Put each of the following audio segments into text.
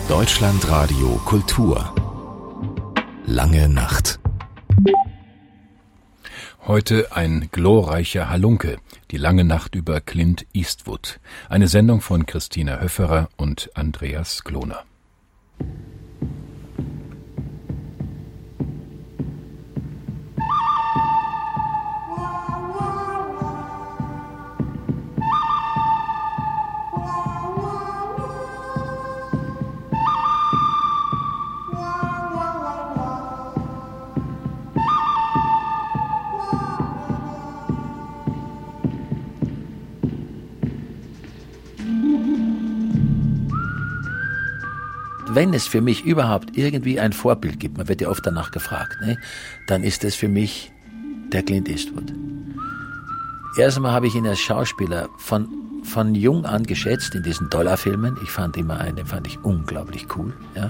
Deutschlandradio Kultur. Lange Nacht. Heute ein glorreicher Halunke, die lange Nacht über Clint Eastwood. Eine Sendung von Christina Höfferer und Andreas Kloner. Wenn es für mich überhaupt irgendwie ein Vorbild gibt, man wird ja oft danach gefragt, ne, dann ist es für mich der Clint Eastwood. Erst einmal habe ich ihn als Schauspieler von jung an geschätzt in diesen Dollarfilmen. Ich fand immer einen, den fand ich unglaublich cool. Ja.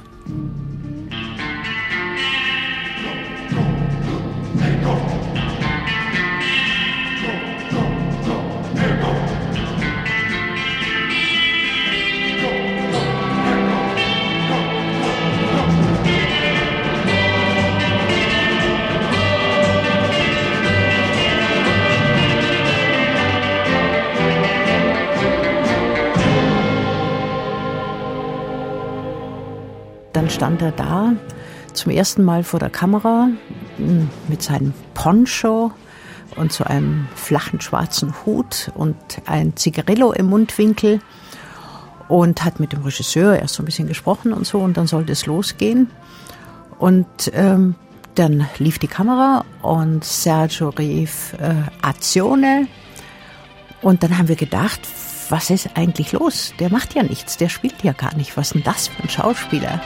Dann stand er da zum ersten Mal vor der Kamera mit seinem Poncho und so einem flachen schwarzen Hut und ein Zigarillo im Mundwinkel und hat mit dem Regisseur erst so ein bisschen gesprochen und so, und dann sollte es losgehen. Und dann lief die Kamera und Sergio rief Azione, und dann haben wir gedacht, was ist eigentlich los? Der macht ja nichts, der spielt ja gar nicht. Was ist denn das für ein Schauspieler?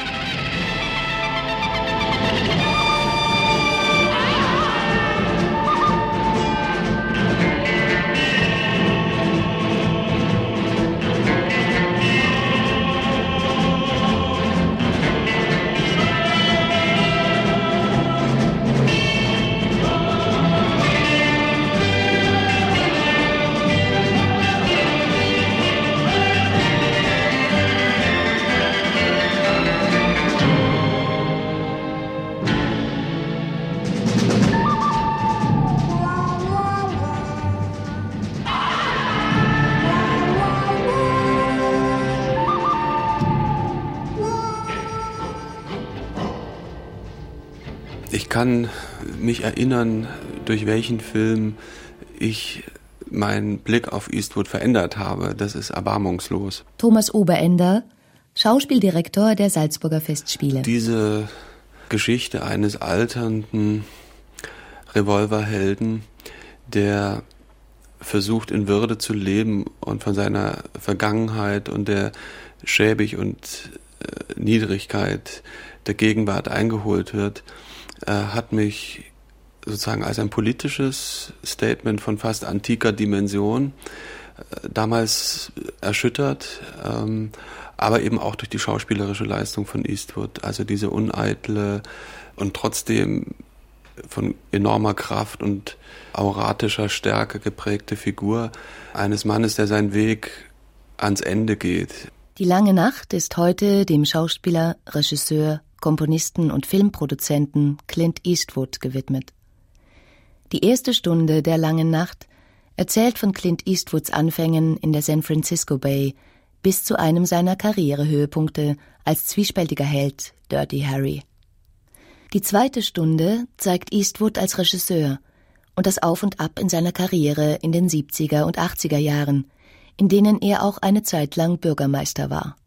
Ich kann mich erinnern, durch welchen Film ich meinen Blick auf Eastwood verändert habe. Das ist erbarmungslos. Thomas Oberender, Schauspieldirektor der Salzburger Festspiele. Diese Geschichte eines alternden Revolverhelden, der versucht, in Würde zu leben und von seiner Vergangenheit und der Schäbig und Niedrigkeit der Gegenwart eingeholt wird, hat mich sozusagen als ein politisches Statement von fast antiker Dimension damals erschüttert, aber eben auch durch die schauspielerische Leistung von Eastwood. Also diese uneitle und trotzdem von enormer Kraft und auratischer Stärke geprägte Figur eines Mannes, der seinen Weg ans Ende geht. Die lange Nacht ist heute dem Schauspieler, Regisseur, Komponisten und Filmproduzenten Clint Eastwood gewidmet. Die erste Stunde der langen Nacht erzählt von Clint Eastwoods Anfängen in der San Francisco Bay bis zu einem seiner Karrierehöhepunkte als zwiespältiger Held Dirty Harry. Die zweite Stunde zeigt Eastwood als Regisseur und das Auf und Ab in seiner Karriere in den 70er und 80er Jahren, in denen er auch eine Zeit lang Bürgermeister war.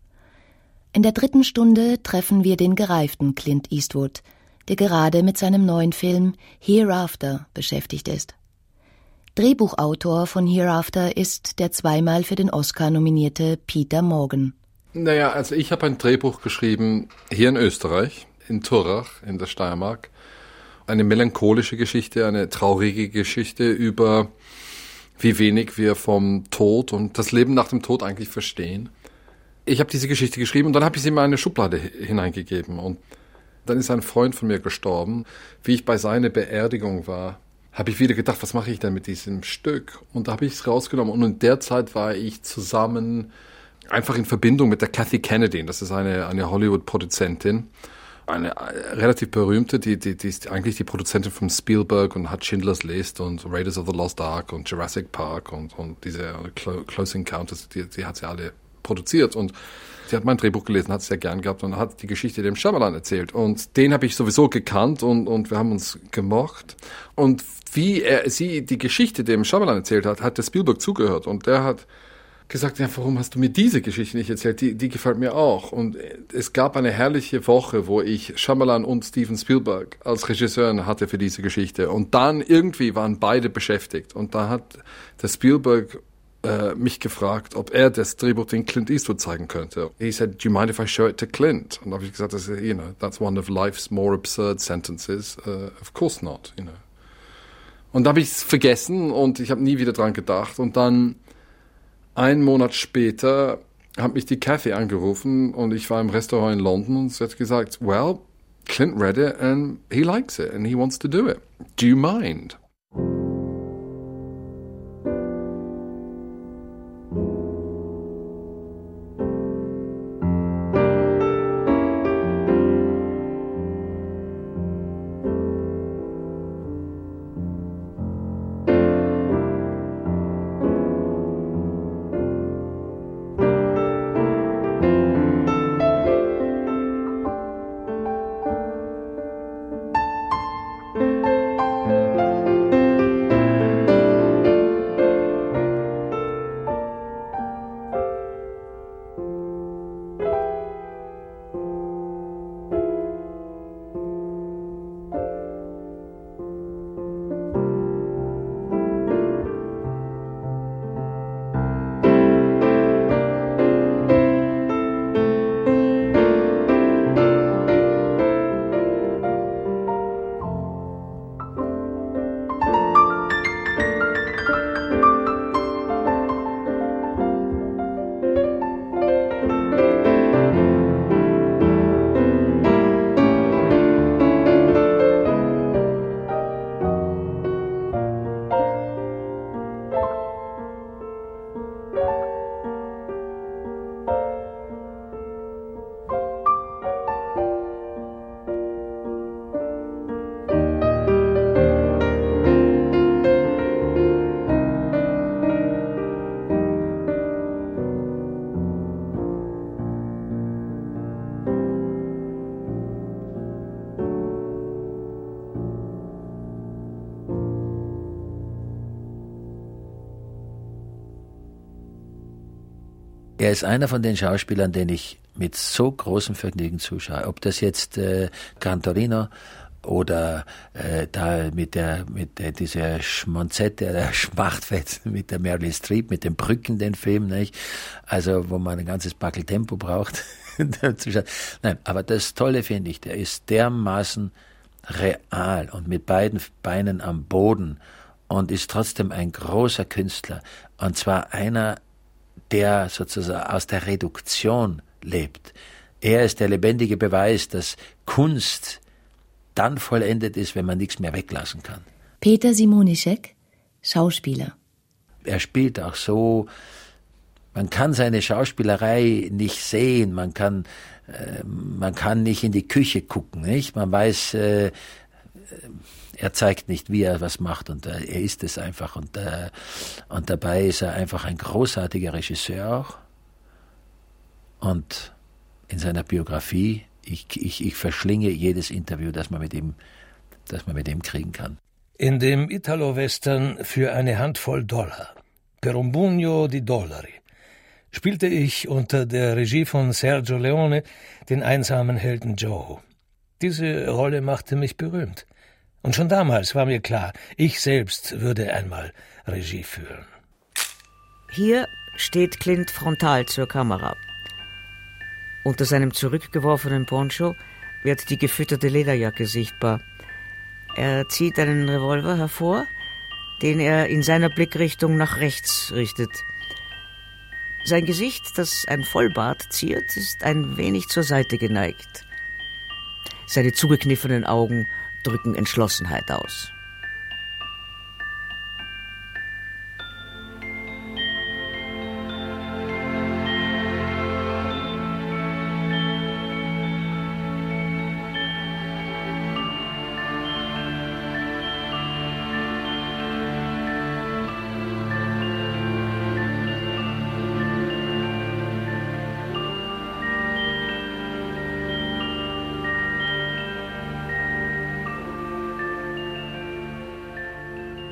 In der dritten Stunde treffen wir den gereiften Clint Eastwood, der gerade mit seinem neuen Film Hereafter beschäftigt ist. Drehbuchautor von Hereafter ist der zweimal für den Oscar nominierte Peter Morgan. Naja, also ich habe ein Drehbuch geschrieben hier in Österreich, in Turach, in der Steiermark. Eine melancholische Geschichte, eine traurige Geschichte über, wie wenig wir vom Tod und das Leben nach dem Tod eigentlich verstehen. Ich habe diese Geschichte geschrieben und dann habe ich sie in eine Schublade hineingegeben. Und dann ist ein Freund von mir gestorben. Wie ich bei seiner Beerdigung war, habe ich wieder gedacht, was mache ich denn mit diesem Stück? Und da habe ich es rausgenommen. Und in der Zeit war ich zusammen einfach in Verbindung mit der Kathy Kennedy. Das ist eine Hollywood-Produzentin, eine relativ berühmte, die ist eigentlich die Produzentin von Spielberg und hat Schindlers List und Raiders of the Lost Ark und Jurassic Park und diese Close Encounters, die hat sie alle produziert. Und sie hat mein Drehbuch gelesen, hat es sehr gern gehabt und hat die Geschichte dem Shyamalan erzählt. Und den habe ich sowieso gekannt und wir haben uns gemocht. Und wie sie die Geschichte dem Shyamalan erzählt hat der Spielberg zugehört. Und der hat gesagt, ja, warum hast du mir diese Geschichte nicht erzählt? Die gefällt mir auch. Und es gab eine herrliche Woche, wo ich Shyamalan und Steven Spielberg als Regisseuren hatte für diese Geschichte. Und dann irgendwie waren beide beschäftigt. Und da hat der Spielberg mich gefragt, ob er das Drehbuch den Clint Eastwood zeigen könnte. He said, do you mind if I show it to Clint? Und da habe ich gesagt, that's one of life's more absurd sentences. Of course not, Und da habe ich es vergessen und ich habe nie wieder dran gedacht. Und dann 1 Monat später hat mich die Kathy angerufen und ich war im Restaurant in London und sie hat gesagt, well, Clint read it and he likes it and he wants to do it. Do you mind? Er ist einer von den Schauspielern, den ich mit so großem Vergnügen zuschaue. Ob das jetzt Gran Torino oder da mit dieser Schmonzette, der Schmachtfett mit der Meryl Streep, mit den Brücken, den Film, nicht? Also wo man ein ganzes Backel Tempo braucht. Nein, aber das Tolle finde ich, der ist dermaßen real und mit beiden Beinen am Boden und ist trotzdem ein großer Künstler. Und zwar einer, der sozusagen aus der Reduktion lebt. Er ist der lebendige Beweis, dass Kunst dann vollendet ist, wenn man nichts mehr weglassen kann. Peter Simonischek, Schauspieler. Er spielt auch so, man kann seine Schauspielerei nicht sehen, man kann nicht in die Küche gucken, nicht? Man weiß, er zeigt nicht, wie er was macht und er ist es einfach und dabei ist er einfach ein großartiger Regisseur auch und in seiner Biografie, ich verschlinge jedes Interview, das man mit ihm kriegen kann. In dem Italo-Western Für eine Handvoll Dollar, Per un pugno di dollari, spielte ich unter der Regie von Sergio Leone den einsamen Helden Joe. Diese Rolle machte mich berühmt. Und schon damals war mir klar, ich selbst würde einmal Regie führen. Hier steht Clint frontal zur Kamera. Unter seinem zurückgeworfenen Poncho wird die gefütterte Lederjacke sichtbar. Er zieht einen Revolver hervor, den er in seiner Blickrichtung nach rechts richtet. Sein Gesicht, das ein Vollbart ziert, ist ein wenig zur Seite geneigt. Seine zugekniffenen Augen drücken Entschlossenheit aus.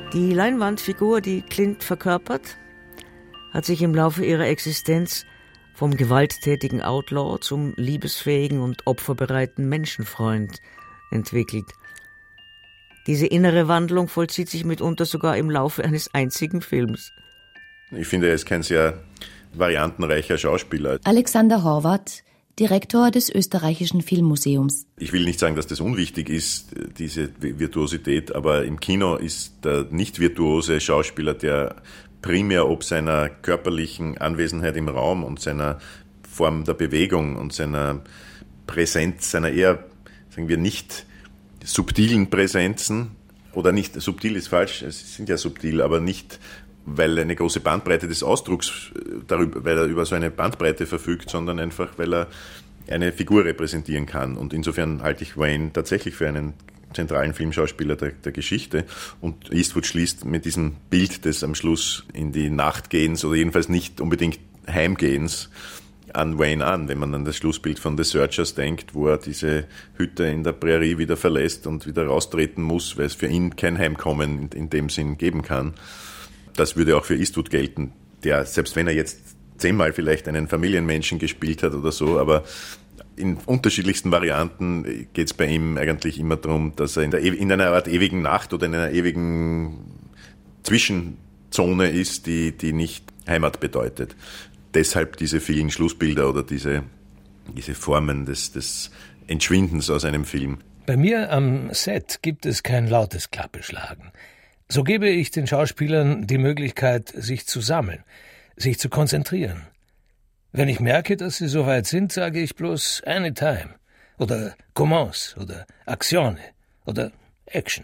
Die Leinwandfigur, die Clint verkörpert, hat sich im Laufe ihrer Existenz vom gewalttätigen Outlaw zum liebesfähigen und opferbereiten Menschenfreund entwickelt. Diese innere Wandlung vollzieht sich mitunter sogar im Laufe eines einzigen Films. Ich finde, er ist kein sehr variantenreicher Schauspieler. Alexander Horvath, Direktor des Österreichischen Filmmuseums. Ich will nicht sagen, dass das unwichtig ist, diese Virtuosität, aber im Kino ist der nicht virtuose Schauspieler, der primär ob seiner körperlichen Anwesenheit im Raum und seiner Form der Bewegung und seiner Präsenz, seiner eher, sagen wir, nicht subtilen Präsenzen, oder nicht, subtil ist falsch, es sind ja subtil, aber nicht, weil eine große Bandbreite des Ausdrucks, weil er über so eine Bandbreite verfügt, sondern einfach, weil er eine Figur repräsentieren kann. Und insofern halte ich Wayne tatsächlich für einen zentralen Filmschauspieler der Geschichte. Und Eastwood schließt mit diesem Bild des am Schluss in die Nacht gehens oder jedenfalls nicht unbedingt Heimgehens an Wayne an, wenn man an das Schlussbild von The Searchers denkt, wo er diese Hütte in der Prärie wieder verlässt und wieder raustreten muss, weil es für ihn kein Heimkommen in dem Sinn geben kann. Das würde auch für Eastwood gelten, der, selbst wenn er jetzt 10-mal vielleicht einen Familienmenschen gespielt hat oder so, aber in unterschiedlichsten Varianten geht es bei ihm eigentlich immer darum, dass er in einer Art ewigen Nacht oder in einer ewigen Zwischenzone ist, die nicht Heimat bedeutet. Deshalb diese vielen Schlussbilder oder diese Formen des Entschwindens aus einem Film. Bei mir am Set gibt es kein lautes Klappeschlagen. So gebe ich den Schauspielern die Möglichkeit, sich zu sammeln, sich zu konzentrieren. Wenn ich merke, dass sie soweit sind, sage ich bloß Anytime oder Commence oder Azione oder Action.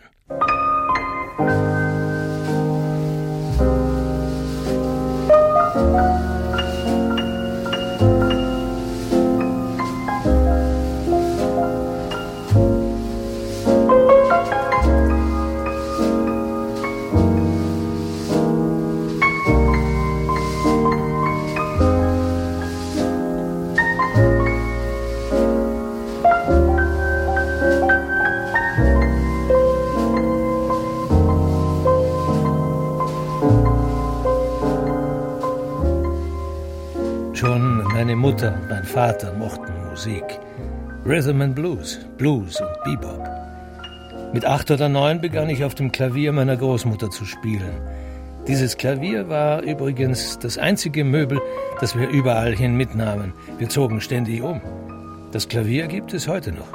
Schon meine Mutter und mein Vater mochten Musik. Rhythm and Blues, Blues und Bebop. Mit 8 oder 9 begann ich auf dem Klavier meiner Großmutter zu spielen. Dieses Klavier war übrigens das einzige Möbel, das wir überall hin mitnahmen. Wir zogen ständig um. Das Klavier gibt es heute noch.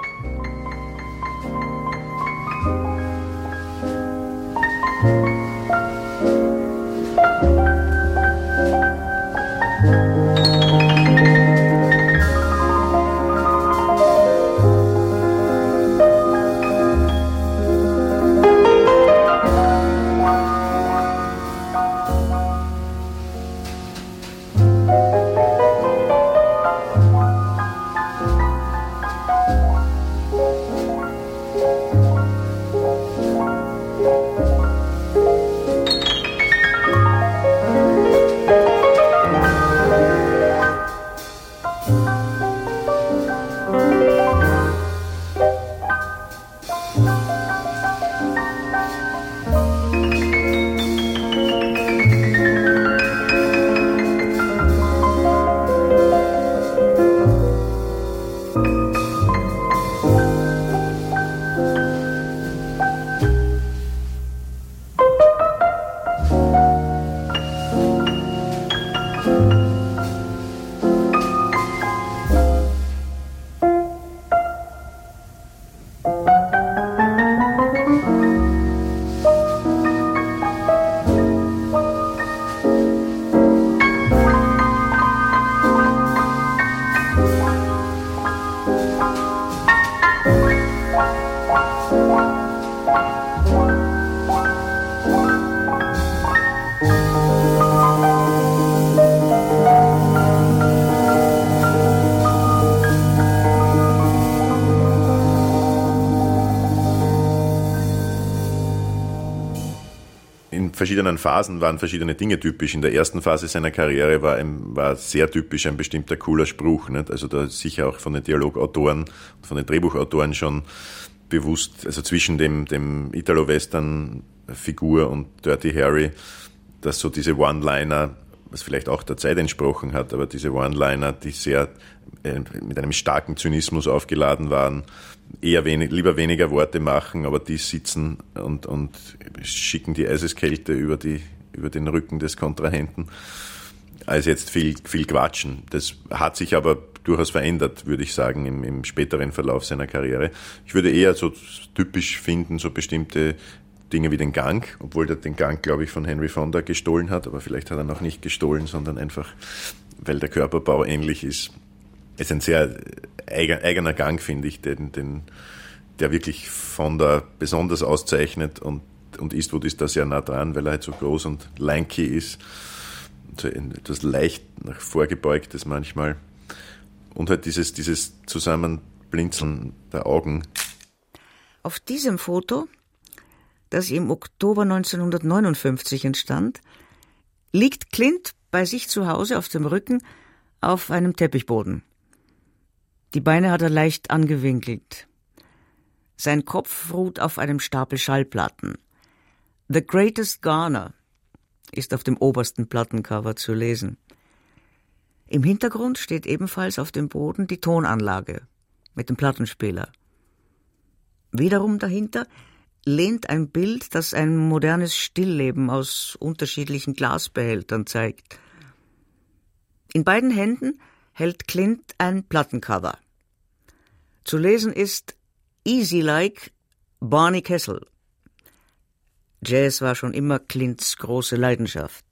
Verschiedenen Phasen waren verschiedene Dinge typisch. In der ersten Phase seiner Karriere war sehr typisch ein bestimmter cooler Spruch. Nicht? Also da sicher auch von den Dialogautoren, von den Drehbuchautoren schon bewusst, also zwischen dem Italo-Western-Figur und Dirty Harry, dass so diese One-Liner, was vielleicht auch der Zeit entsprochen hat, aber diese One-Liner, die sehr mit einem starken Zynismus aufgeladen waren, lieber weniger Worte machen, aber die sitzen und schicken die Eiseskälte über den Rücken des Kontrahenten, als jetzt viel quatschen. Das hat sich aber durchaus verändert, würde ich sagen, im späteren Verlauf seiner Karriere. Ich würde eher so typisch finden, so bestimmte Dinge wie den Gang, obwohl er den Gang, glaube ich, von Henry Fonda gestohlen hat, aber vielleicht hat er noch nicht gestohlen, sondern einfach, weil der Körperbau ähnlich ist. Es ist ein sehr eigener Gang, finde ich, der wirklich Fonda besonders auszeichnet und Eastwood ist da sehr nah dran, weil er halt so groß und lanky ist. So etwas leicht nach vorgebeugtes manchmal. Und halt dieses Zusammenblinzeln der Augen. Auf diesem Foto, das im Oktober 1959 entstand, liegt Clint bei sich zu Hause auf dem Rücken auf einem Teppichboden. Die Beine hat er leicht angewinkelt. Sein Kopf ruht auf einem Stapel Schallplatten. The Greatest Garner ist auf dem obersten Plattencover zu lesen. Im Hintergrund steht ebenfalls auf dem Boden die Tonanlage mit dem Plattenspieler. Wiederum dahinter lehnt ein Bild, das ein modernes Stillleben aus unterschiedlichen Glasbehältern zeigt. In beiden Händen hält Clint ein Plattencover. Zu lesen ist Easy Like Barney Kessel. Jazz war schon immer Clints große Leidenschaft.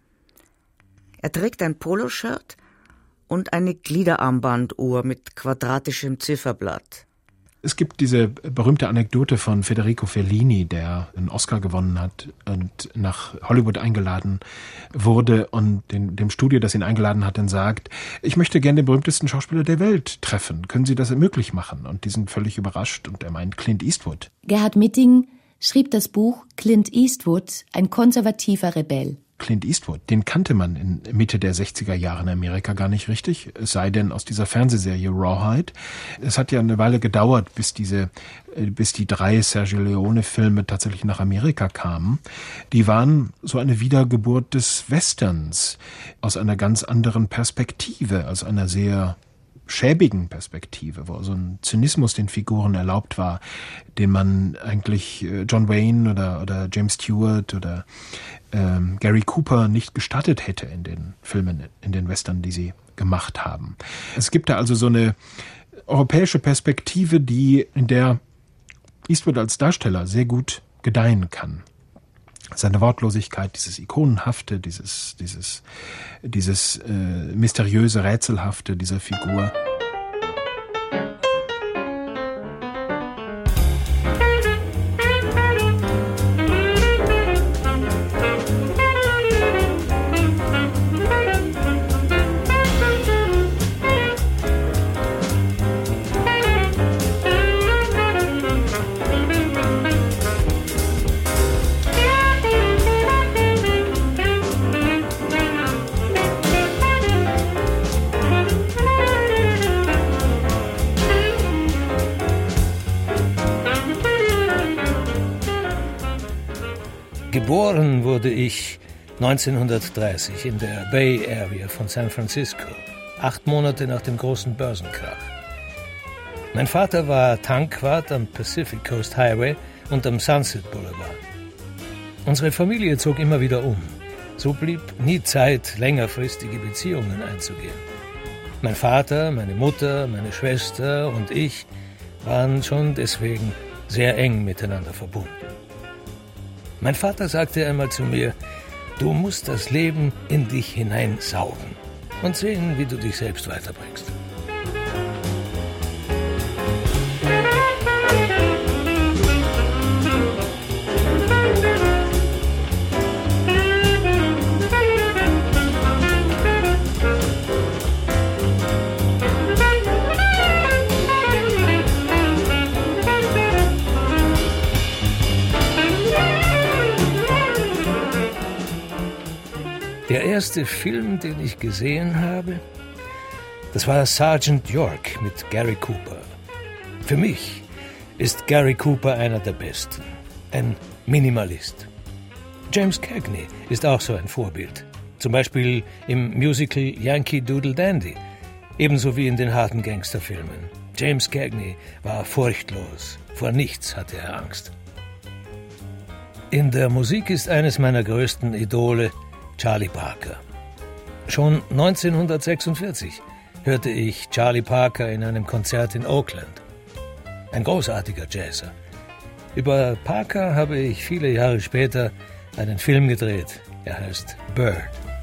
Er trägt ein Poloshirt und eine Gliederarmbanduhr mit quadratischem Zifferblatt. Es gibt diese berühmte Anekdote von Federico Fellini, der einen Oscar gewonnen hat und nach Hollywood eingeladen wurde und dem Studio, das ihn eingeladen hat, dann sagt, ich möchte gerne den berühmtesten Schauspieler der Welt treffen. Können Sie das möglich machen? Und die sind völlig überrascht und er meint Clint Eastwood. Gerhard Mitting schrieb das Buch Clint Eastwood, ein konservativer Rebell. Clint Eastwood, den kannte man in Mitte der 60er Jahre in Amerika gar nicht richtig, es sei denn aus dieser Fernsehserie Rawhide. Es hat ja eine Weile gedauert, bis die 3 Sergio Leone-Filme tatsächlich nach Amerika kamen. Die waren so eine Wiedergeburt des Westerns aus einer ganz anderen Perspektive, aus einer sehr schäbigen Perspektive, wo so ein Zynismus den Figuren erlaubt war, den man eigentlich John Wayne oder James Stewart oder Gary Cooper nicht gestattet hätte in den Filmen, in den Western, die sie gemacht haben. Es gibt da also so eine europäische Perspektive, in der Eastwood als Darsteller sehr gut gedeihen kann. Seine Wortlosigkeit, dieses Ikonenhafte, dieses mysteriöse, Rätselhafte dieser Figur. Geboren wurde ich 1930 in der Bay Area von San Francisco, 8 Monate nach dem großen Börsenkrach. Mein Vater war Tankwart am Pacific Coast Highway und am Sunset Boulevard. Unsere Familie zog immer wieder um. So blieb nie Zeit, längerfristige Beziehungen einzugehen. Mein Vater, meine Mutter, meine Schwester und ich waren schon deswegen sehr eng miteinander verbunden. Mein Vater sagte einmal zu mir, du musst das Leben in dich hineinsaugen und sehen, wie du dich selbst weiterbringst. Der erste Film, den ich gesehen habe, das war Sergeant York mit Gary Cooper. Für mich ist Gary Cooper einer der Besten. Ein Minimalist. James Cagney ist auch so ein Vorbild. Zum Beispiel im Musical Yankee Doodle Dandy. Ebenso wie in den harten Gangsterfilmen. James Cagney war furchtlos. Vor nichts hatte er Angst. In der Musik ist eines meiner größten Idole Charlie Parker. Schon 1946 hörte ich Charlie Parker in einem Konzert in Oakland. Ein großartiger Jazzer. Über Parker habe ich viele Jahre später einen Film gedreht. Er heißt Bird.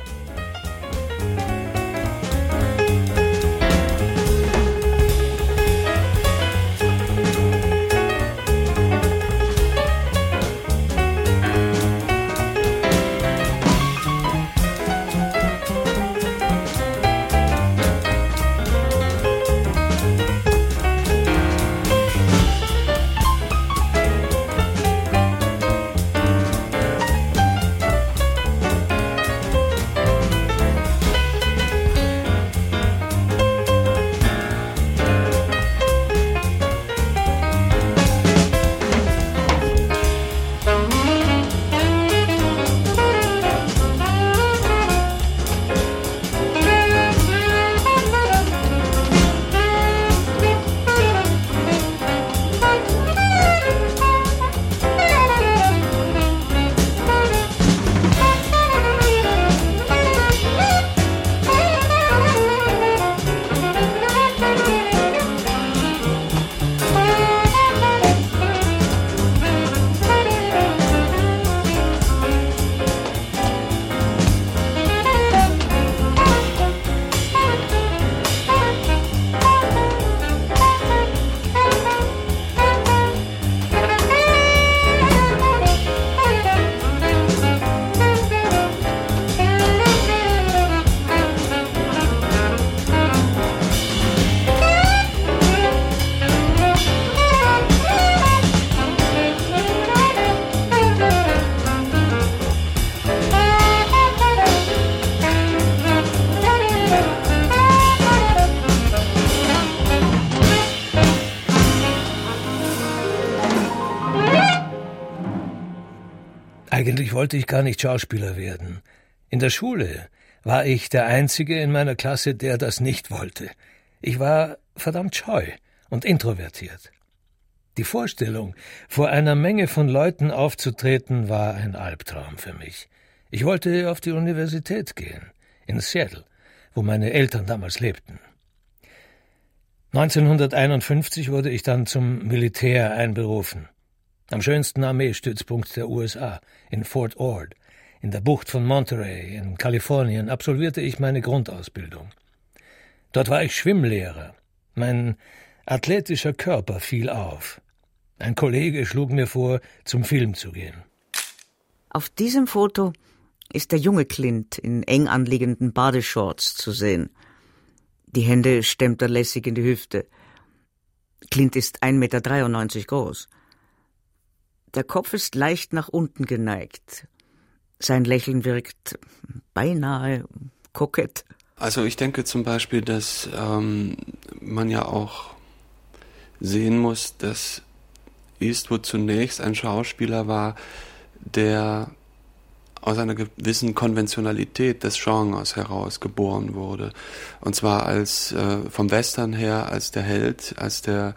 Eigentlich wollte ich gar nicht Schauspieler werden. In der Schule war ich der Einzige in meiner Klasse, der das nicht wollte. Ich war verdammt scheu und introvertiert. Die Vorstellung, vor einer Menge von Leuten aufzutreten, war ein Albtraum für mich. Ich wollte auf die Universität gehen, in Seattle, wo meine Eltern damals lebten. 1951 wurde ich dann zum Militär einberufen. Am schönsten Armeestützpunkt der USA, in Fort Ord, in der Bucht von Monterey, in Kalifornien, absolvierte ich meine Grundausbildung. Dort war ich Schwimmlehrer. Mein athletischer Körper fiel auf. Ein Kollege schlug mir vor, zum Film zu gehen. Auf diesem Foto ist der junge Clint in eng anliegenden Badeshorts zu sehen. Die Hände stemmt er lässig in die Hüfte. Clint ist 1,93 Meter groß. Der Kopf ist leicht nach unten geneigt. Sein Lächeln wirkt beinahe kokett. Also ich denke zum Beispiel, dass man ja auch sehen muss, dass Eastwood zunächst ein Schauspieler war, der aus einer gewissen Konventionalität des Genres heraus geboren wurde. Und zwar als vom Western her als der Held, als der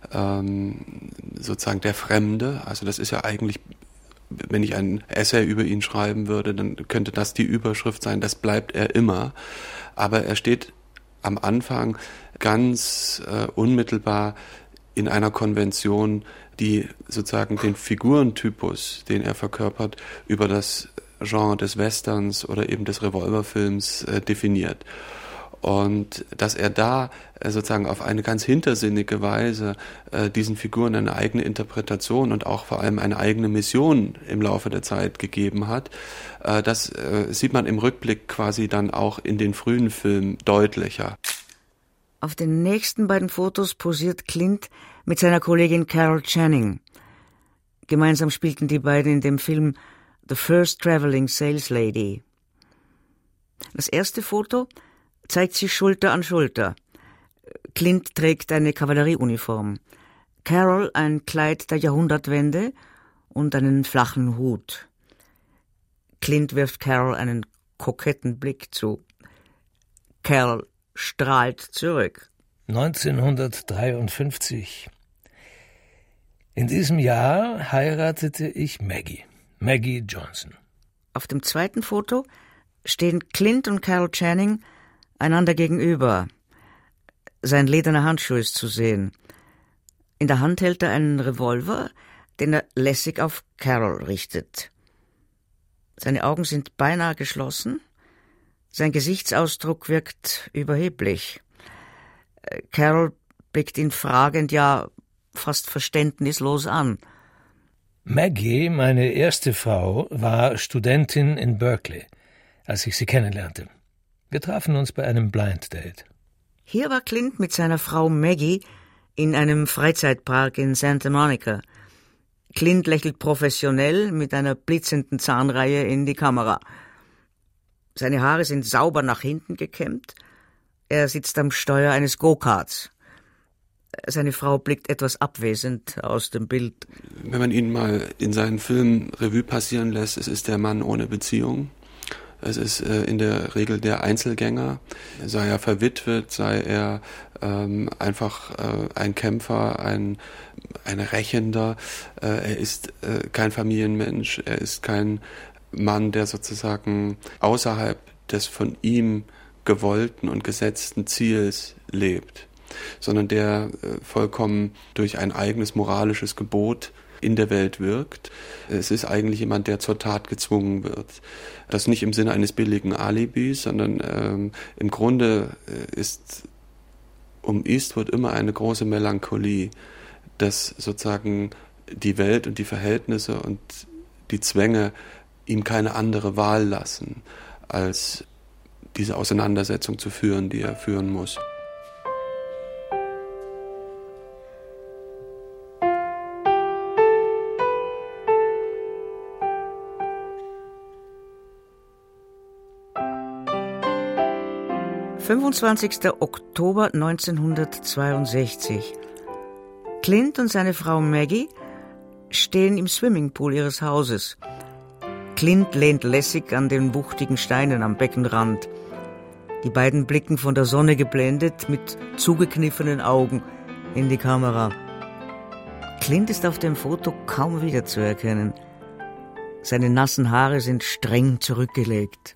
sozusagen der Fremde. Also das ist ja eigentlich, wenn ich ein Essay über ihn schreiben würde, dann könnte das die Überschrift sein, das bleibt er immer. Aber er steht am Anfang ganz unmittelbar in einer Konvention, die sozusagen den Figurentypus, den er verkörpert, über das Genre des Westerns oder eben des Revolverfilms definiert. Und dass er da sozusagen auf eine ganz hintersinnige Weise diesen Figuren eine eigene Interpretation und auch vor allem eine eigene Mission im Laufe der Zeit gegeben hat, das sieht man im Rückblick quasi dann auch in den frühen Filmen deutlicher. Auf den nächsten beiden Fotos posiert Clint mit seiner Kollegin Carol Channing. Gemeinsam spielten die beiden in dem Film The First Traveling Sales Lady. Das erste Foto zeigt sie Schulter an Schulter. Clint trägt eine Kavallerieuniform. Carol ein Kleid der Jahrhundertwende und einen flachen Hut. Clint wirft Carol einen koketten Blick zu. Carol strahlt zurück. 1953. In diesem Jahr heiratete ich Maggie Johnson. Auf dem zweiten Foto stehen Clint und Carol Channing einander gegenüber. Sein lederner Handschuh ist zu sehen. In der Hand hält er einen Revolver, den er lässig auf Carol richtet. Seine Augen sind beinahe geschlossen. Sein Gesichtsausdruck wirkt überheblich. Carol blickt ihn fragend, ja fast verständnislos an. Maggie, meine erste Frau, war Studentin in Berkeley, als ich sie kennenlernte. Wir trafen uns bei einem Blind Date. Hier war Clint mit seiner Frau Maggie in einem Freizeitpark in Santa Monica. Clint lächelt professionell mit einer blitzenden Zahnreihe in die Kamera. Seine Haare sind sauber nach hinten gekämmt. Er sitzt am Steuer eines Go-Karts. Seine Frau blickt etwas abwesend aus dem Bild. Wenn man ihn mal in seinen Filmen Revue passieren lässt, es ist der Mann ohne Beziehung. Es ist in der Regel der Einzelgänger. Sei er verwitwet, sei er einfach ein Kämpfer, ein Rächender. Er ist kein Familienmensch. Er ist kein Mann, der sozusagen außerhalb des von ihm gewollten und gesetzten Ziels lebt, sondern der vollkommen durch ein eigenes moralisches Gebot in der Welt wirkt. Es ist eigentlich jemand, der zur Tat gezwungen wird. Das nicht im Sinne eines billigen Alibis, sondern im Grunde ist um Eastwood immer eine große Melancholie, dass sozusagen die Welt und die Verhältnisse und die Zwänge ihm keine andere Wahl lassen, als diese Auseinandersetzung zu führen, die er führen muss. »25. Oktober 1962. Clint und seine Frau Maggie stehen im Swimmingpool ihres Hauses. Clint lehnt lässig an den wuchtigen Steinen am Beckenrand. Die beiden blicken von der Sonne geblendet mit zugekniffenen Augen in die Kamera. Clint ist auf dem Foto kaum wiederzuerkennen. Seine nassen Haare sind streng zurückgelegt.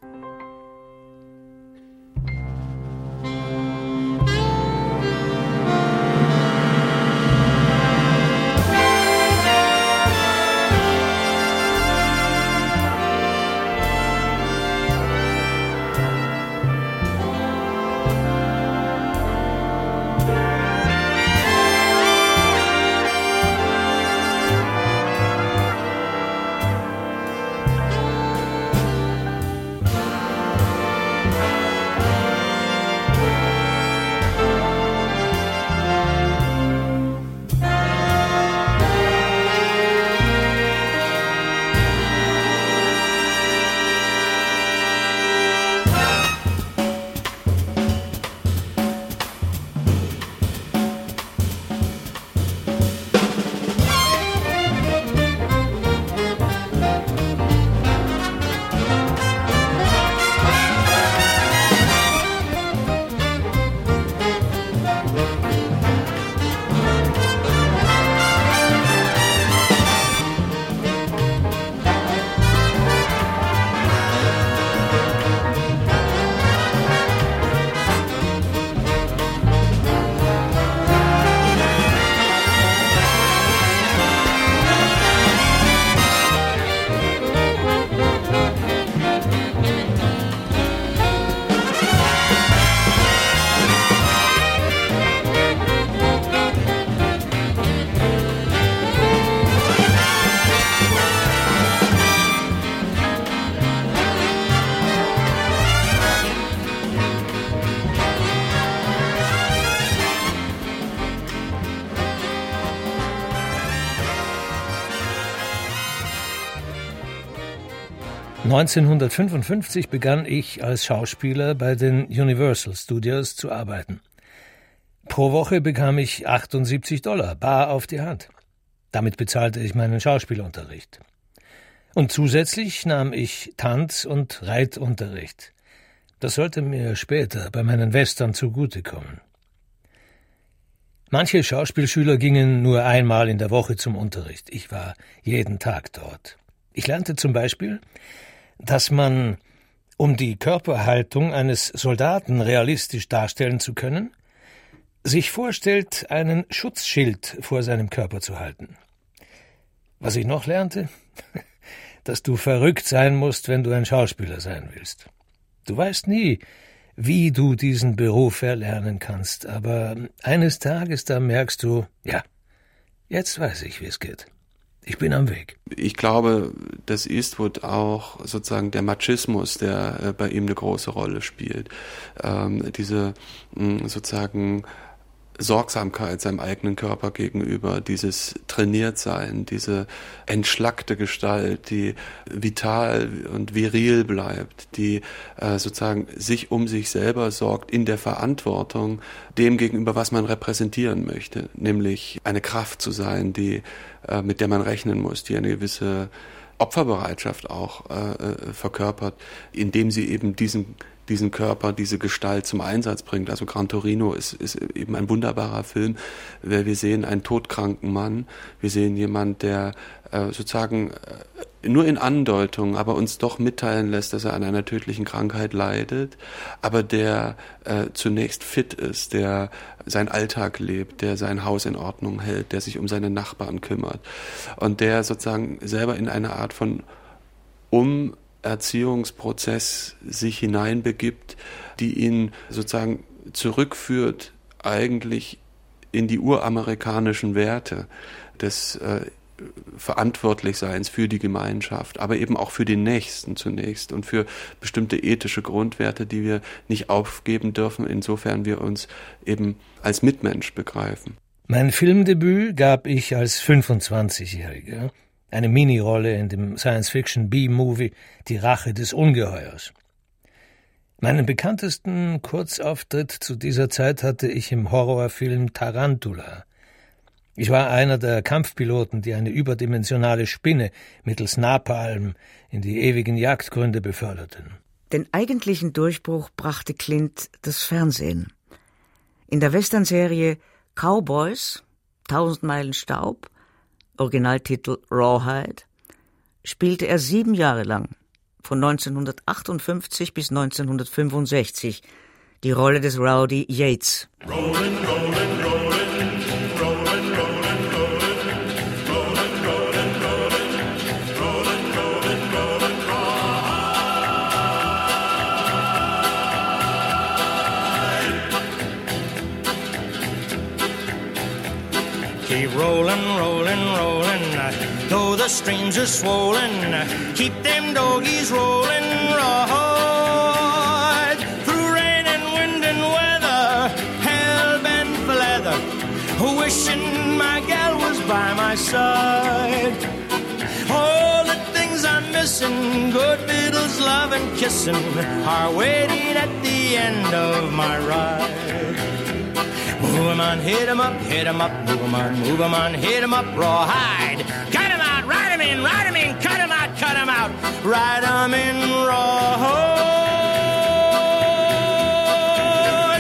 ...1955 begann ich als Schauspieler bei den Universal Studios zu arbeiten. Pro Woche bekam ich $78, bar auf die Hand. Damit bezahlte ich meinen Schauspielunterricht. Und zusätzlich nahm ich Tanz- und Reitunterricht. Das sollte mir später bei meinen Western zugutekommen. Manche Schauspielschüler gingen nur einmal in der Woche zum Unterricht. Ich war jeden Tag dort. Ich lernte zum Beispiel, dass man, um die Körperhaltung eines Soldaten realistisch darstellen zu können, sich vorstellt, einen Schutzschild vor seinem Körper zu halten. Was ich noch lernte? Dass du verrückt sein musst, wenn du ein Schauspieler sein willst. Du weißt nie, wie du diesen Beruf erlernen kannst, aber eines Tages, da merkst du, ja, jetzt weiß ich, wie es geht. Ich bin am Weg. Ich glaube, dass Eastwood auch sozusagen der Machismus, der bei ihm eine große Rolle spielt, diese sozusagen Sorgsamkeit seinem eigenen Körper gegenüber, dieses Trainiertsein, diese entschlackte Gestalt, die vital und viril bleibt, die sozusagen sich um sich selber sorgt in der Verantwortung dem gegenüber, was man repräsentieren möchte, nämlich eine Kraft zu sein, die mit der man rechnen muss, die eine gewisse Opferbereitschaft auch verkörpert, indem sie eben diesen Körper, diese Gestalt zum Einsatz bringt. Also Gran Torino ist eben ein wunderbarer Film, weil wir sehen einen todkranken Mann, wir sehen jemand, der sozusagen nur in Andeutung, aber uns doch mitteilen lässt, dass er an einer tödlichen Krankheit leidet, aber der zunächst fit ist, der seinen Alltag lebt, der sein Haus in Ordnung hält, der sich um seine Nachbarn kümmert und der sozusagen selber in eine Art von Erziehungsprozess sich hineinbegibt, die ihn sozusagen zurückführt eigentlich in die uramerikanischen Werte des Verantwortlichseins für die Gemeinschaft, aber eben auch für den Nächsten zunächst und für bestimmte ethische Grundwerte, die wir nicht aufgeben dürfen, insofern wir uns eben als Mitmensch begreifen. Mein Filmdebüt gab ich als 25-Jähriger. Eine Minirolle in dem Science-Fiction-B-Movie »Die Rache des Ungeheuers«. Meinen bekanntesten Kurzauftritt zu dieser Zeit hatte ich im Horrorfilm »Tarantula«. Ich war einer der Kampfpiloten, die eine überdimensionale Spinne mittels Napalm in die ewigen Jagdgründe beförderten. Den eigentlichen Durchbruch brachte Clint das Fernsehen. In der Westernserie »Cowboys«, 1000 Meilen Staub, Originaltitel Rawhide, spielte er 7 Jahre lang, von 1958 bis 1965, die Rolle des Rowdy Yates. Rollin', rollin', rollin', rollin', rollin', rollin', rollin', rollin', rollin', rollin', rollin', Keep rollin', rollin', rollin', though the streams are swollen, keep them doggies rollin', right, through rain and wind and weather, hell-bent for leather, wishing my gal was by my side. All the things I'm missing, good fiddles, love and kissing, are waiting at the end of my ride. Move 'em on, hit 'em up, move 'em on, hit 'em up, rawhide. Cut 'em out, ride 'em in, cut 'em out, ride 'em in, rawhide.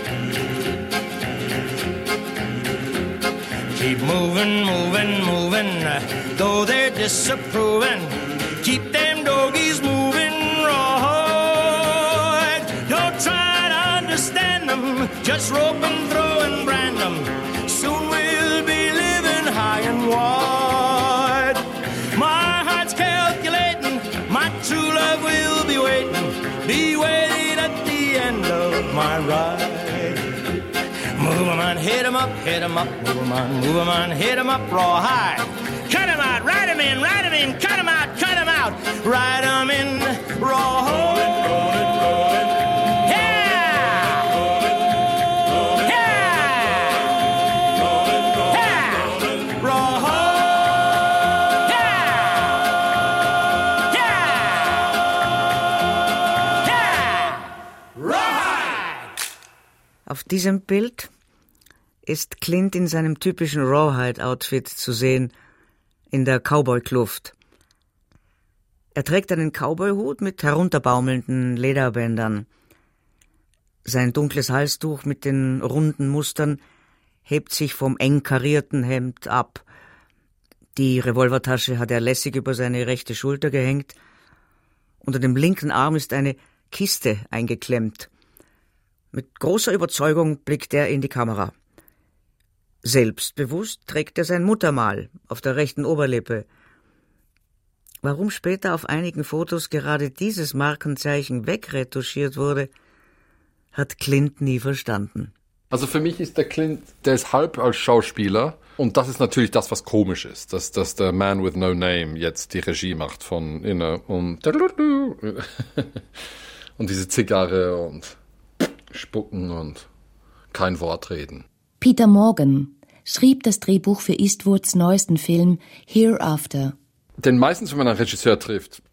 Keep moving, moving, moving, though they're disapproving. Keep them doggies moving, rawhide. Don't try to understand them, just rope and throw and brand them. Soon we'll be living high and wide. My heart's calculating, my true love will be waiting at the end of my ride. Move 'em on, hit 'em up, move 'em on, hit 'em up, rawhide. Cut 'em out, ride 'em in, cut 'em out, ride 'em in, rawhide. Auf diesem Bild ist Clint in seinem typischen Rawhide-Outfit zu sehen, in der Cowboy-Kluft. Er trägt einen Cowboyhut mit herunterbaumelnden Lederbändern. Sein dunkles Halstuch mit den runden Mustern hebt sich vom eng karierten Hemd ab. Die Revolvertasche hat er lässig über seine rechte Schulter gehängt. Unter dem linken Arm ist eine Kiste eingeklemmt. Mit großer Überzeugung blickt er in die Kamera. Selbstbewusst trägt er sein Muttermal auf der rechten Oberlippe. Warum später auf einigen Fotos gerade dieses Markenzeichen wegretuschiert wurde, hat Clint nie verstanden. Also für mich ist der Clint, der ist halb als Schauspieler und das ist natürlich das, was komisch ist, dass der Man with No Name jetzt die Regie macht von und diese Zigarre und Spucken und kein Wort reden. Peter Morgan schrieb das Drehbuch für Eastwoods neuesten Film Hereafter. Denn meistens, wenn man einen Regisseur trifft,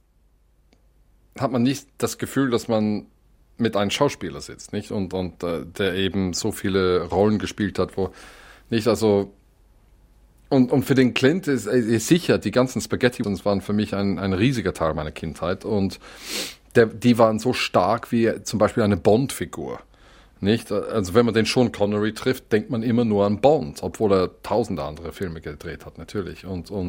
hat man nicht das Gefühl, dass man mit einem Schauspieler sitzt, nicht? Und der eben so viele Rollen gespielt hat, wo nicht, also und für den Clint ist sicher, die ganzen Spaghetti-Westerns waren für mich ein riesiger Teil meiner Kindheit und die waren so stark wie zum Beispiel eine Bond-Figur. Nicht? Also wenn man den Sean Connery trifft, denkt man immer nur an Bond, obwohl er tausende andere Filme gedreht hat, natürlich.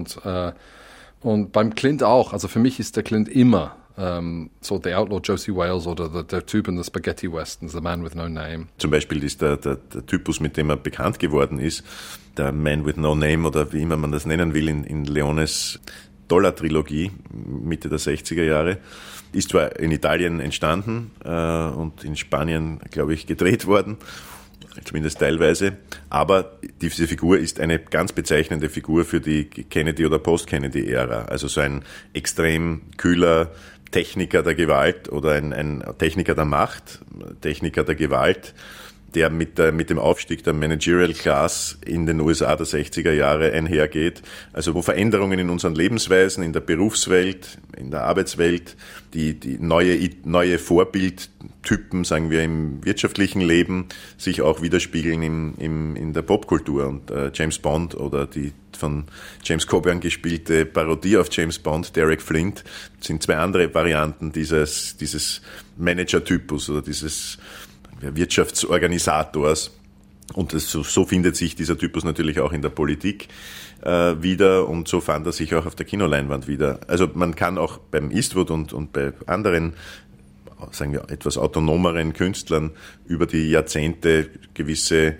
Und beim Clint auch. Also für mich ist der Clint immer so der Outlaw Josie Wales oder der Typ in der Spaghetti Westerns, The Man with No Name. Zum Beispiel ist der Typus, mit dem er bekannt geworden ist, der Man with No Name oder wie immer man das nennen will, in Leones Dollar-Trilogie, Mitte der 60er Jahre, ist zwar in Italien entstanden und in Spanien, glaube ich, gedreht worden, zumindest teilweise, aber diese Figur ist eine ganz bezeichnende Figur für die Kennedy- oder Post-Kennedy-Ära. Also so ein extrem kühler Techniker der Gewalt oder ein Techniker der Macht, Techniker der Gewalt, der mit dem Aufstieg der Managerial Class in den USA der 60er Jahre einhergeht. Also wo Veränderungen in unseren Lebensweisen, in der Berufswelt, in der Arbeitswelt, die neue Vorbildtypen, sagen wir, im wirtschaftlichen Leben sich auch widerspiegeln in der Popkultur. Und James Bond oder die von James Coburn gespielte Parodie auf James Bond, Derek Flint, sind zwei andere Varianten dieses Manager-Typus oder dieses Wirtschaftsorganisators. Und so findet sich dieser Typus natürlich auch in der Politik wieder und so fand er sich auch auf der Kinoleinwand wieder. Also man kann auch beim Eastwood und bei anderen, sagen wir, etwas autonomeren Künstlern über die Jahrzehnte gewisse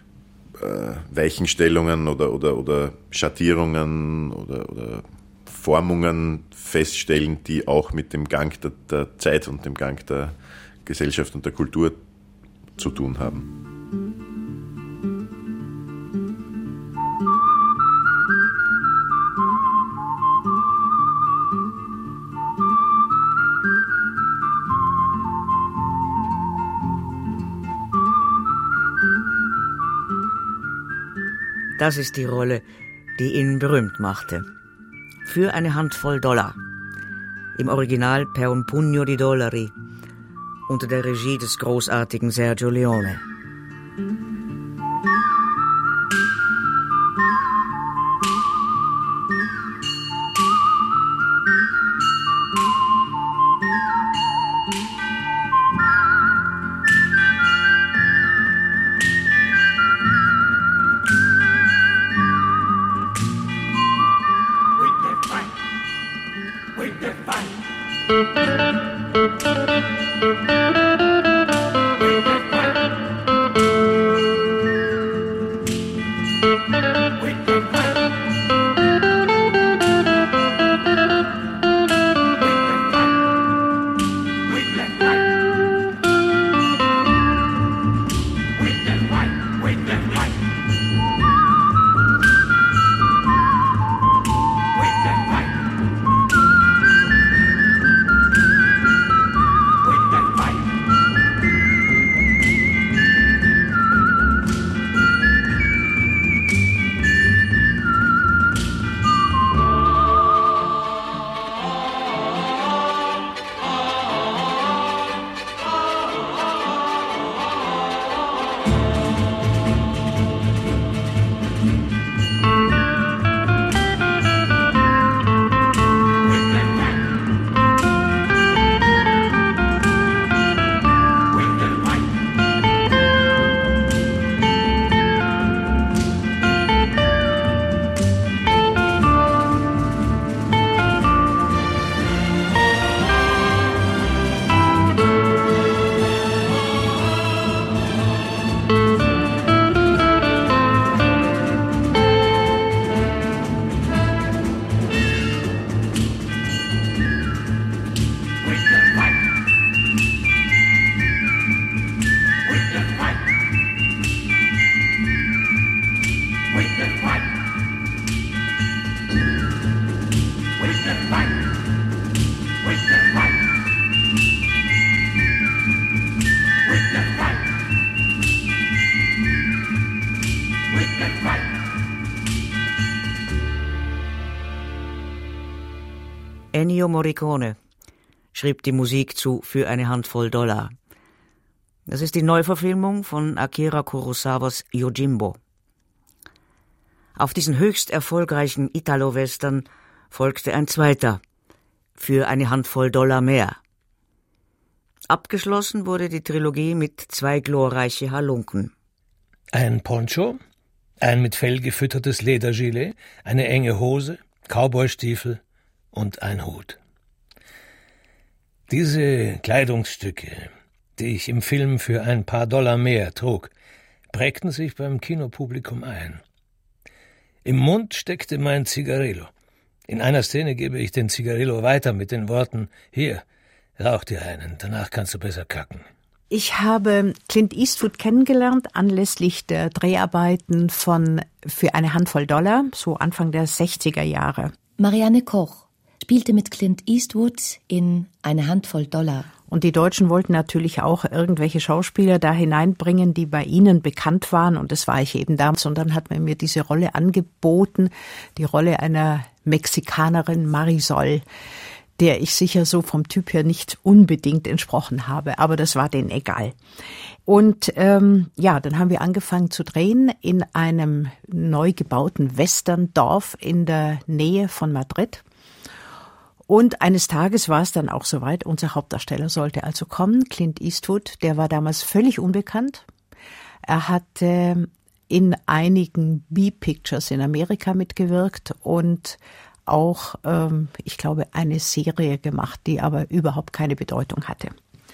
Weichenstellungen oder Schattierungen oder Formungen feststellen, die auch mit dem Gang der Zeit und dem Gang der Gesellschaft und der Kultur zu tun haben. Das ist die Rolle, die ihn berühmt machte. Für eine Handvoll Dollar. Im Original Per un pugno di dollari. Unter der Regie des großartigen Sergio Leone. Ennio Morricone schrieb die Musik zu Für eine Handvoll Dollar. Das ist die Neuverfilmung von Akira Kurosawas Yojimbo. Auf diesen höchst erfolgreichen Italo-Western folgte ein zweiter, Für eine Handvoll Dollar mehr. Abgeschlossen wurde die Trilogie mit 2 glorreiche Halunken. Ein Poncho, ein mit Fell gefüttertes Ledergilet, eine enge Hose, Cowboystiefel und ein Hut. Diese Kleidungsstücke, die ich im Film für ein paar Dollar mehr trug, prägten sich beim Kinopublikum ein. Im Mund steckte mein Zigarillo. In einer Szene gebe ich den Zigarillo weiter mit den Worten: Hier, rauch dir einen, danach kannst du besser kacken. Ich habe Clint Eastwood kennengelernt anlässlich der Dreharbeiten von Für eine Handvoll Dollar, so Anfang der 60er Jahre. Marianne Koch spielte mit Clint Eastwood in Eine Handvoll Dollar. Und die Deutschen wollten natürlich auch irgendwelche Schauspieler da hineinbringen, die bei ihnen bekannt waren. Und das war ich eben damals. Und dann hat man mir diese Rolle angeboten, die Rolle einer Mexikanerin Marisol, der ich sicher so vom Typ her nicht unbedingt entsprochen habe. Aber das war denen egal. Und dann haben wir angefangen zu drehen in einem neu gebauten Westerndorf in der Nähe von Madrid. Und eines Tages war es dann auch soweit, unser Hauptdarsteller sollte also kommen, Clint Eastwood, der war damals völlig unbekannt. Er hatte in einigen B-Pictures in Amerika mitgewirkt und auch, ich glaube, eine Serie gemacht, die aber überhaupt keine Bedeutung hatte.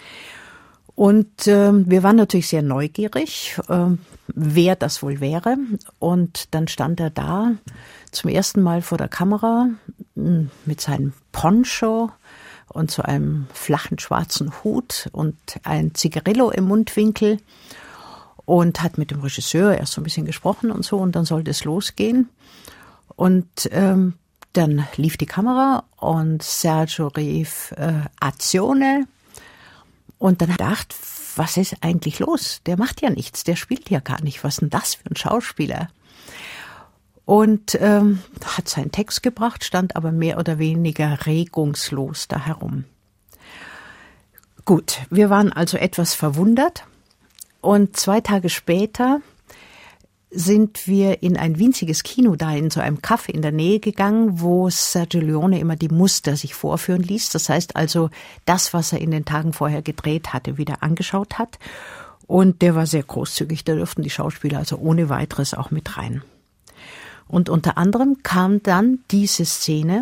Und wir waren natürlich sehr neugierig, wer das wohl wäre. Und dann stand er da zum ersten Mal vor der Kamera mit seinem Poncho und so einem flachen schwarzen Hut und ein Zigarillo im Mundwinkel und hat mit dem Regisseur erst so ein bisschen gesprochen und so. Und dann sollte es losgehen. Und dann lief die Kamera und Sergio rief Azione. Und dann dachte ich, was ist eigentlich los? Der macht ja nichts, der spielt ja gar nicht. Was ist denn das für ein Schauspieler? Und hat seinen Text gebracht, stand aber mehr oder weniger regungslos da herum. Gut, wir waren also etwas verwundert. Und 2 Tage später sind wir in ein winziges Kino da in so einem Café in der Nähe gegangen, wo Sergio Leone immer die Muster sich vorführen ließ. Das heißt also, das, was er in den Tagen vorher gedreht hatte, wieder angeschaut hat. Und der war sehr großzügig, da durften die Schauspieler also ohne weiteres auch mit rein. Und unter anderem kam dann diese Szene.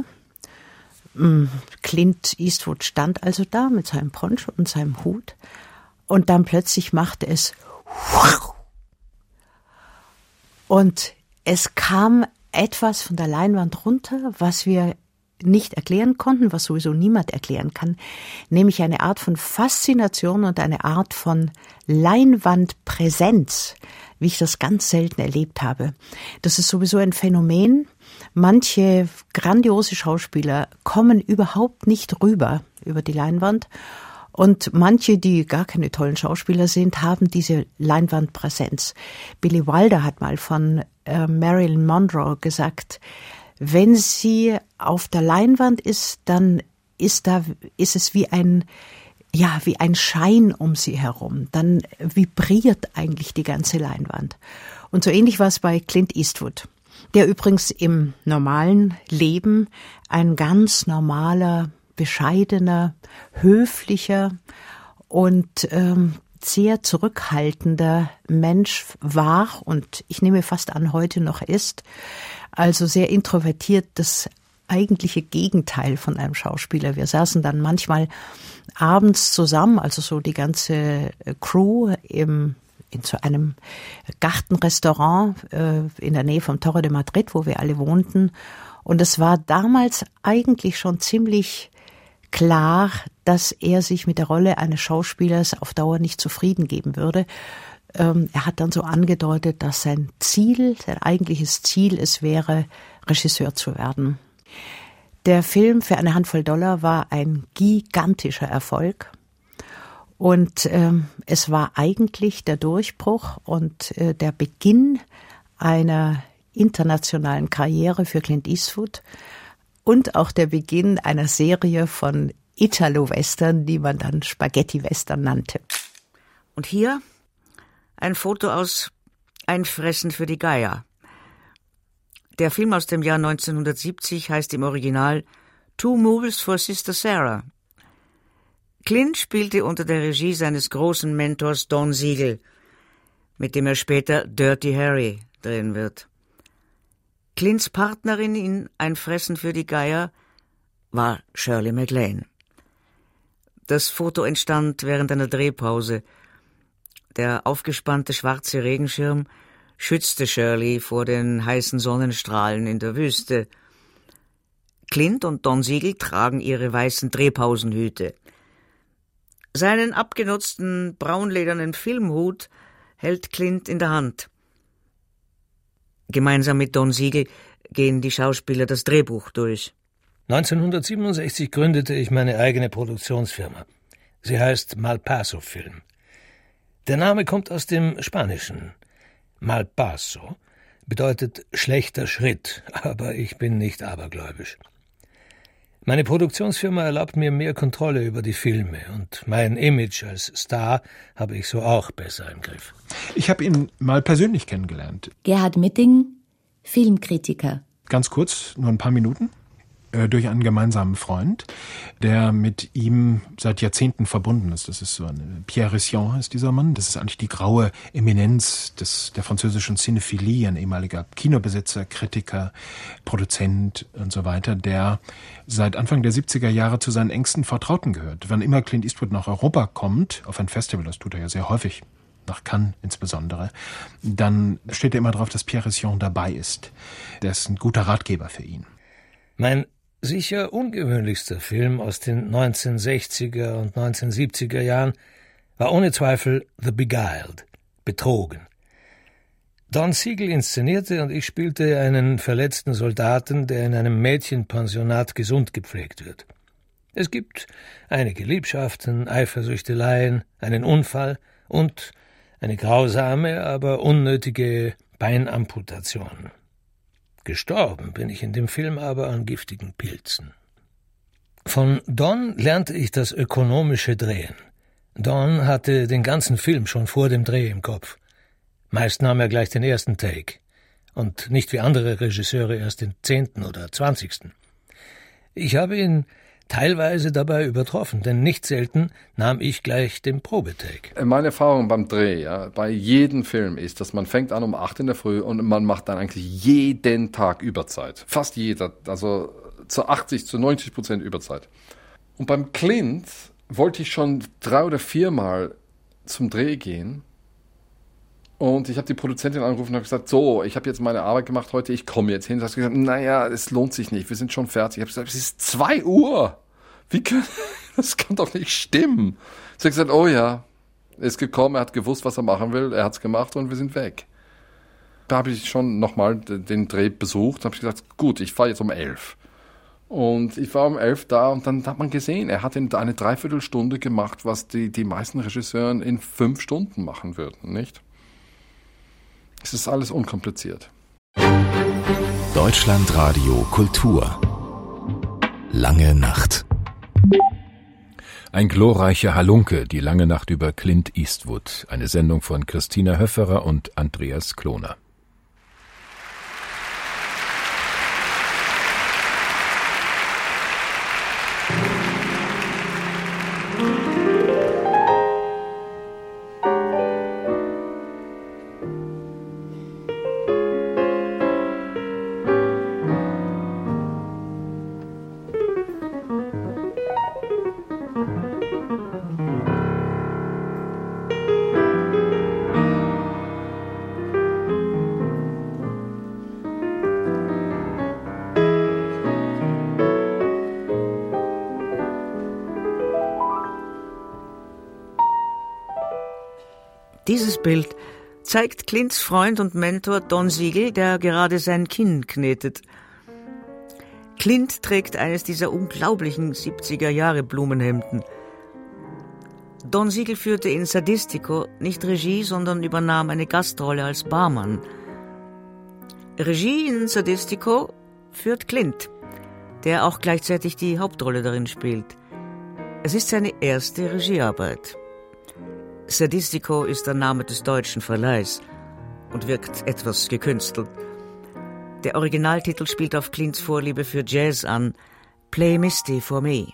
Clint Eastwood stand also da mit seinem Poncho und seinem Hut. Und dann plötzlich machte es und es kam etwas von der Leinwand runter, was wir nicht erklären konnten, was sowieso niemand erklären kann, nämlich eine Art von Faszination und eine Art von Leinwandpräsenz, wie ich das ganz selten erlebt habe. Das ist sowieso ein Phänomen. Manche grandiose Schauspieler kommen überhaupt nicht rüber über die Leinwand. Und manche, die gar keine tollen Schauspieler sind, haben diese Leinwandpräsenz. Billy Wilder hat mal von Marilyn Monroe gesagt, wenn sie auf der Leinwand ist, dann ist es wie ein Schein um sie herum. Dann vibriert eigentlich die ganze Leinwand. Und so ähnlich war es bei Clint Eastwood, der übrigens im normalen Leben ein ganz normaler, bescheidener, höflicher und sehr zurückhaltender Mensch war und ich nehme fast an, heute noch ist. Also sehr introvertiert, das eigentliche Gegenteil von einem Schauspieler. Wir saßen dann manchmal abends zusammen, also so die ganze Crew in so einem Gartenrestaurant in der Nähe vom Torre de Madrid, wo wir alle wohnten. Und es war damals eigentlich schon ziemlich klar, dass er sich mit der Rolle eines Schauspielers auf Dauer nicht zufrieden geben würde. Er hat dann so angedeutet, dass sein eigentliches Ziel es wäre, Regisseur zu werden. Der Film Für eine Handvoll Dollar war ein gigantischer Erfolg. Und es war eigentlich der Durchbruch und der Beginn einer internationalen Karriere für Clint Eastwood und auch der Beginn einer Serie von Italo-Western, die man dann Spaghetti-Western nannte. Und hier ein Foto aus Ein Fressen für die Geier. Der Film aus dem Jahr 1970 heißt im Original Two Moves for Sister Sarah. Clint spielte unter der Regie seines großen Mentors Don Siegel, mit dem er später Dirty Harry drehen wird. Clints Partnerin in Ein Fressen für die Geier war Shirley MacLaine. Das Foto entstand während einer Drehpause. Der aufgespannte schwarze Regenschirm schützte Shirley vor den heißen Sonnenstrahlen in der Wüste. Clint und Don Siegel tragen ihre weißen Drehpausenhüte. Seinen abgenutzten braunledernen Filmhut hält Clint in der Hand. Gemeinsam mit Don Siegel gehen die Schauspieler das Drehbuch durch. 1967 gründete ich meine eigene Produktionsfirma. Sie heißt Malpaso Film. Der Name kommt aus dem Spanischen. Malpaso bedeutet schlechter Schritt, aber ich bin nicht abergläubisch. Meine Produktionsfirma erlaubt mir mehr Kontrolle über die Filme und mein Image als Star habe ich so auch besser im Griff. Ich habe ihn mal persönlich kennengelernt. Gerhard Mitting, Filmkritiker. Ganz kurz, nur ein paar Minuten. Durch einen gemeinsamen Freund, der mit ihm seit Jahrzehnten verbunden ist. Das ist so Pierre Rission ist dieser Mann. Das ist eigentlich die graue Eminenz der französischen Cinephilie, ein ehemaliger Kinobesitzer, Kritiker, Produzent und so weiter, der seit Anfang der 70er Jahre zu seinen engsten Vertrauten gehört. Wann immer Clint Eastwood nach Europa kommt, auf ein Festival, das tut er ja sehr häufig, nach Cannes insbesondere, dann steht er immer darauf, dass Pierre Risson dabei ist. Der ist ein guter Ratgeber für ihn. Mein sicher ungewöhnlichster Film aus den 1960er und 1970er Jahren war ohne Zweifel The Beguiled, Betrogen. Don Siegel inszenierte und ich spielte einen verletzten Soldaten, der in einem Mädchenpensionat gesund gepflegt wird. Es gibt einige Liebschaften, Eifersüchteleien, einen Unfall und eine grausame, aber unnötige Beinamputation. Gestorben bin ich in dem Film aber an giftigen Pilzen. Von Don lernte ich das ökonomische Drehen. Don hatte den ganzen Film schon vor dem Dreh im Kopf. Meist nahm er gleich den ersten Take und nicht wie andere Regisseure erst den 10. oder 20. Ich habe ihn teilweise dabei übertroffen, denn nicht selten nahm ich gleich den Probetake. Meine Erfahrung beim Dreh, bei jedem Film ist, dass man fängt an um 8 in der Früh und man macht dann eigentlich jeden Tag Überzeit. Fast jeder, also zu 80, zu 90% Überzeit. Und beim Clint wollte ich schon 3 oder 4 Mal zum Dreh gehen. Und ich habe die Produzentin angerufen und habe gesagt, so, ich habe jetzt meine Arbeit gemacht heute, ich komme jetzt hin. Sie hat gesagt, naja, es lohnt sich nicht, wir sind schon fertig. Ich habe gesagt, es ist 2 Uhr. Das kann doch nicht stimmen. Sie hat gesagt, oh ja, er ist gekommen, er hat gewusst, was er machen will, er hat es gemacht und wir sind weg. Da habe ich schon nochmal den Dreh besucht und habe gesagt, gut, ich fahre jetzt um 11. Und ich war um 11 da und dann hat man gesehen, er hat eine Dreiviertelstunde gemacht, was die meisten Regisseuren in 5 Stunden machen würden, nicht? Es ist alles unkompliziert. Deutschlandradio Kultur. Lange Nacht. Ein glorreicher Halunke, die lange Nacht über Clint Eastwood. Eine Sendung von Christina Höfferer und Andreas Kloner. Dieses Bild zeigt Clints Freund und Mentor Don Siegel, der gerade sein Kinn knetet. Clint trägt eines dieser unglaublichen 70er-Jahre-Blumenhemden. Don Siegel führte in Sadistico nicht Regie, sondern übernahm eine Gastrolle als Barmann. Regie in Sadistico führt Clint, der auch gleichzeitig die Hauptrolle darin spielt. Es ist seine erste Regiearbeit. Sadistico ist der Name des deutschen Verleihs und wirkt etwas gekünstelt. Der Originaltitel spielt auf Clints Vorliebe für Jazz an, Play Misty for Me.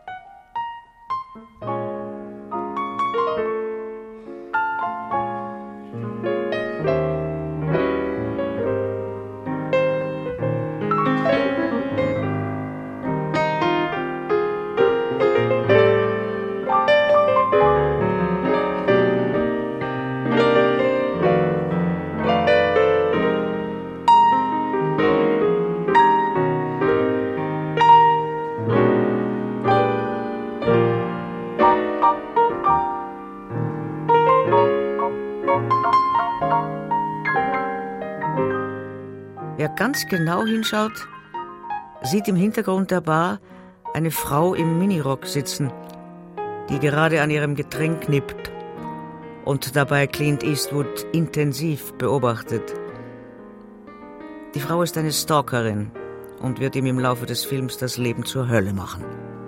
Wer ganz genau hinschaut, sieht im Hintergrund der Bar eine Frau im Minirock sitzen, die gerade an ihrem Getränk nippt und dabei Clint Eastwood intensiv beobachtet. Die Frau ist eine Stalkerin und wird ihm im Laufe des Films das Leben zur Hölle machen.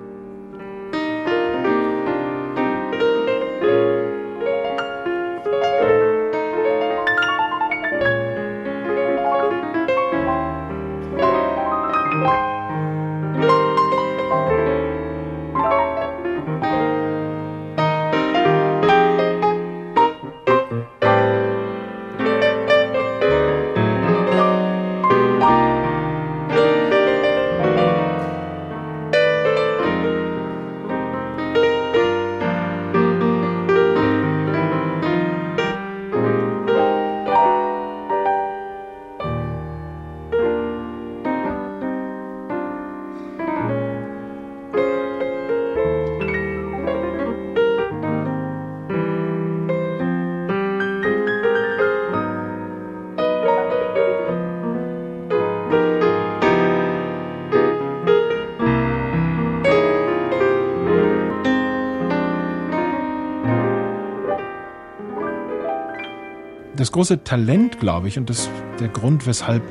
Das große Talent, glaube ich, und das der Grund, weshalb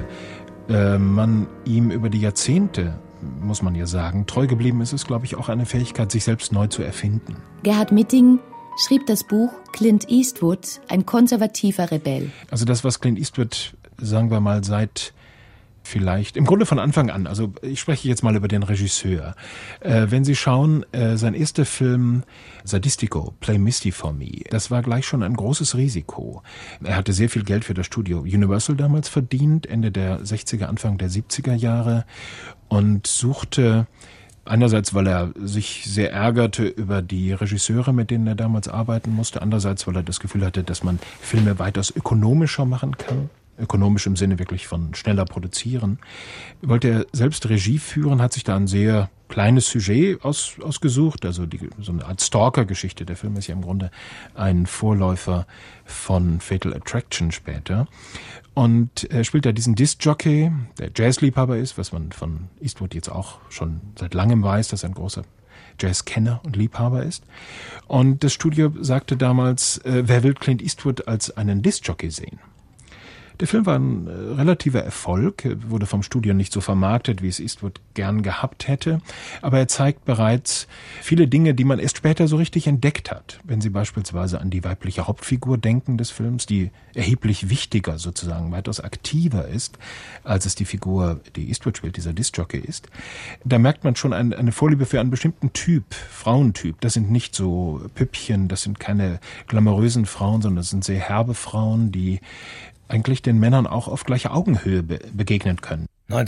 man ihm über die Jahrzehnte, muss man ja sagen, treu geblieben ist, ist, glaube ich, auch eine Fähigkeit, sich selbst neu zu erfinden. Gerhard Mitting schrieb das Buch Clint Eastwood, ein konservativer Rebell. Also das, was Clint Eastwood, sagen wir mal, seit vielleicht, im Grunde von Anfang an, also ich spreche jetzt mal über den Regisseur. Wenn Sie schauen, sein erster Film Sadistico, Play Misty for Me, das war gleich schon ein großes Risiko. Er hatte sehr viel Geld für das Studio Universal damals verdient, Ende der 60er, Anfang der 70er Jahre, und suchte einerseits, weil er sich sehr ärgerte über die Regisseure, mit denen er damals arbeiten musste, andererseits, weil er das Gefühl hatte, dass man Filme weitaus ökonomischer machen kann. Ökonomisch im Sinne wirklich von schneller produzieren. Wollte er selbst Regie führen, hat sich da ein sehr kleines Sujet ausgesucht, also so eine Art Stalker-Geschichte. Der Film ist ja im Grunde ein Vorläufer von Fatal Attraction später. Und er spielt da diesen Disc-Jockey, der Jazzliebhaber ist, was man von Eastwood jetzt auch schon seit langem weiß, dass er ein großer Jazzkenner und Liebhaber ist. Und das Studio sagte damals, wer will Clint Eastwood als einen Disc-Jockey sehen? Der Film war ein relativer Erfolg, wurde vom Studio nicht so vermarktet, wie es Eastwood gern gehabt hätte, aber er zeigt bereits viele Dinge, die man erst später so richtig entdeckt hat. Wenn Sie beispielsweise an die weibliche Hauptfigur denken des Films, die erheblich wichtiger sozusagen, weitaus aktiver ist, als es die Figur, die Eastwood spielt, dieser Disc-Jockey ist, da merkt man schon eine Vorliebe für einen bestimmten Typ, Frauentyp. Das sind nicht so Püppchen, das sind keine glamourösen Frauen, sondern das sind sehr herbe Frauen, die eigentlich den Männern auch auf gleicher Augenhöhe begegnen können.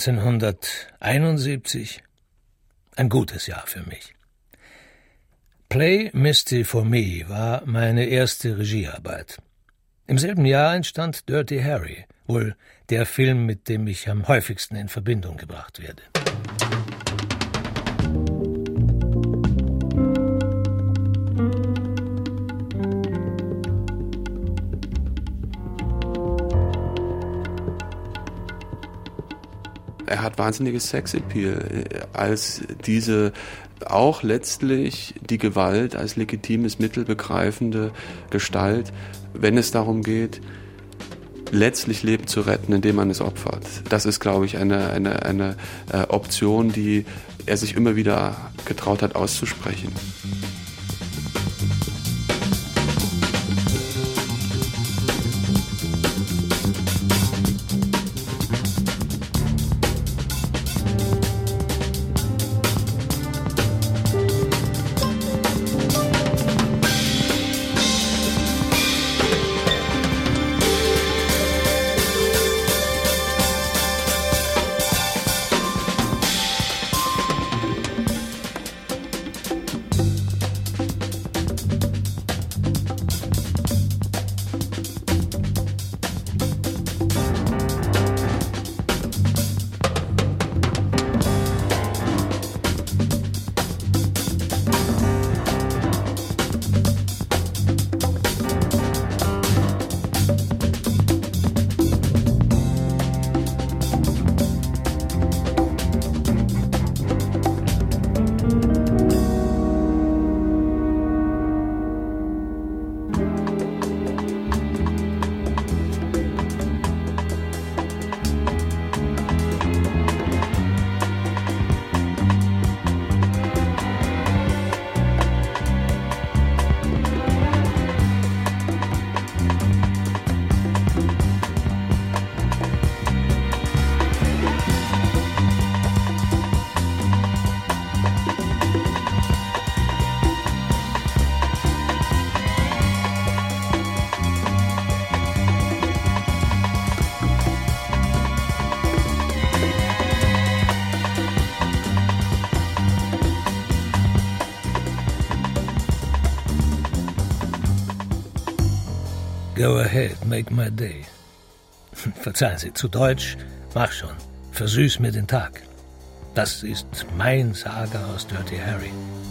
1971, ein gutes Jahr für mich. Play Misty for Me war meine erste Regiearbeit. Im selben Jahr entstand Dirty Harry, wohl der Film, mit dem ich am häufigsten in Verbindung gebracht werde. Er hat wahnsinniges Sexappeal, als diese auch letztlich die Gewalt als legitimes Mittel begreifende Gestalt, wenn es darum geht, letztlich Leben zu retten, indem man es opfert. Das ist, glaube ich, eine Option, die er sich immer wieder getraut hat auszusprechen. Go ahead, make my day. Verzeihen Sie, zu Deutsch, mach schon, versüß mir den Tag. Das ist mein Sage aus Dirty Harry.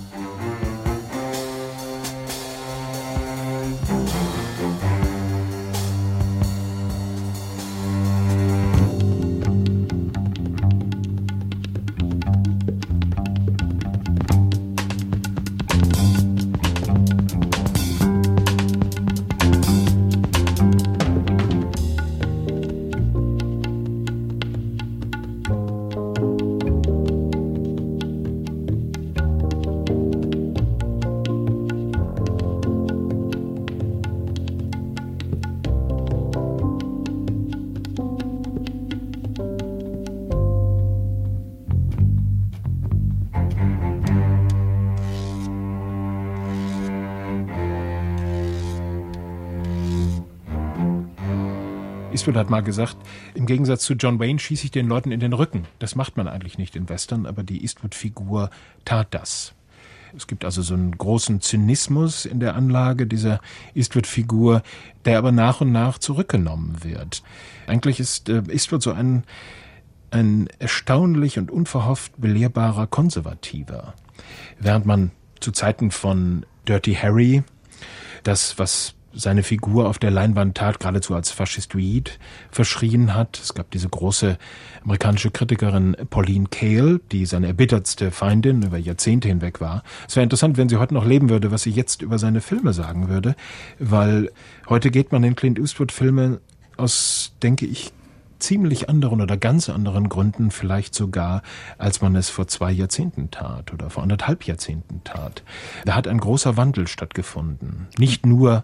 Eastwood hat mal gesagt, im Gegensatz zu John Wayne schieße ich den Leuten in den Rücken. Das macht man eigentlich nicht in Western, aber die Eastwood-Figur tat das. Es gibt also so einen großen Zynismus in der Anlage dieser Eastwood-Figur, der aber nach und nach zurückgenommen wird. Eigentlich ist Eastwood so ein erstaunlich und unverhofft belehrbarer Konservativer. Während man zu Zeiten von Dirty Harry das, was seine Figur auf der Leinwand tat, geradezu als faschistoid verschrien hat. Es gab diese große amerikanische Kritikerin Pauline Kael, die seine erbittertste Feindin über Jahrzehnte hinweg war. Es wäre interessant, wenn sie heute noch leben würde, was sie jetzt über seine Filme sagen würde, weil heute geht man in Clint Eastwood-Filme aus, denke ich, ziemlich anderen oder ganz anderen Gründen vielleicht sogar, als man es vor 2 Jahrzehnten tat oder vor 1,5 Jahrzehnten tat. Da hat ein großer Wandel stattgefunden. Nicht nur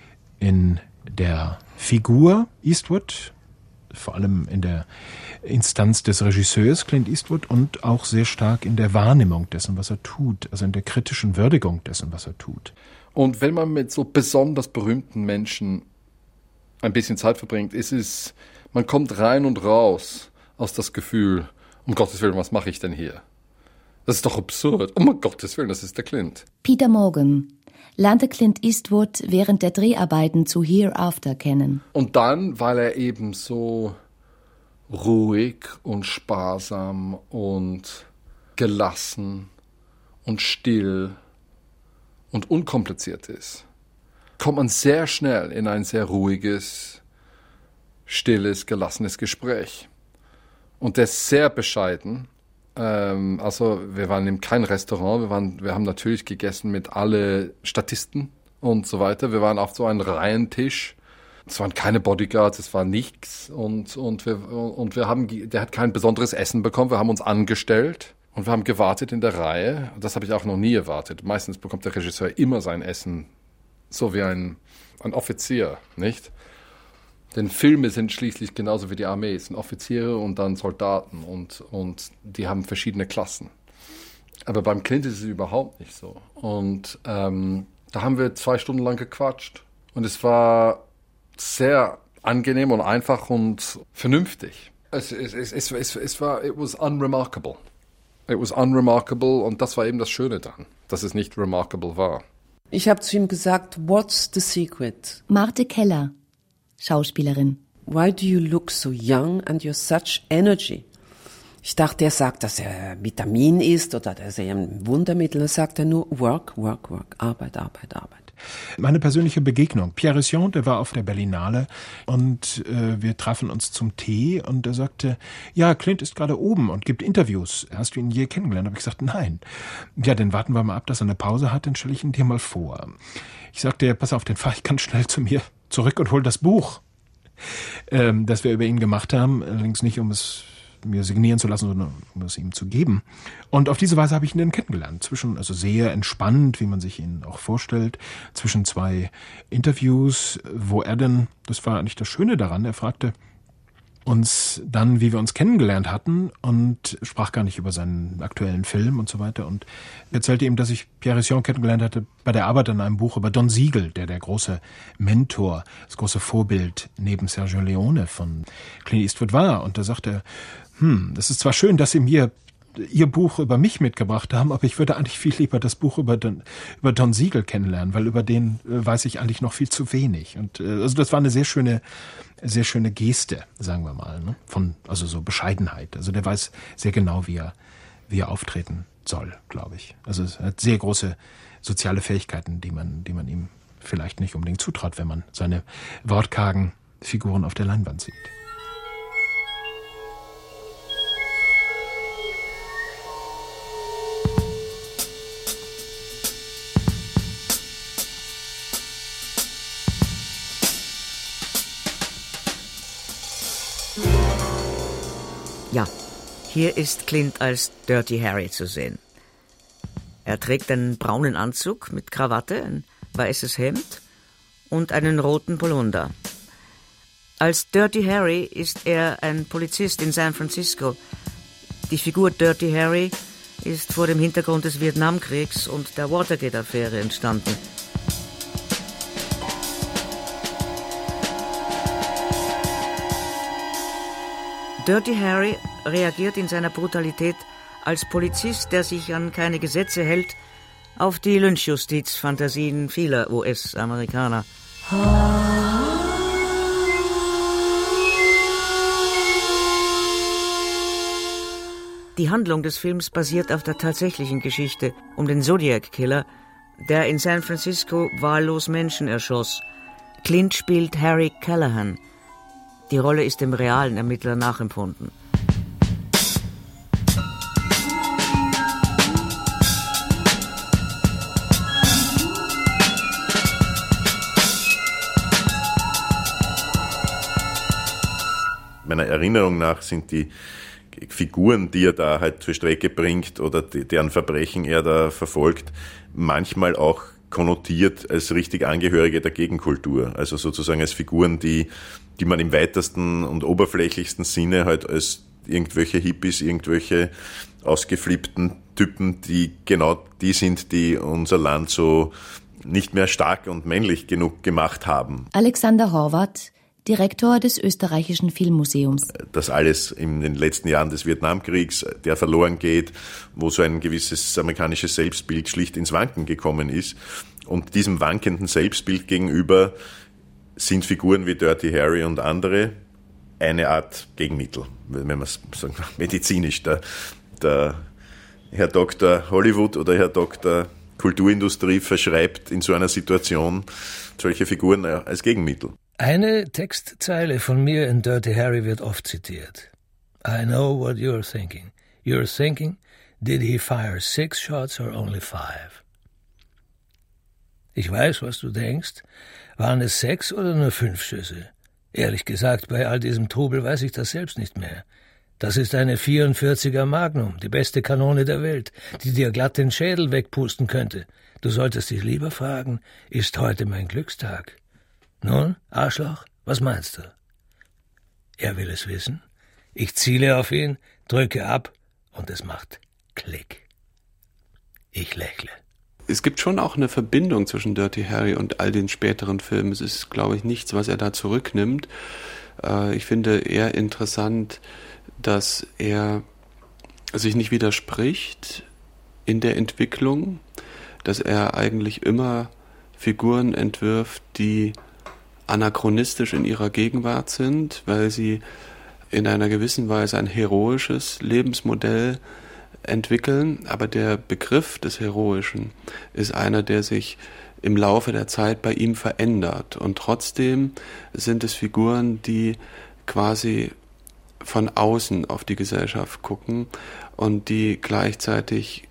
in der Figur Eastwood, vor allem in der Instanz des Regisseurs Clint Eastwood und auch sehr stark in der Wahrnehmung dessen, was er tut, also in der kritischen Würdigung dessen, was er tut. Und wenn man mit so besonders berühmten Menschen ein bisschen Zeit verbringt, man kommt rein und raus aus das Gefühl, um Gottes Willen, was mache ich denn hier? Das ist doch absurd. Um Gottes Willen, das ist der Clint. Peter Morgan lernte Clint Eastwood während der Dreharbeiten zu Hereafter kennen. Und dann, weil er eben so ruhig und sparsam und gelassen und still und unkompliziert ist, kommt man sehr schnell in ein sehr ruhiges, stilles, gelassenes Gespräch. Und der ist sehr bescheiden. Also wir waren in kein Restaurant, wir haben natürlich gegessen mit alle Statisten und so weiter. Wir waren auf so einem Reihentisch Es waren keine Bodyguards, es war nichts der hat kein besonderes Essen bekommen. Wir haben uns angestellt und wir haben gewartet in der Reihe. Das habe ich auch noch nie erwartet. Meistens bekommt der Regisseur immer sein Essen, so wie ein Offizier, nicht? Denn Filme sind schließlich genauso wie die Armee. Es sind Offiziere und dann Soldaten und die haben verschiedene Klassen. Aber beim Clint ist es überhaupt nicht so. Und da haben wir 2 Stunden lang gequatscht. Und es war sehr angenehm und einfach und vernünftig. It was unremarkable. It was unremarkable und das war eben das Schöne daran, dass es nicht remarkable war. Ich habe zu ihm gesagt, what's the secret? Marte Keller, Schauspielerin. Why do you look so young and you're such energy? Ich dachte, er sagt, dass er Vitamin isst oder dass er ein Wundermittel. Dann sagt er nur work, work, work, Arbeit, Arbeit, Arbeit. Meine persönliche Begegnung. Pierre Richon, der war auf der Berlinale und wir trafen uns zum Tee und er sagte, ja, Clint ist gerade oben und gibt Interviews. Hast du ihn je kennengelernt? Habe ich gesagt, nein. Ja, dann warten wir mal ab, dass er eine Pause hat, dann stelle ich ihn dir mal vor. Ich sagte, pass auf, dann fahre ich ganz schnell zu mir zurück und hol das Buch, das wir über ihn gemacht haben. Allerdings nicht, um es mir signieren zu lassen, sondern um es ihm zu geben. Und auf diese Weise habe ich ihn dann kennengelernt. Also sehr entspannt, wie man sich ihn auch vorstellt, zwischen 2 Interviews, wo er dann, das war eigentlich das Schöne daran, er fragte uns dann, wie wir uns kennengelernt hatten und sprach gar nicht über seinen aktuellen Film und so weiter und erzählte ihm, dass ich Pierre Richon kennengelernt hatte bei der Arbeit an einem Buch über Don Siegel, der große Mentor, das große Vorbild neben Sergio Leone von Clint Eastwood war. Und da sagte er, das ist zwar schön, dass Sie mir Ihr Buch über mich mitgebracht haben, aber ich würde eigentlich viel lieber das Buch über Don Siegel kennenlernen, weil über den weiß ich eigentlich noch viel zu wenig. Und also das war eine sehr schöne Geste, sagen wir mal, ne? Also so Bescheidenheit. Also der weiß sehr genau, wie er auftreten soll, glaube ich. Also er hat sehr große soziale Fähigkeiten, die man ihm vielleicht nicht unbedingt zutraut, wenn man seine wortkargen Figuren auf der Leinwand sieht. Ja, hier ist Clint als Dirty Harry zu sehen. Er trägt einen braunen Anzug mit Krawatte, ein weißes Hemd und einen roten Polunder. Als Dirty Harry ist er ein Polizist in San Francisco. Die Figur Dirty Harry ist vor dem Hintergrund des Vietnamkriegs und der Watergate-Affäre entstanden. Dirty Harry reagiert in seiner Brutalität als Polizist, der sich an keine Gesetze hält, auf die Lynchjustiz-Fantasien vieler US-Amerikaner. Die Handlung des Films basiert auf der tatsächlichen Geschichte um den Zodiac Killer, der in San Francisco wahllos Menschen erschoss. Clint spielt Harry Callahan. Die Rolle ist dem realen Ermittler nachempfunden. Meiner Erinnerung nach sind die Figuren, die er da halt zur Strecke bringt oder deren Verbrechen er da verfolgt, manchmal auch konnotiert als richtig Angehörige der Gegenkultur. Also sozusagen als Figuren, die man im weitesten und oberflächlichsten Sinne halt als irgendwelche Hippies, irgendwelche ausgeflippten Typen, die genau die sind, die unser Land so nicht mehr stark und männlich genug gemacht haben. Alexander Horvath, Direktor des Österreichischen Filmmuseums. Das alles in den letzten Jahren des Vietnamkriegs, der verloren geht, wo so ein gewisses amerikanisches Selbstbild schlicht ins Wanken gekommen ist. Und diesem wankenden Selbstbild gegenüber sind Figuren wie Dirty Harry und andere eine Art Gegenmittel, wenn man es sagen, medizinisch. Der Herr Dr. Hollywood oder Herr Dr. Kulturindustrie verschreibt in so einer Situation solche Figuren als Gegenmittel. Eine Textzeile von mir in Dirty Harry wird oft zitiert. I know what you're thinking. You're thinking, did he fire 6 shots or only 5? Ich weiß, was du denkst. Waren es 6 oder nur 5 Schüsse? Ehrlich gesagt, bei all diesem Trubel weiß ich das selbst nicht mehr. Das ist eine 44er Magnum, die beste Kanone der Welt, die dir glatt den Schädel wegpusten könnte. Du solltest dich lieber fragen, ist heute mein Glückstag? Nun, Arschloch, was meinst du? Er will es wissen. Ich ziele auf ihn, drücke ab und es macht Klick. Ich lächle. Es gibt schon auch eine Verbindung zwischen Dirty Harry und all den späteren Filmen. Es ist, glaube ich, nichts, was er da zurücknimmt. Ich finde eher interessant, dass er sich nicht widerspricht in der Entwicklung, dass er eigentlich immer Figuren entwirft, die anachronistisch in ihrer Gegenwart sind, weil sie in einer gewissen Weise ein heroisches Lebensmodell entwickeln, aber der Begriff des Heroischen ist einer, der sich im Laufe der Zeit bei ihm verändert, und trotzdem sind es Figuren, die quasi von außen auf die Gesellschaft gucken und die gleichzeitig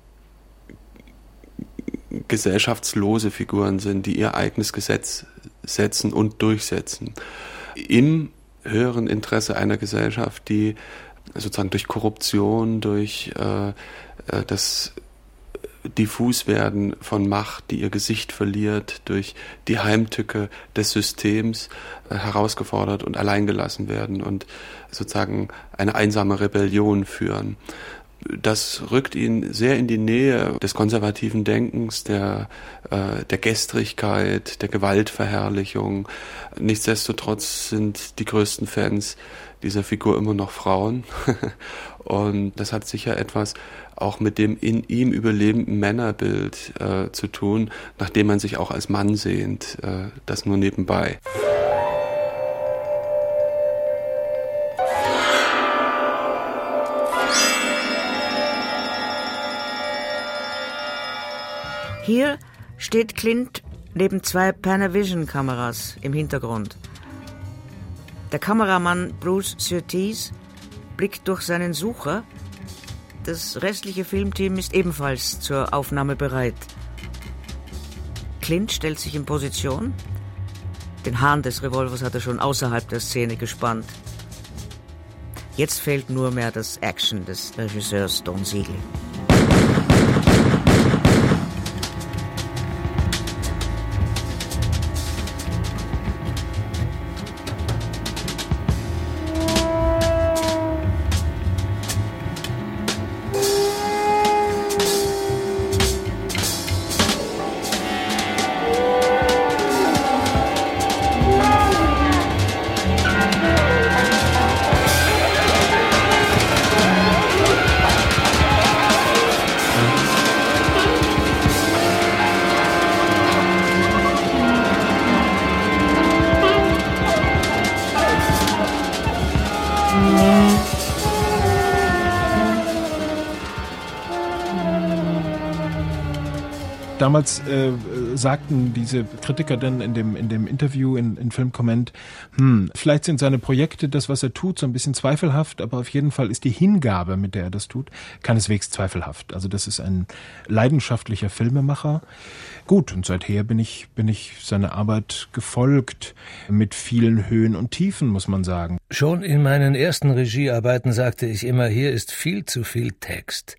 gesellschaftslose Figuren sind, die ihr eigenes Gesetz setzen und durchsetzen. Im höheren Interesse einer Gesellschaft, die sozusagen durch Korruption, durch das Diffuswerden von Macht, die ihr Gesicht verliert, durch die Heimtücke des Systems herausgefordert und alleingelassen werden und sozusagen eine einsame Rebellion führen. Das rückt ihn sehr in die Nähe des konservativen Denkens, der Gestrigkeit, der Gewaltverherrlichung. Nichtsdestotrotz sind die größten Fans dieser Figur immer noch Frauen. Und das hat sicher etwas auch mit dem in ihm überlebenden Männerbild zu tun, nach dem man sich auch als Mann sehnt. Das nur nebenbei. Hier steht Clint neben 2 Panavision-Kameras im Hintergrund. Der Kameramann Bruce Surtees blickt durch seinen Sucher. Das restliche Filmteam ist ebenfalls zur Aufnahme bereit. Clint stellt sich in Position. Den Hahn des Revolvers hat er schon außerhalb der Szene gespannt. Jetzt fehlt nur mehr das Action des Regisseurs Don Siegel. Damals sagten diese Kritiker dann in dem Interview in Filmkomment, vielleicht sind seine Projekte, das, was er tut, so ein bisschen zweifelhaft, aber auf jeden Fall ist die Hingabe, mit der er das tut, keineswegs zweifelhaft. Also das ist ein leidenschaftlicher Filmemacher. Gut, und seither bin ich seiner Arbeit gefolgt, mit vielen Höhen und Tiefen, muss man sagen. Schon in meinen ersten Regiearbeiten sagte ich immer, hier ist viel zu viel Text.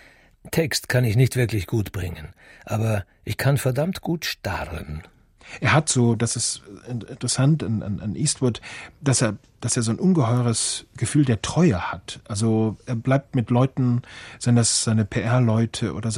Text kann ich nicht wirklich gut bringen, aber ich kann verdammt gut starren. Er hat so, das ist interessant an Eastwood, dass er so ein ungeheures Gefühl der Treue hat. Also er bleibt mit Leuten, seien das seine PR-Leute oder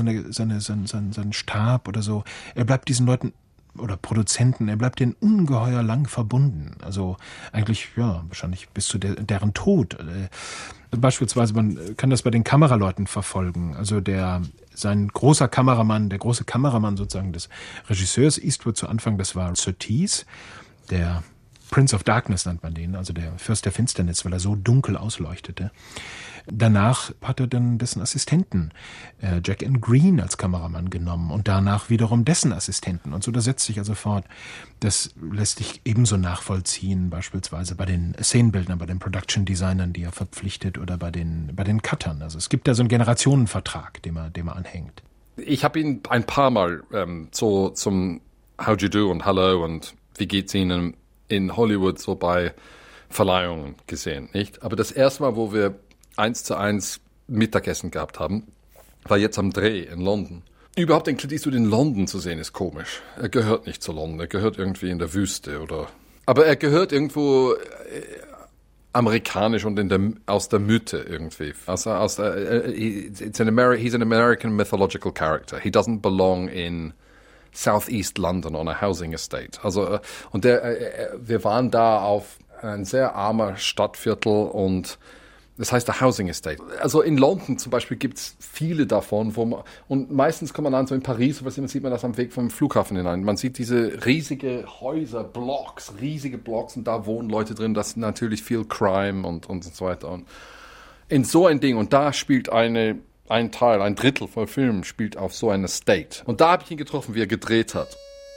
sein Stab oder so, er bleibt diesen Leuten oder Produzenten, er bleibt denen ungeheuer lang verbunden. Also eigentlich, ja, wahrscheinlich bis zu deren Tod. Beispielsweise, man kann das bei den Kameraleuten verfolgen. Also sein großer Kameramann, der große Kameramann sozusagen des Regisseurs Eastwood zu Anfang, das war Surtees, der Prince of Darkness nennt man den, also der Fürst der Finsternis, weil er so dunkel ausleuchtete. Danach hat er dann dessen Assistenten, Jack N. Green, als Kameramann genommen und danach wiederum dessen Assistenten. Und so, das setzt sich also fort. Das lässt sich ebenso nachvollziehen, beispielsweise bei den Szenenbildnern, bei den Production Designern, die er verpflichtet, oder bei den Cuttern. Also es gibt da so einen Generationenvertrag, dem er anhängt. Ich habe ihn ein paar Mal so zum How do you do und Hallo und wie geht's Ihnen in Hollywood so bei Verleihungen gesehen, nicht? Aber das erste Mal, wo wir 1:1 Mittagessen gehabt haben, war jetzt am Dreh in London. Überhaupt den Clint Eastwood in London zu sehen, ist komisch. Er gehört nicht zu London, er gehört irgendwie in der Wüste aber er gehört irgendwo amerikanisch und aus der Mythe irgendwie. He's an American mythological character. He doesn't belong in Southeast London on a housing estate. Also, und wir waren da auf ein sehr armer Stadtviertel und das heißt der Housing Estate. Also in London zum Beispiel gibt es viele davon, und meistens kommt man dann so in Paris, sieht man das am Weg vom Flughafen hinein. Man sieht diese riesige Häuser, riesige Blocks und da wohnen Leute drin, das ist natürlich viel Crime und so weiter. Und in so ein Ding, und da spielt ein Drittel vom Film spielt auf so einer Estate. Und da habe ich ihn getroffen, wie er gedreht hat.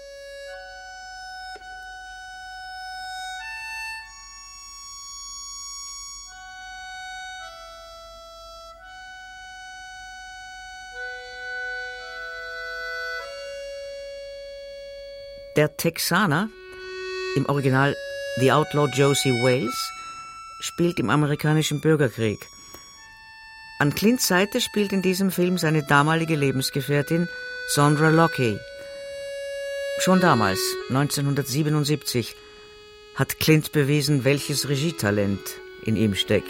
Der Texaner, im Original The Outlaw Josie Wales, spielt im amerikanischen Bürgerkrieg. An Clints Seite spielt in diesem Film seine damalige Lebensgefährtin Sondra Locke. Schon damals, 1977, hat Clint bewiesen, welches Regietalent in ihm steckt.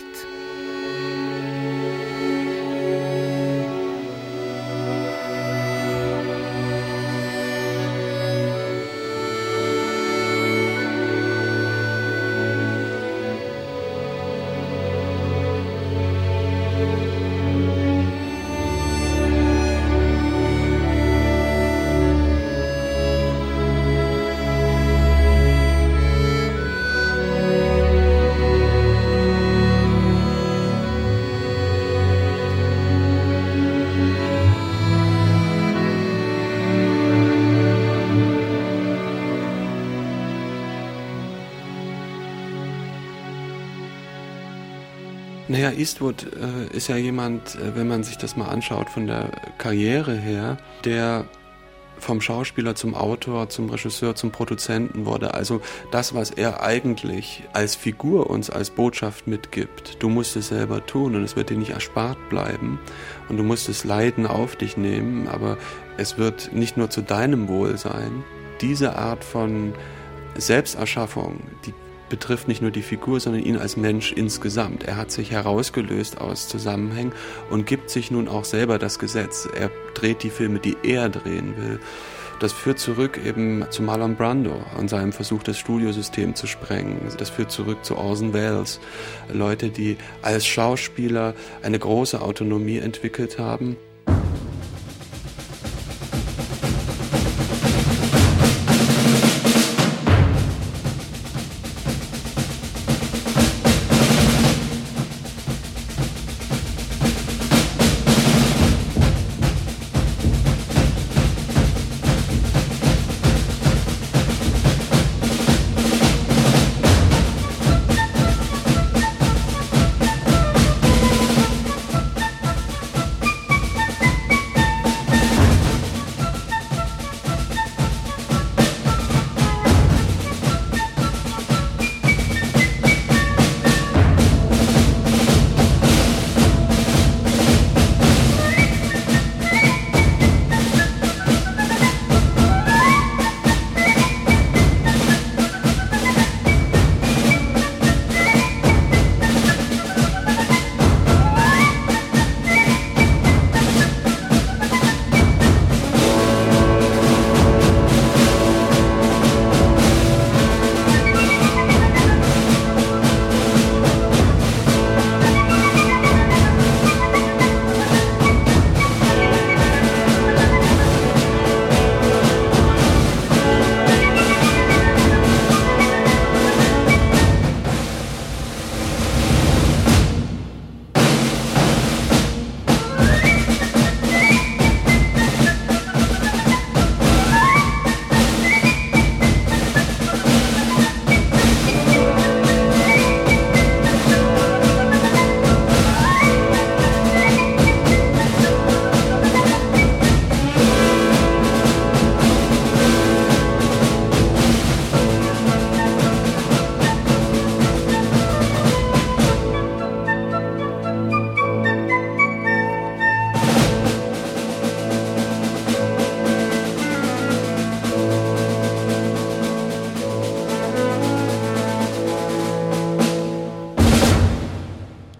Naja, Eastwood ist ja jemand, wenn man sich das mal anschaut von der Karriere her, der vom Schauspieler zum Autor, zum Regisseur, zum Produzenten wurde. Also das, was er eigentlich als Figur uns als Botschaft mitgibt, du musst es selber tun und es wird dir nicht erspart bleiben und du musst das Leiden auf dich nehmen, aber es wird nicht nur zu deinem Wohl sein. Diese Art von Selbsterschaffung, die betrifft nicht nur die Figur, sondern ihn als Mensch insgesamt. Er hat sich herausgelöst aus Zusammenhängen und gibt sich nun auch selber das Gesetz. Er dreht die Filme, die er drehen will. Das führt zurück eben zu Marlon Brando und seinem Versuch, das Studiosystem zu sprengen. Das führt zurück zu Orson Welles. Leute, die als Schauspieler eine große Autonomie entwickelt haben.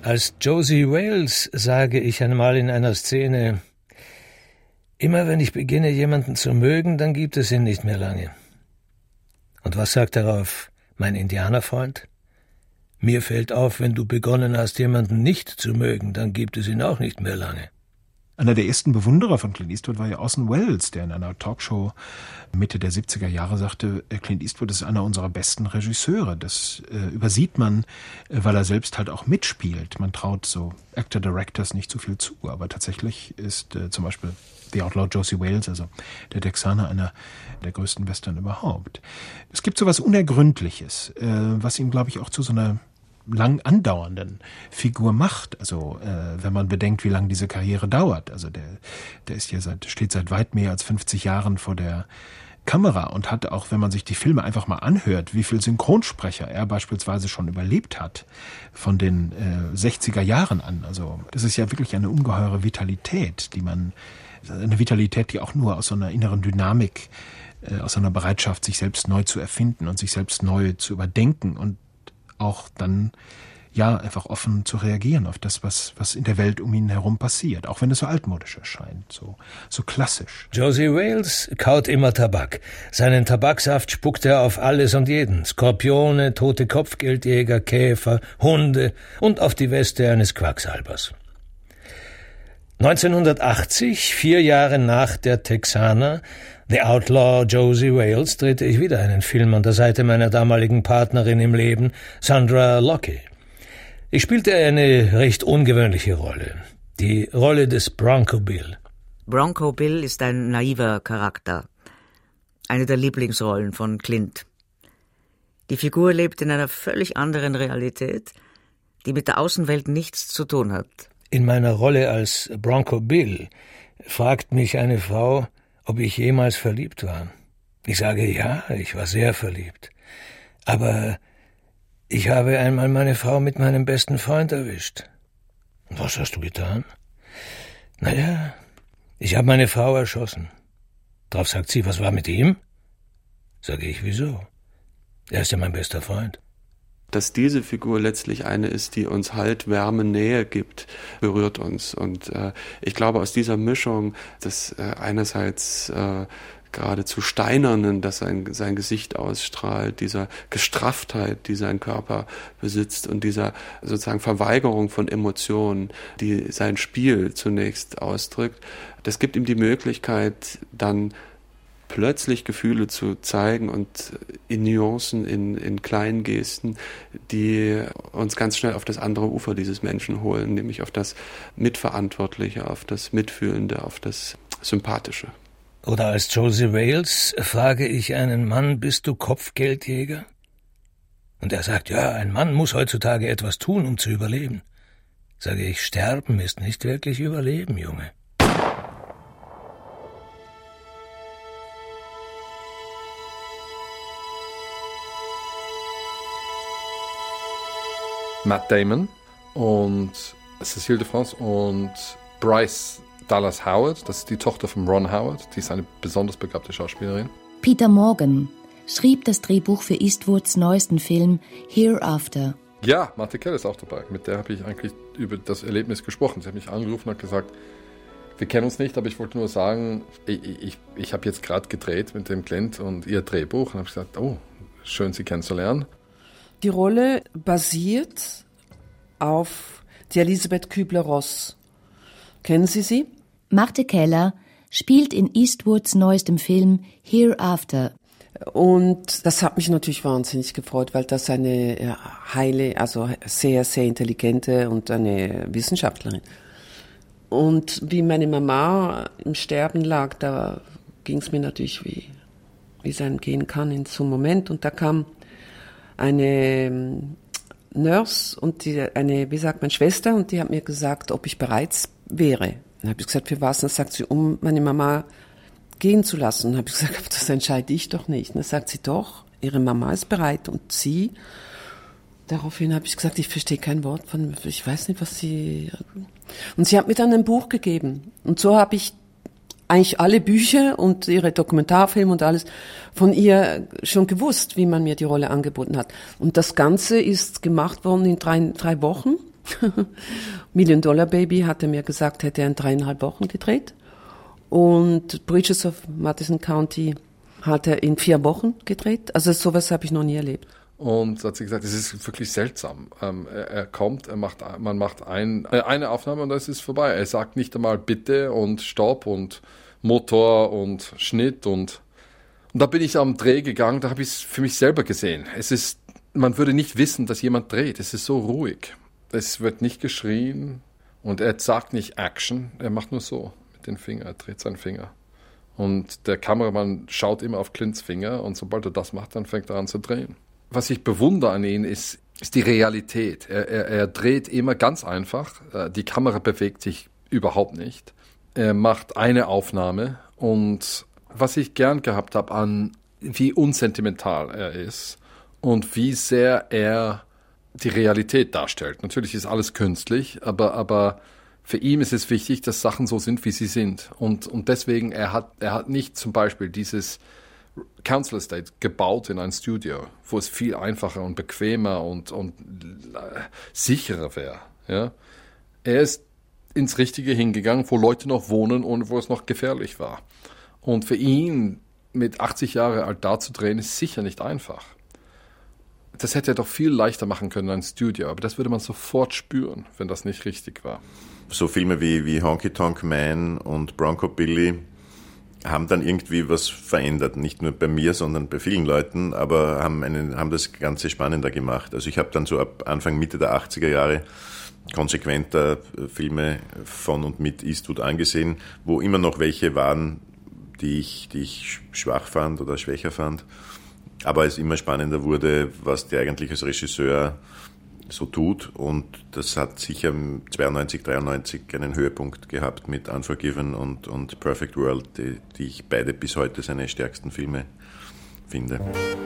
Als Josie Wales sage ich einmal in einer Szene: Immer wenn ich beginne, jemanden zu mögen, dann gibt es ihn nicht mehr lange. Und was sagt darauf mein Indianerfreund? Mir fällt auf, wenn du begonnen hast, jemanden nicht zu mögen, dann gibt es ihn auch nicht mehr lange. Einer der ersten Bewunderer von Clint Eastwood war ja Orson Welles, der in einer Talkshow Mitte der 70er Jahre sagte, Clint Eastwood ist einer unserer besten Regisseure. Das übersieht man, weil er selbst halt auch mitspielt. Man traut so Actor-Directors nicht so viel zu, aber tatsächlich ist zum Beispiel The Outlaw Josie Wales, also der Texaner, einer der größten Western überhaupt. Es gibt so was Unergründliches, was ihm, glaube ich, auch zu so einer lang andauernden Figur macht. Also wenn man bedenkt, wie lange diese Karriere dauert. Also der ist ja steht seit weit mehr als 50 Jahren vor der Kamera und hat auch, wenn man sich die Filme einfach mal anhört, wie viel Synchronsprecher er beispielsweise schon überlebt hat von den 60er Jahren an. Also das ist ja wirklich eine ungeheure Vitalität, die auch nur aus so einer inneren Dynamik, aus einer Bereitschaft, sich selbst neu zu erfinden und sich selbst neu zu überdenken und auch dann ja einfach offen zu reagieren auf das, was in der Welt um ihn herum passiert, auch wenn es so altmodisch erscheint, so klassisch. Josie Wales kaut immer Tabak. Seinen Tabaksaft spuckt er auf alles und jeden. Skorpione, tote Kopfgeldjäger, Käfer, Hunde und auf die Weste eines Quacksalbers. 1980, 4 Jahre nach Der Texaner, The Outlaw Josie Wales, drehte ich wieder einen Film an der Seite meiner damaligen Partnerin im Leben, Sandra Locke. Ich spielte eine recht ungewöhnliche Rolle, die Rolle des Bronco Bill. Bronco Bill ist ein naiver Charakter, eine der Lieblingsrollen von Clint. Die Figur lebt in einer völlig anderen Realität, die mit der Außenwelt nichts zu tun hat. In meiner Rolle als Bronco Bill fragt mich eine Frau, ob ich jemals verliebt war. Ich sage ja, ich war sehr verliebt. Aber ich habe einmal meine Frau mit meinem besten Freund erwischt. Und was hast du getan? Naja, ich habe meine Frau erschossen. Darauf sagt sie, was war mit ihm? Sage ich, wieso? Er ist ja mein bester Freund. Dass diese Figur letztlich eine ist, die uns Halt, Wärme, Nähe gibt, berührt uns. Und ich glaube, aus dieser Mischung des einerseits geradezu Steinernen, das sein Gesicht ausstrahlt, dieser Gestrafftheit, die sein Körper besitzt und dieser sozusagen Verweigerung von Emotionen, die sein Spiel zunächst ausdrückt, das gibt ihm die Möglichkeit, dann plötzlich Gefühle zu zeigen und in Nuancen, in kleinen Gesten, die uns ganz schnell auf das andere Ufer dieses Menschen holen, nämlich auf das Mitverantwortliche, auf das Mitfühlende, auf das Sympathische. Oder als Josie Wales frage ich einen Mann, bist du Kopfgeldjäger? Und er sagt, ja, ein Mann muss heutzutage etwas tun, um zu überleben. Sage ich, sterben ist nicht wirklich Überleben, Junge. Matt Damon und Cécile de France und Bryce Dallas Howard, das ist die Tochter von Ron Howard, die ist eine besonders begabte Schauspielerin. Peter Morgan schrieb das Drehbuch für Eastwoods neuesten Film Hereafter. Ja, Martha Kell ist auch dabei, mit der habe ich eigentlich über das Erlebnis gesprochen. Sie hat mich angerufen und hat gesagt, wir kennen uns nicht, aber ich wollte nur sagen, ich habe jetzt gerade gedreht mit dem Clint und ihr Drehbuch und habe gesagt, oh, schön Sie kennenzulernen. Die Rolle basiert auf die Elisabeth Kübler-Ross. Kennen Sie sie? Martha Keller spielt in Eastwoods neuestem Film Hereafter. Und das hat mich natürlich wahnsinnig gefreut, weil das eine heile, also sehr, sehr intelligente und eine Wissenschaftlerin. Und wie meine Mama im Sterben lag, da ging es mir natürlich, wie es einem gehen kann in so einem Moment. Und da kam eine Nurse und eine Schwester, und die hat mir gesagt, ob ich bereit wäre. Dann habe ich gesagt, für was? Dann sagt sie, um meine Mama gehen zu lassen. Dann habe ich gesagt, das entscheide ich doch nicht. Dann sagt sie, doch, ihre Mama ist bereit und sie. Daraufhin habe ich gesagt, ich verstehe kein Wort von, ich weiß nicht, was sie. Und sie hat mir dann ein Buch gegeben. Und so habe ich eigentlich alle Bücher und ihre Dokumentarfilme und alles von ihr schon gewusst, wie man mir die Rolle angeboten hat. Und das Ganze ist gemacht worden in drei Wochen. $1 Million Baby hat er mir gesagt, hätte er in 3,5 Wochen gedreht. Und Bridges of Madison County hat er in 4 Wochen gedreht. Also sowas habe ich noch nie erlebt. Und hat sie gesagt, es ist wirklich seltsam. Er kommt, man macht eine Aufnahme und das ist vorbei. Er sagt nicht einmal Bitte und Stopp und Motor und Schnitt. Und da bin ich am Dreh gegangen, da habe ich es für mich selber gesehen. Man würde nicht wissen, dass jemand dreht. Es ist so ruhig. Es wird nicht geschrien und er sagt nicht Action. Er macht nur so mit den Fingern, er dreht seinen Finger. Und der Kameramann schaut immer auf Clints Finger und sobald er das macht, dann fängt er an zu drehen. Was ich bewundere an ihm ist die Realität. Er dreht immer ganz einfach. Die Kamera bewegt sich überhaupt nicht. Er macht eine Aufnahme und was ich gern gehabt habe an wie unsentimental er ist und wie sehr er die Realität darstellt. Natürlich ist alles künstlich, aber für ihn ist es wichtig, dass Sachen so sind, wie sie sind. Und deswegen, er hat nicht zum Beispiel dieses Council Estate gebaut in ein Studio, wo es viel einfacher und bequemer und sicherer wäre. Ja? Er ist ins Richtige hingegangen, wo Leute noch wohnen und wo es noch gefährlich war. Und für ihn, mit 80 Jahre alt da zu drehen, ist sicher nicht einfach. Das hätte er doch viel leichter machen können in ein Studio, aber das würde man sofort spüren, wenn das nicht richtig war. So Filme wie Honky Tonk Man und Bronco Billy haben dann irgendwie was verändert. Nicht nur bei mir, sondern bei vielen Leuten, aber haben das Ganze spannender gemacht. Also ich habe dann so ab Anfang, Mitte der 80er Jahre konsequenter Filme von und mit Eastwood angesehen, wo immer noch welche waren, die ich schwach fand oder schwächer fand. Aber es immer spannender wurde, was der eigentlich als Regisseur so tut. Und das hat sicher 92, 93 einen Höhepunkt gehabt mit Unforgiven und Perfect World, die ich beide bis heute seine stärksten Filme finde.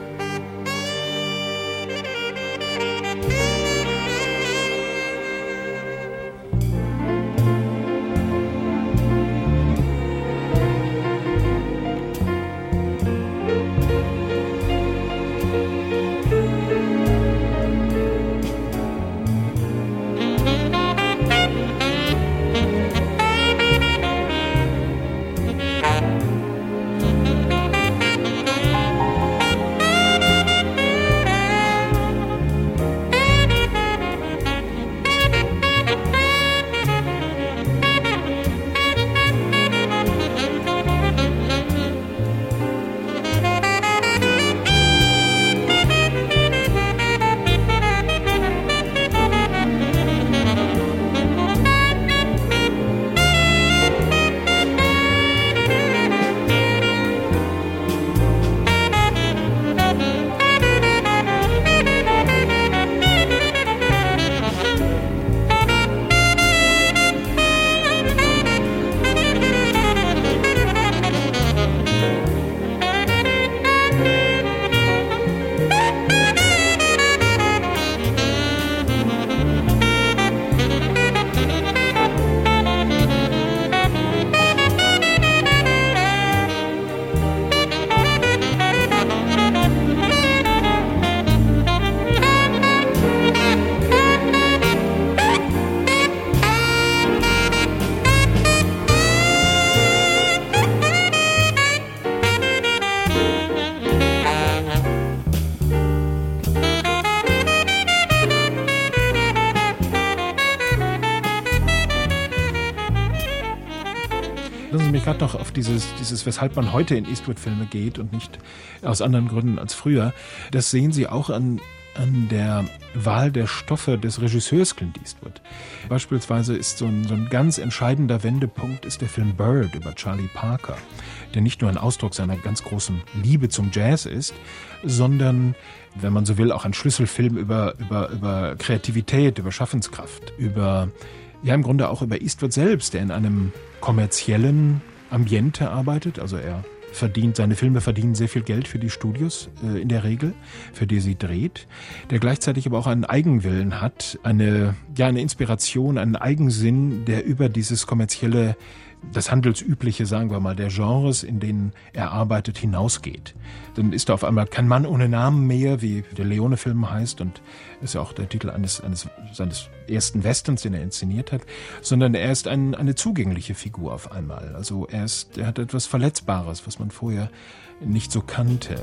gerade noch auf dieses, weshalb man heute in Eastwood-Filme geht und nicht aus anderen Gründen als früher. Das sehen Sie auch an der Wahl der Stoffe des Regisseurs Clint Eastwood. Beispielsweise ist so ein ganz entscheidender Wendepunkt ist der Film Bird über Charlie Parker, der nicht nur ein Ausdruck seiner ganz großen Liebe zum Jazz ist, sondern, wenn man so will, auch ein Schlüsselfilm über Kreativität, über Schaffenskraft, im Grunde auch über Eastwood selbst, der in einem kommerziellen Ambiente arbeitet, also seine Filme verdienen sehr viel Geld für die Studios, in der Regel, für die sie dreht, der gleichzeitig aber auch einen Eigenwillen hat, eine Inspiration, einen Eigensinn, der über dieses Kommerzielle das handelsübliche, sagen wir mal, der Genres, in denen er arbeitet, hinausgeht. Dann ist er auf einmal kein Mann ohne Namen mehr, wie der Leone-Film heißt, und ist ja auch der Titel seines ersten Westerns, den er inszeniert hat, sondern er ist eine zugängliche Figur auf einmal. Also er hat etwas Verletzbares, was man vorher nicht so kannte.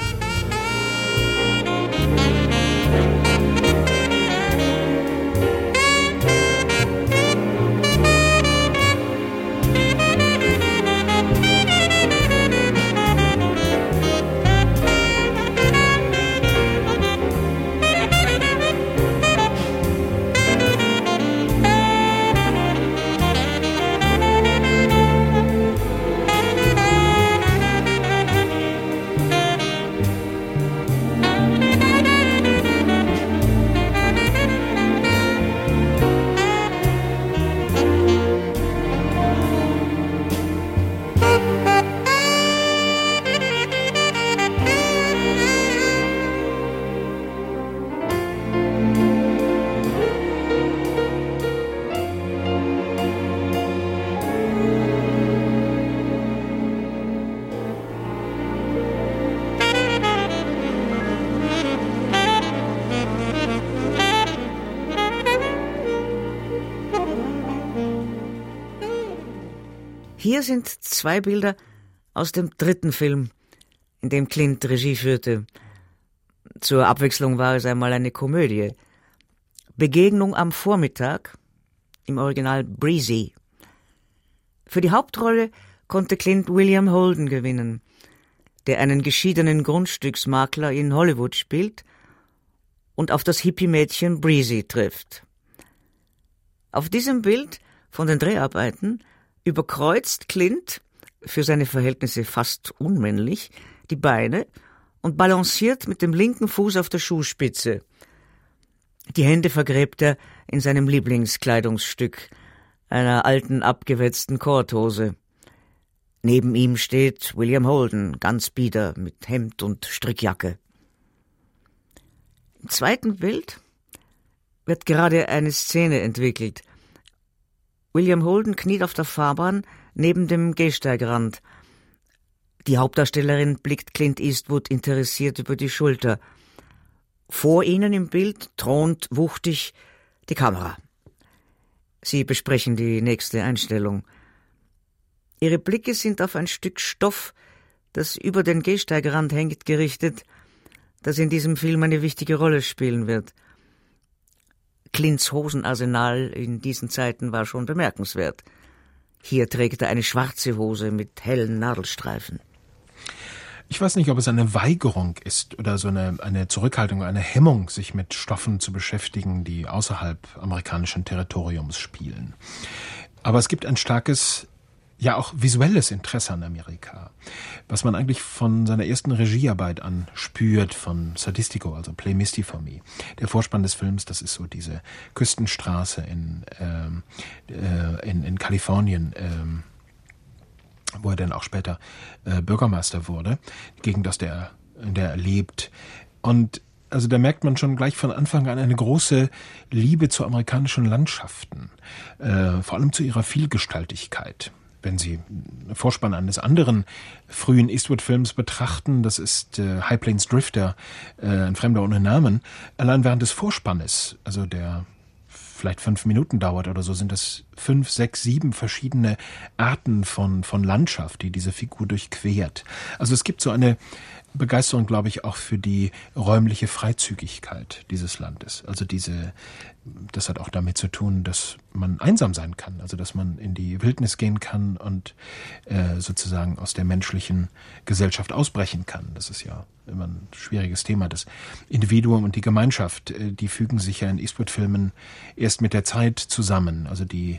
Hier sind 2 Bilder aus dem 3. Film, in dem Clint Regie führte. Zur Abwechslung war es einmal eine Komödie. Begegnung am Vormittag, im Original Breezy. Für die Hauptrolle konnte Clint William Holden gewinnen, der einen geschiedenen Grundstücksmakler in Hollywood spielt und auf das Hippie-Mädchen Breezy trifft. Auf diesem Bild von den Dreharbeiten überkreuzt Clint, für seine Verhältnisse fast unmännlich, die Beine und balanciert mit dem linken Fuß auf der Schuhspitze. Die Hände vergräbt er in seinem Lieblingskleidungsstück, einer alten abgewetzten Korthose. Neben ihm steht William Holden, ganz bieder, mit Hemd und Strickjacke. Im 2. Bild wird gerade eine Szene entwickelt. William Holden kniet auf der Fahrbahn neben dem Gehsteigrand. Die Hauptdarstellerin blickt Clint Eastwood interessiert über die Schulter. Vor ihnen im Bild thront wuchtig die Kamera. Sie besprechen die nächste Einstellung. Ihre Blicke sind auf ein Stück Stoff, das über den Gehsteigrand hängt, gerichtet, das in diesem Film eine wichtige Rolle spielen wird. Clints Hosenarsenal in diesen Zeiten war schon bemerkenswert. Hier trägt er eine schwarze Hose mit hellen Nadelstreifen. Ich weiß nicht, ob es eine Weigerung ist oder so eine Zurückhaltung, eine Hemmung, sich mit Stoffen zu beschäftigen, die außerhalb amerikanischen Territoriums spielen. Aber es gibt ein starkes, ja auch visuelles Interesse an Amerika, was man eigentlich von seiner ersten Regiearbeit an spürt, von Sadistico, also Play Misty for Me. Der Vorspann des Films, das ist so diese Küstenstraße in Kalifornien, wo er dann auch später Bürgermeister wurde, die Gegend, in der er lebt. Und also da merkt man schon gleich von Anfang an eine große Liebe zu amerikanischen Landschaften, vor allem zu ihrer Vielgestaltigkeit. Wenn Sie einen Vorspann eines anderen frühen Eastwood-Films betrachten, das ist High Plains Drifter, ein Fremder ohne Namen, allein während des Vorspannes, also der vielleicht 5 Minuten dauert oder so, sind das 5, 6, 7 verschiedene Arten von Landschaft, die diese Figur durchquert. Also es gibt so eine Begeisterung, glaube ich, auch für die räumliche Freizügigkeit dieses Landes. Also das hat auch damit zu tun, dass man einsam sein kann, also dass man in die Wildnis gehen kann und sozusagen aus der menschlichen Gesellschaft ausbrechen kann. Das ist ja immer ein schwieriges Thema. Das Individuum und die Gemeinschaft, die fügen sich ja in Eastwood-Filmen erst mit der Zeit zusammen. Also die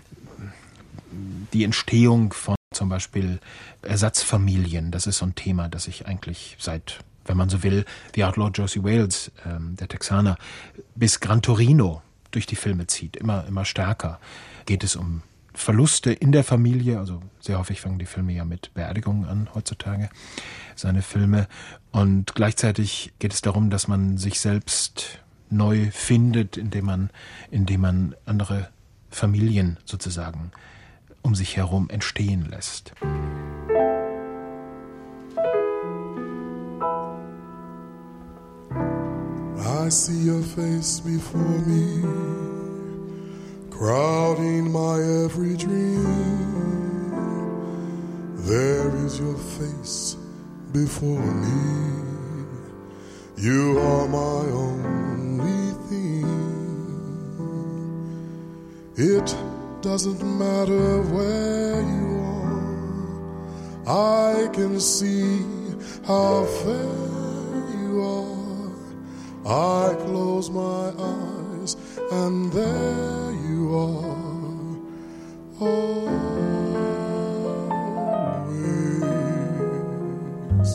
Entstehung von zum Beispiel Ersatzfamilien, das ist so ein Thema, das sich eigentlich seit, wenn man so will, The Outlaw Josie Wales, der Texaner, bis Gran Torino durch die Filme zieht, immer stärker. Geht es um Verluste in der Familie, also sehr häufig fangen die Filme ja mit Beerdigungen an heutzutage, seine Filme. Und gleichzeitig geht es darum, dass man sich selbst neu findet, indem man andere Familien sozusagen um sich herum entstehen lässt. I see your face before me, crowding my every dream. There is your face before me. You are my only thing. It doesn't matter where you are, I can see how fair you are. I close my eyes and there you are, always.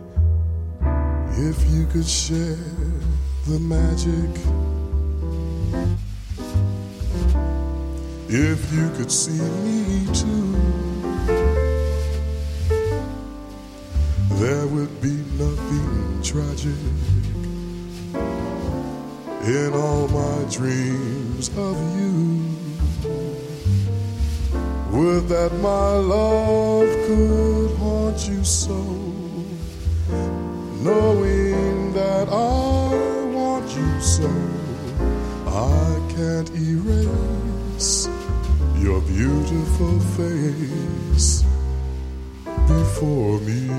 If you could share the magic, if you could see me too, there would be nothing tragic in all my dreams of you. Would that my love could haunt you so, knowing that I want you so. I can't erase your beautiful face before me.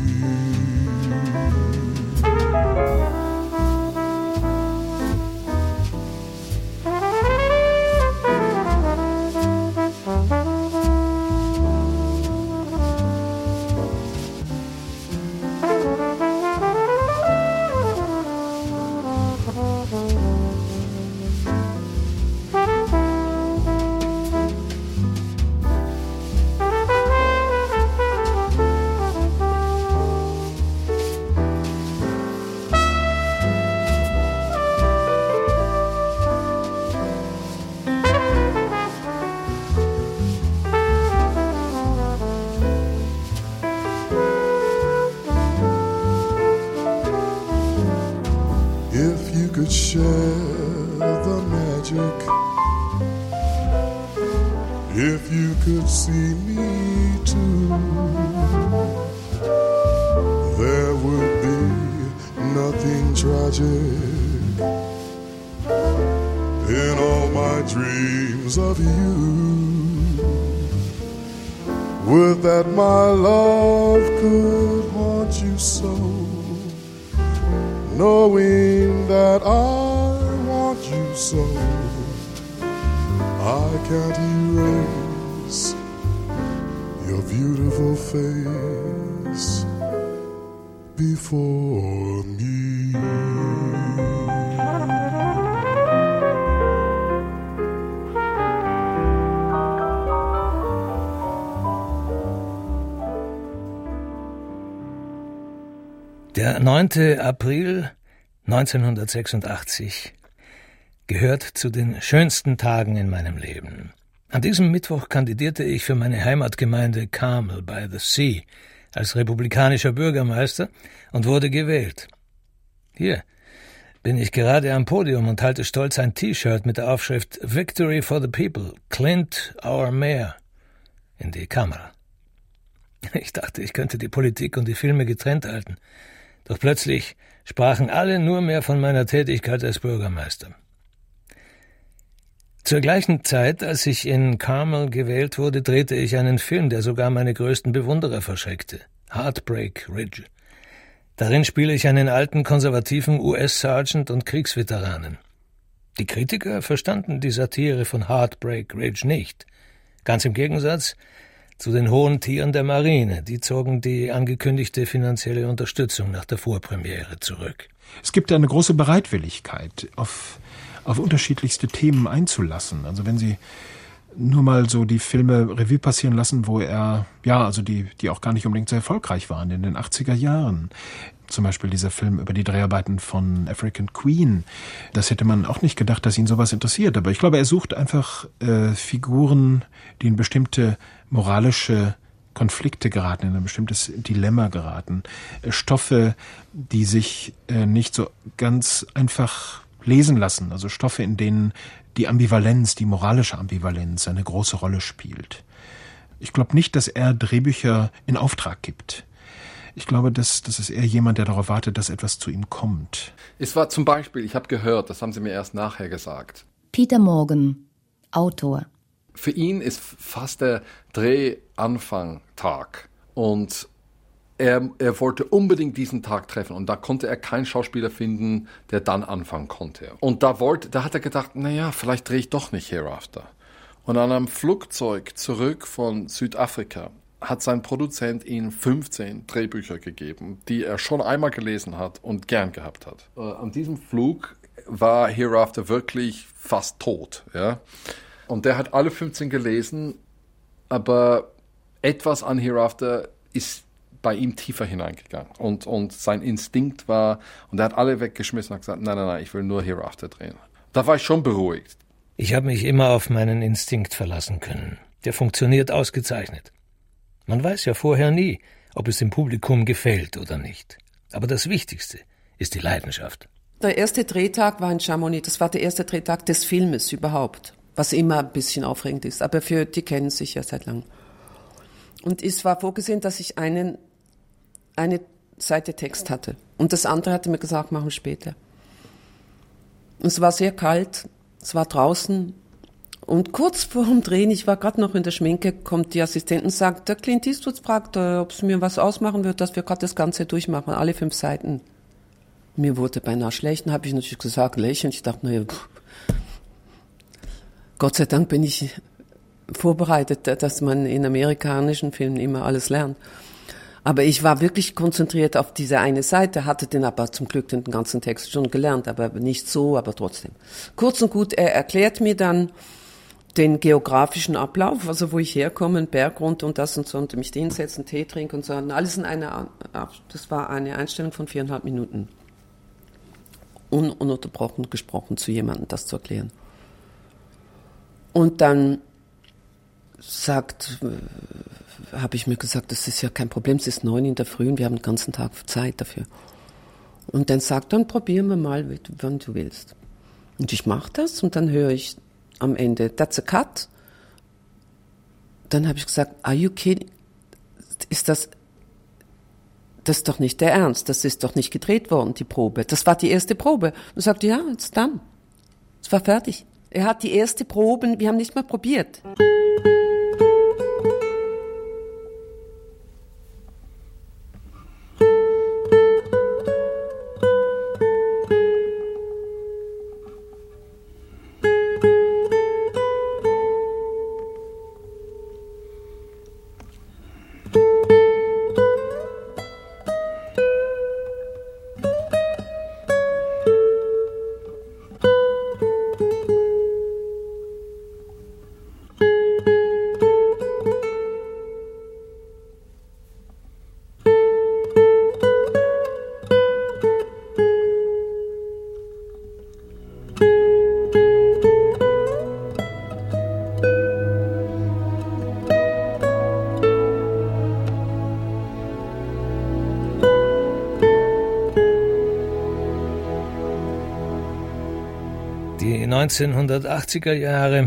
If you could see me too, there would be nothing tragic in all my dreams of you. Would that my love could haunt you so, knowing that I want you so. I can't erase your beautiful face before me. Der 9. April 1986 gehört zu den schönsten Tagen in meinem Leben. An diesem Mittwoch kandidierte ich für meine Heimatgemeinde Carmel by the Sea als republikanischer Bürgermeister und wurde gewählt. Hier bin ich gerade am Podium und halte stolz ein T-Shirt mit der Aufschrift Victory for the People, Clint, our Mayor, in die Kamera. Ich dachte, ich könnte die Politik und die Filme getrennt halten. Doch plötzlich sprachen alle nur mehr von meiner Tätigkeit als Bürgermeister. Zur gleichen Zeit, als ich in Carmel gewählt wurde, drehte ich einen Film, der sogar meine größten Bewunderer verschreckte. Heartbreak Ridge. Darin spiele ich einen alten, konservativen US-Sergeant und Kriegsveteranen. Die Kritiker verstanden die Satire von Heartbreak Ridge nicht. Ganz im Gegensatz zu den hohen Tieren der Marine. Die zogen die angekündigte finanzielle Unterstützung nach der Vorpremiere zurück. Es gibt eine große Bereitwilligkeit, auf unterschiedlichste Themen einzulassen. Also wenn Sie nur mal so die Filme Revue passieren lassen, wo er, die auch gar nicht unbedingt so erfolgreich waren in den 80er Jahren. Zum Beispiel dieser Film über die Dreharbeiten von African Queen. Das hätte man auch nicht gedacht, dass ihn sowas interessiert. Aber ich glaube, er sucht einfach Figuren, die in bestimmte moralische Konflikte geraten, in ein bestimmtes Dilemma geraten. Stoffe, die sich nicht so ganz einfach lesen lassen. Also Stoffe, in denen die Ambivalenz, die moralische Ambivalenz eine große Rolle spielt. Ich glaube nicht, dass er Drehbücher in Auftrag gibt. Ich glaube, das ist eher jemand, der darauf wartet, dass etwas zu ihm kommt. Es war zum Beispiel, ich habe gehört, das haben Sie mir erst nachher gesagt. Peter Morgan, Autor. Für ihn ist fast der Drehanfang-Tag und er wollte unbedingt diesen Tag treffen und da konnte er keinen Schauspieler finden, der dann anfangen konnte. Und da hat er gedacht, naja, vielleicht drehe ich doch nicht Hereafter. Und an einem Flugzeug zurück von Südafrika hat sein Produzent ihm 15 Drehbücher gegeben, die er schon einmal gelesen hat und gern gehabt hat. An diesem Flug war Hereafter wirklich fast tot, ja. Und der hat alle 15 gelesen, aber etwas an Hereafter ist bei ihm tiefer hineingegangen. Und sein Instinkt war, und er hat alle weggeschmissen und gesagt, nein, ich will nur Hereafter drehen. Da war ich schon beruhigt. Ich habe mich immer auf meinen Instinkt verlassen können. Der funktioniert ausgezeichnet. Man weiß ja vorher nie, ob es dem Publikum gefällt oder nicht. Aber das Wichtigste ist die Leidenschaft. Der erste Drehtag war in Chamonix. Das war der erste Drehtag des Filmes überhaupt. Was immer ein bisschen aufregend ist. Aber die kennen sich ja seit langem. Und es war vorgesehen, dass ich eine Seite Text hatte. Und das andere hatte mir gesagt, machen wir später. Und es war sehr kalt. Es war draußen. Und kurz vor dem Drehen, ich war gerade noch in der Schminke, kommt die Assistentin und sagt, der Clint Eastwood fragt, ob es mir was ausmachen wird, dass wir gerade das Ganze durchmachen, alle 5 Seiten. Mir wurde beinahe schlecht. Dann habe ich natürlich gesagt, lächelnd. Ich dachte, naja, Gott sei Dank bin ich vorbereitet, dass man in amerikanischen Filmen immer alles lernt. Aber ich war wirklich konzentriert auf diese eine Seite, hatte den aber zum Glück den ganzen Text schon gelernt, aber nicht so, aber trotzdem. Kurz und gut, er erklärt mir dann den geografischen Ablauf, also wo ich herkomme, einen Berg runter und das und so, und mich hinsetzen, Tee trinken und so. Und alles in das war eine Einstellung von 4,5 Minuten. Ununterbrochen gesprochen zu jemandem, das zu erklären. Und dann habe ich mir gesagt, das ist ja kein Problem, es ist 9 in der Früh und wir haben den ganzen Tag Zeit dafür. Und dann dann probieren wir mal, wann du willst. Und ich mache das und dann höre ich am Ende, that's a cut. Dann habe ich gesagt, are you kidding? Das ist doch nicht der Ernst, das ist doch nicht gedreht worden, die Probe. Das war die erste Probe. Und er sagte, ja, it's done. Es war fertig. Er hat die erste Probe, wir haben nicht mal probiert. Die 1980er Jahre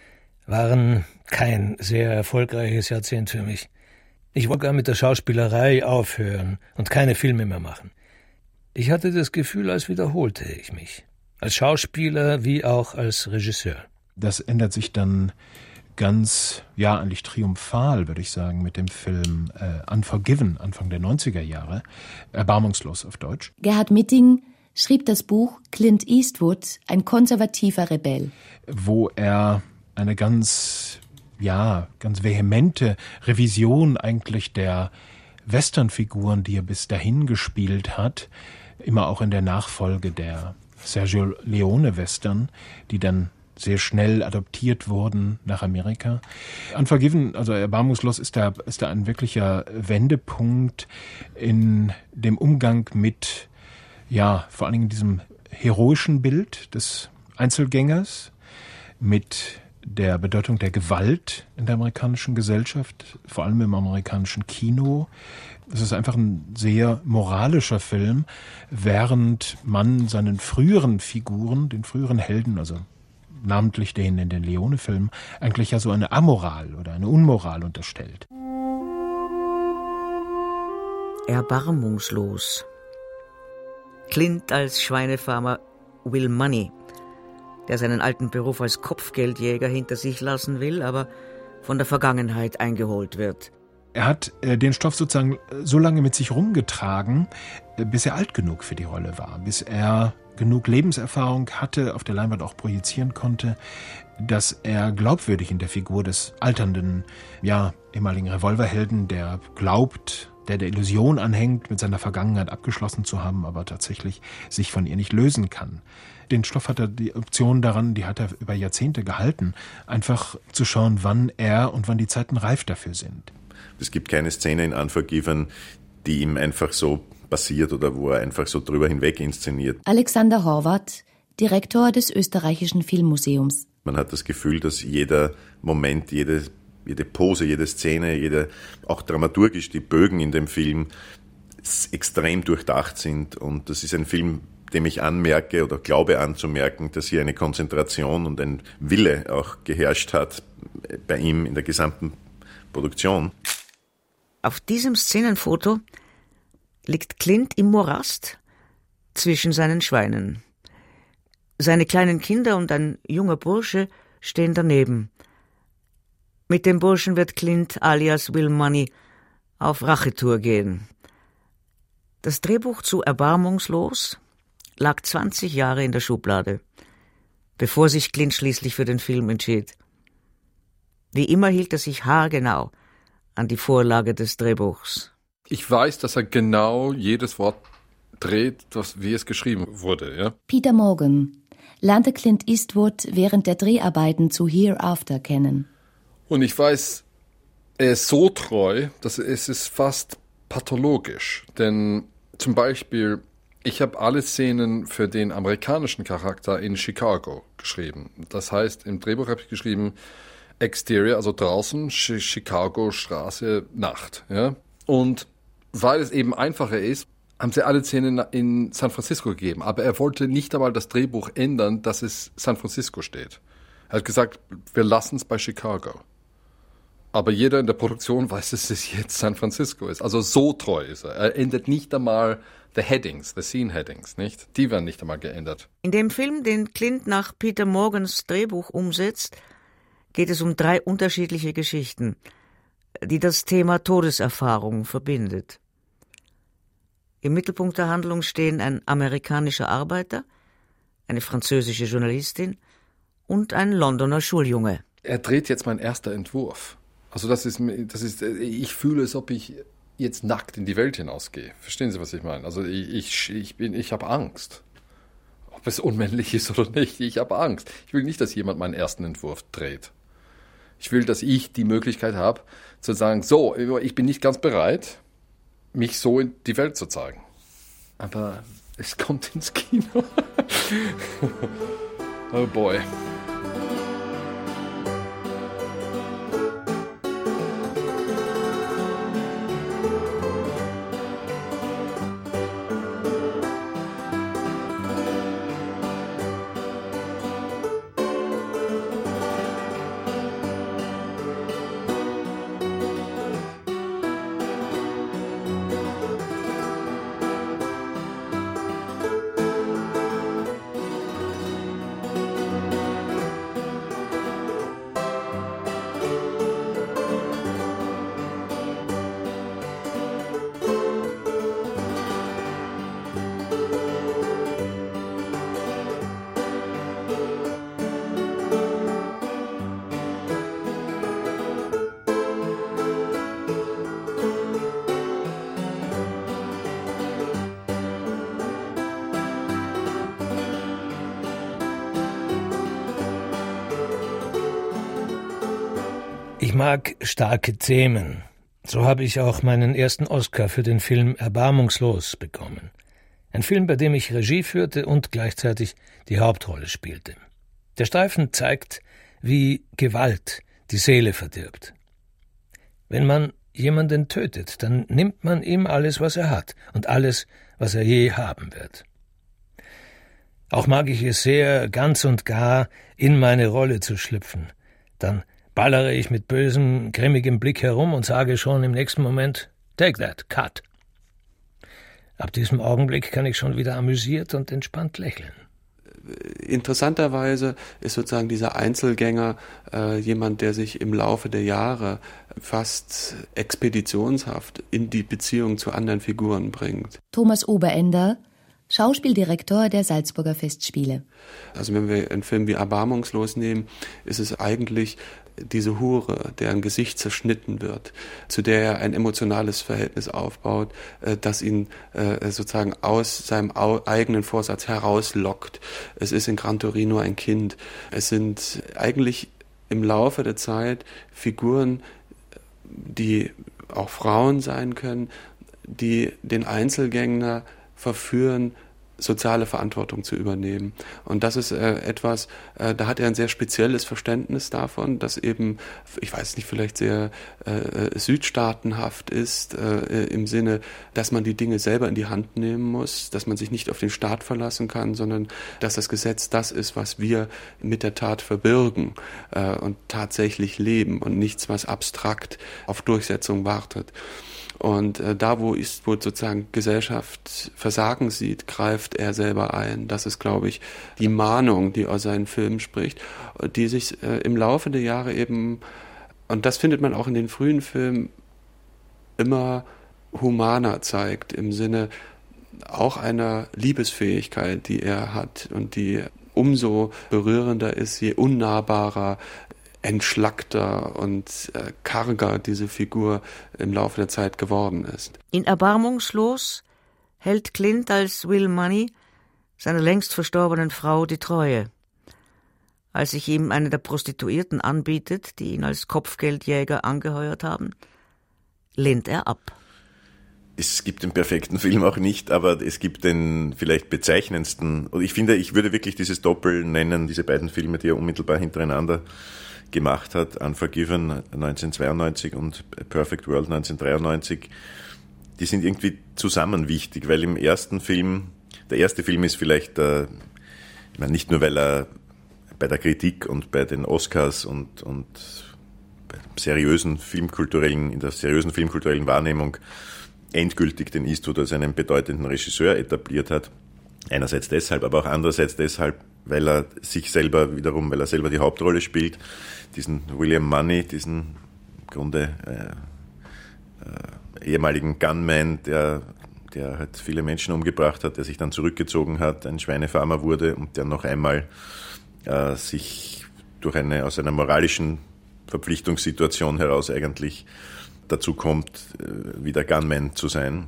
waren kein sehr erfolgreiches Jahrzehnt für mich. Ich wollte gar mit der Schauspielerei aufhören und keine Filme mehr machen. Ich hatte das Gefühl, als wiederholte ich mich. Als Schauspieler wie auch als Regisseur. Das ändert sich dann ganz, eigentlich triumphal, würde ich sagen, mit dem Film Unforgiven, Anfang der 90er Jahre. Erbarmungslos auf Deutsch. Gerhard Mitting schrieb das Buch Clint Eastwood, ein konservativer Rebell. Wo er eine ganz vehemente Revision eigentlich der Westernfiguren, die er bis dahin gespielt hat, immer auch in der Nachfolge der Sergio Leone-Western, die dann sehr schnell adoptiert wurden nach Amerika. Unforgiven, also Erbarmungslos, ist da ein wirklicher Wendepunkt in dem Umgang mit, vor allen Dingen diesem heroischen Bild des Einzelgängers, mit der Bedeutung der Gewalt in der amerikanischen Gesellschaft, vor allem im amerikanischen Kino. Es ist einfach ein sehr moralischer Film, während man seinen früheren Figuren, den früheren Helden, also namentlich denen in den Leone-Filmen, eigentlich ja so eine Amoral oder eine Unmoral unterstellt. Erbarmungslos. Clint als Schweinefarmer Will Money, der seinen alten Beruf als Kopfgeldjäger hinter sich lassen will, aber von der Vergangenheit eingeholt wird. Er hat den Stoff sozusagen so lange mit sich rumgetragen, bis er alt genug für die Rolle war, bis er genug Lebenserfahrung hatte, auf der Leinwand auch projizieren konnte, dass er glaubwürdig in der Figur des alternden, ehemaligen Revolverhelden, der glaubt, der Illusion anhängt, mit seiner Vergangenheit abgeschlossen zu haben, aber tatsächlich sich von ihr nicht lösen kann. Den Stoff hat er, die Option daran, die hat er über Jahrzehnte gehalten, einfach zu schauen, wann er und wann die Zeiten reif dafür sind. Es gibt keine Szene in Unforgiven, die ihm einfach so passiert oder wo er einfach so drüber hinweg inszeniert. Alexander Horvath, Direktor des Österreichischen Filmmuseums. Man hat das Gefühl, dass jeder Moment, jede Pose, jede Szene, auch dramaturgisch die Bögen in dem Film extrem durchdacht sind. Und das ist ein Film, dem ich anmerke oder glaube anzumerken, dass hier eine Konzentration und ein Wille auch geherrscht hat bei ihm in der gesamten Produktion. Auf diesem Szenenfoto liegt Clint im Morast zwischen seinen Schweinen. Seine kleinen Kinder und ein junger Bursche stehen daneben. Mit dem Burschen wird Clint alias Will Money auf Rachetour gehen. Das Drehbuch zu Erbarmungslos lag 20 Jahre in der Schublade, bevor sich Clint schließlich für den Film entschied. Wie immer hielt er sich haargenau an die Vorlage des Drehbuchs. Ich weiß, dass er genau jedes Wort dreht, wie es geschrieben wurde. Ja? Peter Morgan lernte Clint Eastwood während der Dreharbeiten zu Hereafter kennen. Und ich weiß, er ist so treu, dass es ist fast pathologisch. Denn zum Beispiel, ich habe alle Szenen für den amerikanischen Charakter in Chicago geschrieben. Das heißt, im Drehbuch habe ich geschrieben, Exterior, also draußen, Chicago, Straße, Nacht. Ja? Und weil es eben einfacher ist, haben sie alle Szenen in San Francisco gegeben. Aber er wollte nicht einmal das Drehbuch ändern, dass es San Francisco steht. Er hat gesagt, wir lassen es bei Chicago. Aber jeder in der Produktion weiß, dass es jetzt San Francisco ist. Also so treu ist er. Er ändert nicht einmal the headings, the scene headings, nicht? Die werden nicht einmal geändert. In dem Film, den Clint nach Peter Morgans Drehbuch umsetzt, geht es um 3 unterschiedliche Geschichten, die das Thema Todeserfahrung verbindet. Im Mittelpunkt der Handlung stehen ein amerikanischer Arbeiter, eine französische Journalistin und ein Londoner Schuljunge. Er dreht jetzt mein erster Entwurf. Also ich fühle, als ob ich jetzt nackt in die Welt hinausgehe. Verstehen Sie, was ich meine? Also ich habe Angst. Ob es unmännlich ist oder nicht, ich habe Angst. Ich will nicht, dass jemand meinen ersten Entwurf dreht. Ich will, dass ich die Möglichkeit habe, zu sagen, so, ich bin nicht ganz bereit, mich so in die Welt zu zeigen. Aber es kommt ins Kino. Oh boy. Ich mag starke Themen. So habe ich auch meinen ersten Oscar für den Film Erbarmungslos bekommen. Ein Film, bei dem ich Regie führte und gleichzeitig die Hauptrolle spielte. Der Streifen zeigt, wie Gewalt die Seele verdirbt. Wenn man jemanden tötet, dann nimmt man ihm alles, was er hat und alles, was er je haben wird. Auch mag ich es sehr, ganz und gar in meine Rolle zu schlüpfen. Dann ballere ich mit bösem, grimmigem Blick herum und sage schon im nächsten Moment, take that, cut. Ab diesem Augenblick kann ich schon wieder amüsiert und entspannt lächeln. Interessanterweise ist sozusagen dieser Einzelgänger jemand, der sich im Laufe der Jahre fast expeditionshaft in die Beziehung zu anderen Figuren bringt. Thomas Oberender, Schauspieldirektor der Salzburger Festspiele. Also wenn wir einen Film wie Erbarmungslos nehmen, ist es eigentlich diese Hure, deren Gesicht zerschnitten wird, zu der er ein emotionales Verhältnis aufbaut, das ihn sozusagen aus seinem eigenen Vorsatz herauslockt. Es ist in Gran Torino ein Kind. Es sind eigentlich im Laufe der Zeit Figuren, die auch Frauen sein können, die den Einzelgänger verführen, soziale Verantwortung zu übernehmen. Und das ist etwas, da hat er ein sehr spezielles Verständnis davon, das eben, ich weiß nicht, vielleicht sehr südstaatenhaft ist, im Sinne, dass man die Dinge selber in die Hand nehmen muss, dass man sich nicht auf den Staat verlassen kann, sondern dass das Gesetz das ist, was wir mit der Tat verbürgen und tatsächlich leben und nichts, was abstrakt auf Durchsetzung wartet. Und da, wo Eastwood sozusagen Gesellschaft Versagen sieht, greift er selber ein. Das ist, glaube ich, die Mahnung, die aus seinen Filmen spricht, die sich im Laufe der Jahre eben, und das findet man auch in den frühen Filmen, immer humaner zeigt, im Sinne auch einer Liebesfähigkeit, die er hat und die umso berührender ist, je unnahbarer, entschlackter und karger diese Figur im Laufe der Zeit geworden ist. In Erbarmungslos hält Clint als Will Money seiner längst verstorbenen Frau die Treue. Als sich ihm eine der Prostituierten anbietet, die ihn als Kopfgeldjäger angeheuert haben, lehnt er ab. Es gibt den perfekten Film auch nicht, aber es gibt den vielleicht bezeichnendsten. Und ich finde, ich würde wirklich dieses Doppel nennen, diese beiden Filme, die er unmittelbar hintereinander gemacht hat, Unforgiven 1992 und Perfect World 1993, die sind irgendwie zusammen wichtig, weil im ersten Film, der erste Film ist vielleicht, ich meine, nicht nur, weil er bei der Kritik und bei den Oscars und bei seriösen in der seriösen filmkulturellen Wahrnehmung endgültig den Eastwood als einen bedeutenden Regisseur etabliert hat. Einerseits deshalb, aber auch andererseits deshalb, weil er selber die Hauptrolle spielt, diesen William Money, diesen im Grunde ehemaligen Gunman, der halt viele Menschen umgebracht hat, der sich dann zurückgezogen hat, ein Schweinefarmer wurde und der noch einmal sich aus einer moralischen Verpflichtungssituation heraus eigentlich dazu kommt, wieder Gunman zu sein.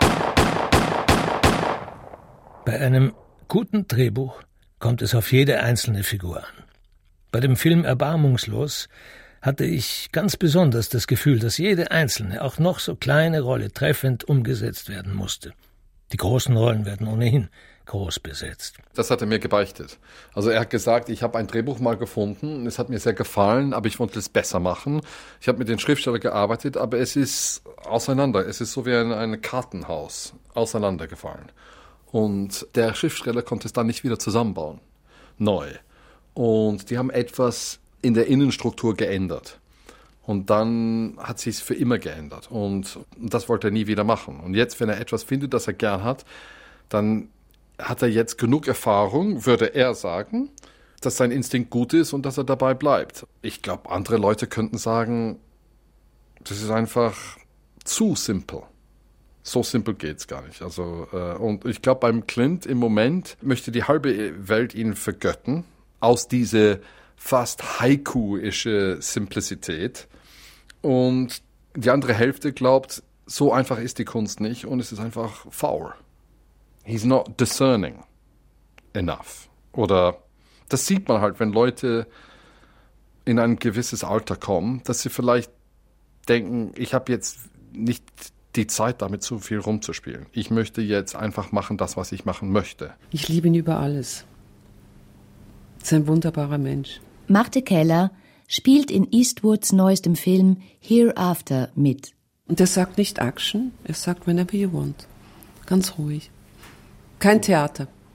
Bei einem guten Drehbuch kommt es auf jede einzelne Figur an. Bei dem Film Erbarmungslos hatte ich ganz besonders das Gefühl, dass jede einzelne, auch noch so kleine Rolle treffend umgesetzt werden musste. Die großen Rollen werden ohnehin groß besetzt. Das hat er mir gebeichtet. Also er hat gesagt, ich habe ein Drehbuch mal gefunden, es hat mir sehr gefallen, aber ich wollte es besser machen. Ich habe mit den Schriftstellern gearbeitet, aber es ist auseinander. Es ist so wie ein Kartenhaus auseinandergefallen. Und der Schriftsteller konnte es dann nicht wieder zusammenbauen. Neu. Und die haben etwas in der Innenstruktur geändert. Und dann hat sich es für immer geändert. Und das wollte er nie wieder machen. Und jetzt, wenn er etwas findet, das er gern hat, dann hat er jetzt genug Erfahrung, würde er sagen, dass sein Instinkt gut ist und dass er dabei bleibt. Ich glaube, andere Leute könnten sagen, das ist einfach zu simpel. So simpel geht's gar nicht. Und ich glaube, beim Clint im Moment möchte die halbe Welt ihn vergötten, aus dieser fast Haiku-ische Simplizität. Und die andere Hälfte glaubt, so einfach ist die Kunst nicht und es ist einfach faul. He's not discerning enough. Oder das sieht man halt, wenn Leute in ein gewisses Alter kommen, dass sie vielleicht denken, ich habe jetzt nicht die Zeit, damit so viel rumzuspielen. Ich möchte jetzt einfach machen, das, was ich machen möchte. Ich liebe ihn über alles. Er ist ein wunderbarer Mensch. Marthe Keller spielt in Eastwoods neuestem Film Hereafter mit. Und er sagt nicht Action, er sagt whenever you want. Ganz ruhig. Kein Theater.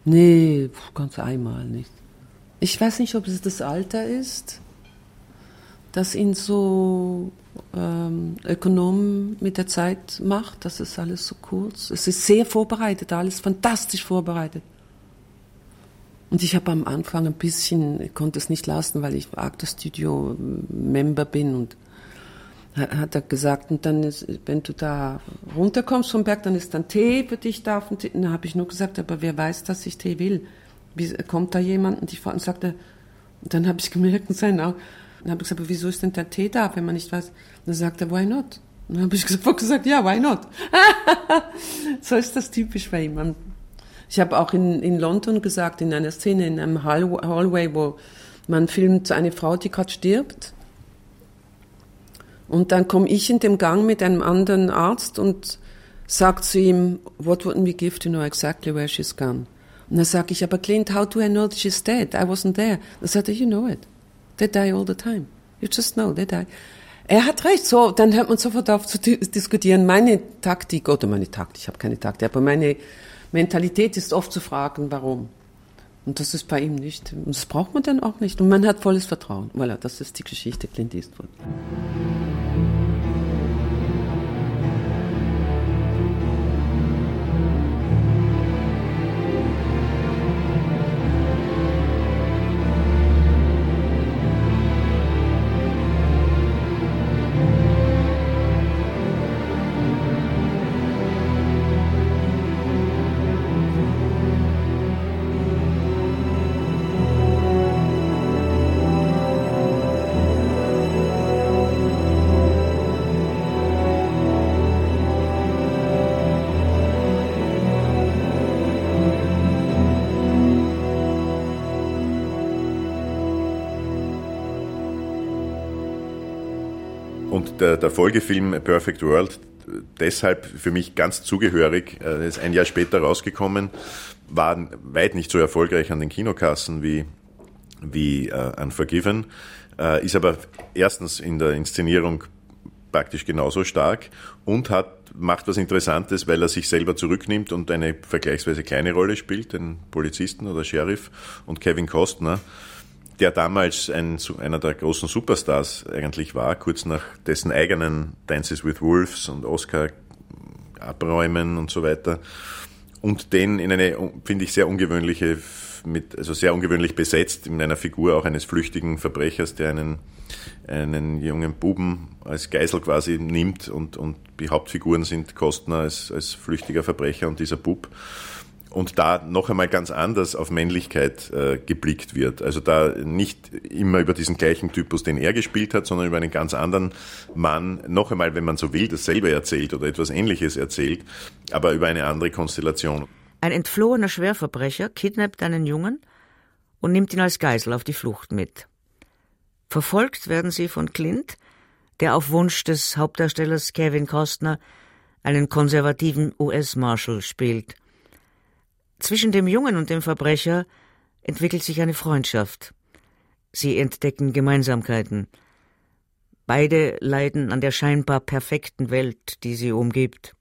Nee, ganz einmal nicht. Ich weiß nicht, ob es das Alter ist, das ihn so ökonom mit der Zeit macht. Das ist alles so kurz. Es ist sehr vorbereitet, alles fantastisch vorbereitet. Und ich habe am Anfang ein bisschen, ich konnte es nicht lassen, weil ich Actors Studio Member bin, und hat er gesagt, und dann ist, wenn du da runterkommst vom Berg, dann ist dann Tee für dich da. Und dann habe ich nur gesagt, aber wer weiß, dass ich Tee will? Kommt da jemand? Und sagt er, und dann habe ich gemerkt in seinen Augen, dann habe ich gesagt, aber wieso ist denn der Tee da, wenn man nicht weiß? Und dann sagt er, why not? Und dann habe ich gesagt, ja, why not? So ist das typisch bei ihm. Ich habe auch in London gesagt, in einer Szene, in einem Hallway, wo man filmt eine Frau, die gerade stirbt. Und dann komme ich in dem Gang mit einem anderen Arzt und sage zu ihm, what wouldn't we give to know exactly where she's gone? Und dann sage ich, aber Clint, how do I know that she's dead? I wasn't there. Dann sagt er, you know it. They die all the time. You just know, they die. Er hat recht, so, dann hört man sofort auf zu diskutieren. Meine Taktik, ich habe keine Taktik, aber meine Mentalität ist oft zu fragen, warum. Und das ist bei ihm nicht. Und das braucht man dann auch nicht. Und man hat volles Vertrauen. Voilà, das ist die Geschichte Clint Eastwood. Und der Folgefilm A Perfect World, deshalb für mich ganz zugehörig, ist ein Jahr später rausgekommen, war weit nicht so erfolgreich an den Kinokassen wie Unforgiven, ist aber erstens in der Inszenierung praktisch genauso stark und macht was Interessantes, weil er sich selber zurücknimmt und eine vergleichsweise kleine Rolle spielt, den Polizisten oder Sheriff, und Kevin Costner, der damals einer der großen Superstars eigentlich war, kurz nach dessen eigenen Dances with Wolves und Oscar abräumen und so weiter. Und den in eine, finde ich, sehr ungewöhnlich besetzt, in einer Figur auch eines flüchtigen Verbrechers, der einen jungen Buben als Geisel quasi nimmt, und die Hauptfiguren sind Costner als flüchtiger Verbrecher und dieser Bub. Und da noch einmal ganz anders auf Männlichkeit geblickt wird. Also da nicht immer über diesen gleichen Typus, den er gespielt hat, sondern über einen ganz anderen Mann, noch einmal, wenn man so will, dasselbe erzählt oder etwas Ähnliches erzählt, aber über eine andere Konstellation. Ein entflohener Schwerverbrecher kidnappt einen Jungen und nimmt ihn als Geisel auf die Flucht mit. Verfolgt werden sie von Clint, der auf Wunsch des Hauptdarstellers Kevin Costner einen konservativen US-Marshal spielt. Zwischen dem Jungen und dem Verbrecher entwickelt sich eine Freundschaft. Sie entdecken Gemeinsamkeiten. Beide leiden an der scheinbar perfekten Welt, die sie umgibt.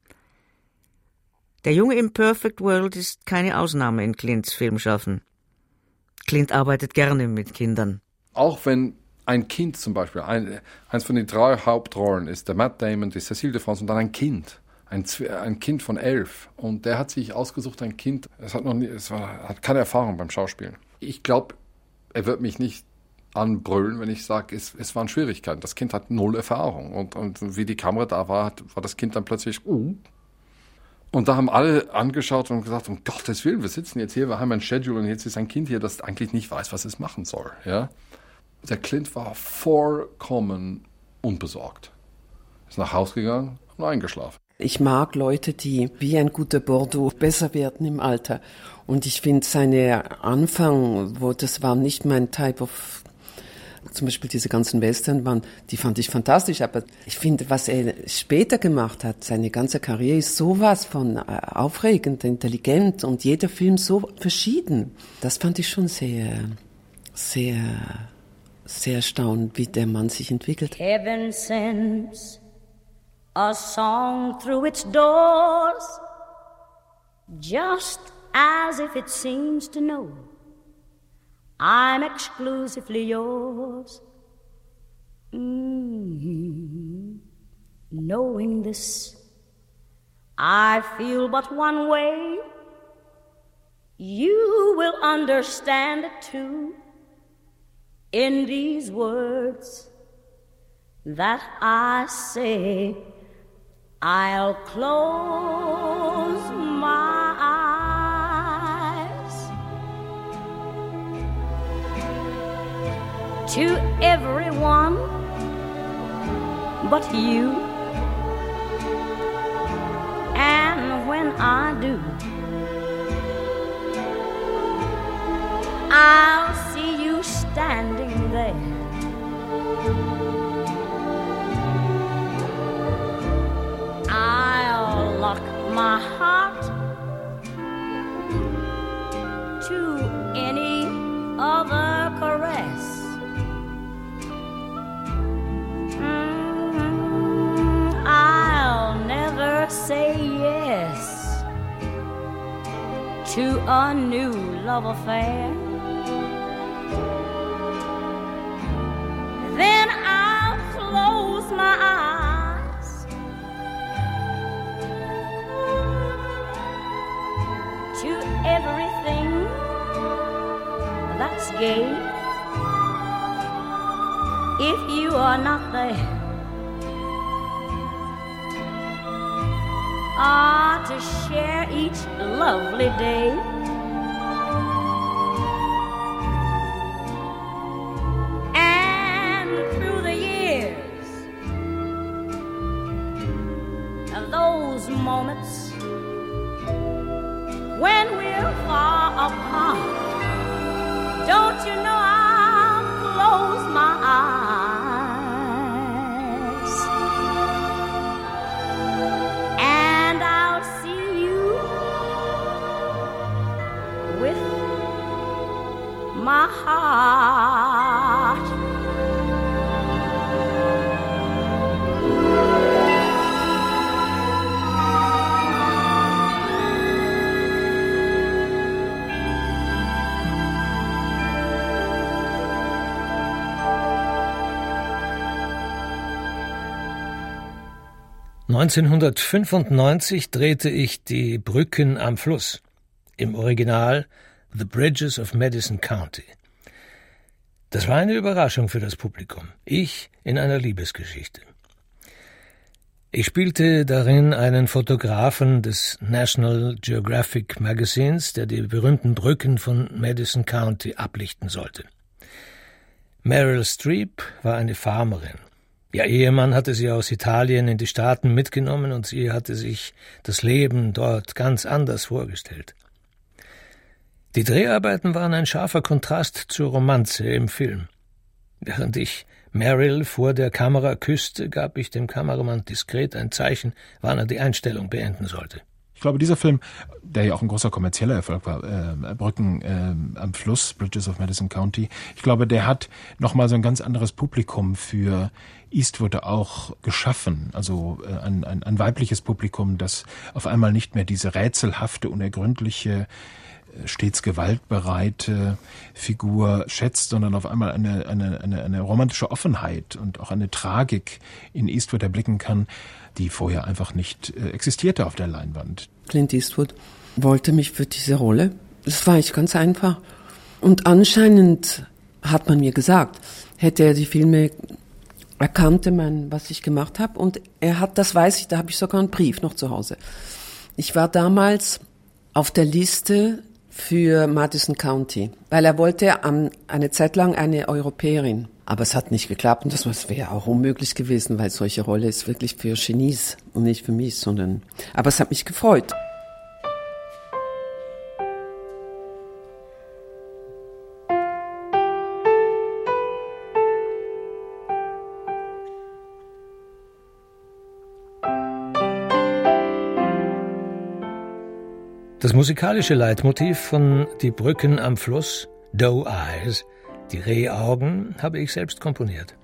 Der Junge im Perfect World ist keine Ausnahme in Clints Filmschaffen. Clint arbeitet gerne mit Kindern. Auch wenn ein Kind zum Beispiel, eins von den 3 Hauptrollen ist der Matt Damon, die Cécile de France und dann ein Kind. Ein Kind von 11. Und der hat sich ausgesucht, ein Kind, hat keine Erfahrung beim Schauspielen. Ich glaube, er wird mich nicht anbrüllen, wenn ich sage, es waren Schwierigkeiten. Das Kind hat 0 Erfahrung. Und wie die Kamera da war, war das Kind dann plötzlich, Und da haben alle angeschaut und gesagt, um Gottes Willen, wir sitzen jetzt hier, wir haben ein Schedule und jetzt ist ein Kind hier, das eigentlich nicht weiß, was es machen soll. Ja? Der Clint war vollkommen unbesorgt. Ist nach Hause gegangen und eingeschlafen. Ich mag Leute, die wie ein guter Bordeaux besser werden im Alter. Und ich finde seine Anfang, das war nicht mein Type of, zum Beispiel diese ganzen Western, die fand ich fantastisch. Aber ich finde, was er später gemacht hat, seine ganze Karriere ist sowas von aufregend, intelligent und jeder Film so verschieden. Das fand ich schon sehr, sehr, sehr erstaunend, wie der Mann sich entwickelt. Heaven sends a song through its doors, just as if it seems to know I'm exclusively yours. Knowing this, I feel but one way. You will understand it too in these words that I say. I'll close my eyes to everyone but you, and when I do, I'll see you standing there. I'll lock my heart to any other caress. I'll never say yes to a new love affair. Then I'll close my eyes to everything that's gay. If you are not there, to share each lovely day. And through the years, those moments when we're far apart, don't you know I'll close my eyes and I'll see you with my heart. (1995) drehte ich die Brücken am Fluss, im Original The Bridges of Madison County. Das war eine Überraschung für das Publikum. Ich in einer Liebesgeschichte. Ich spielte darin einen Fotografen des National Geographic Magazins, der die berühmten Brücken von Madison County ablichten sollte. Meryl Streep war eine Farmerin. Ihr Ehemann hatte sie aus Italien in die Staaten mitgenommen und sie hatte sich das Leben dort ganz anders vorgestellt. Die Dreharbeiten waren ein scharfer Kontrast zur Romanze im Film. Während ich Meryl vor der Kamera küsste, gab ich dem Kameramann diskret ein Zeichen, wann er die Einstellung beenden sollte. Ich glaube, dieser Film, der ja auch ein großer kommerzieller Erfolg war, Brücken am Fluss, Bridges of Madison County, ich glaube, der hat nochmal so ein ganz anderes Publikum für Eastwood auch geschaffen. Also ein weibliches Publikum, das auf einmal nicht mehr diese rätselhafte, unergründliche, stets gewaltbereite Figur schätzt, sondern auf einmal eine romantische Offenheit und auch eine Tragik in Eastwood erblicken kann, die vorher einfach nicht existierte auf der Leinwand. Clint Eastwood wollte mich für diese Rolle. Das war nicht ganz einfach. Und anscheinend hat man mir gesagt, hätte er die Filme erkannte man, was ich gemacht habe. Und er hat, das weiß ich, da habe ich sogar einen Brief noch zu Hause. Ich war damals auf der Liste für Madison County, weil er wollte eine Zeit lang eine Europäerin. Aber es hat nicht geklappt und das wäre auch unmöglich gewesen, weil solche Rolle ist wirklich für Genies und nicht für mich, aber es hat mich gefreut. Das musikalische Leitmotiv von Die Brücken am Fluss, Doe Eyes, die Rehaugen, habe ich selbst komponiert.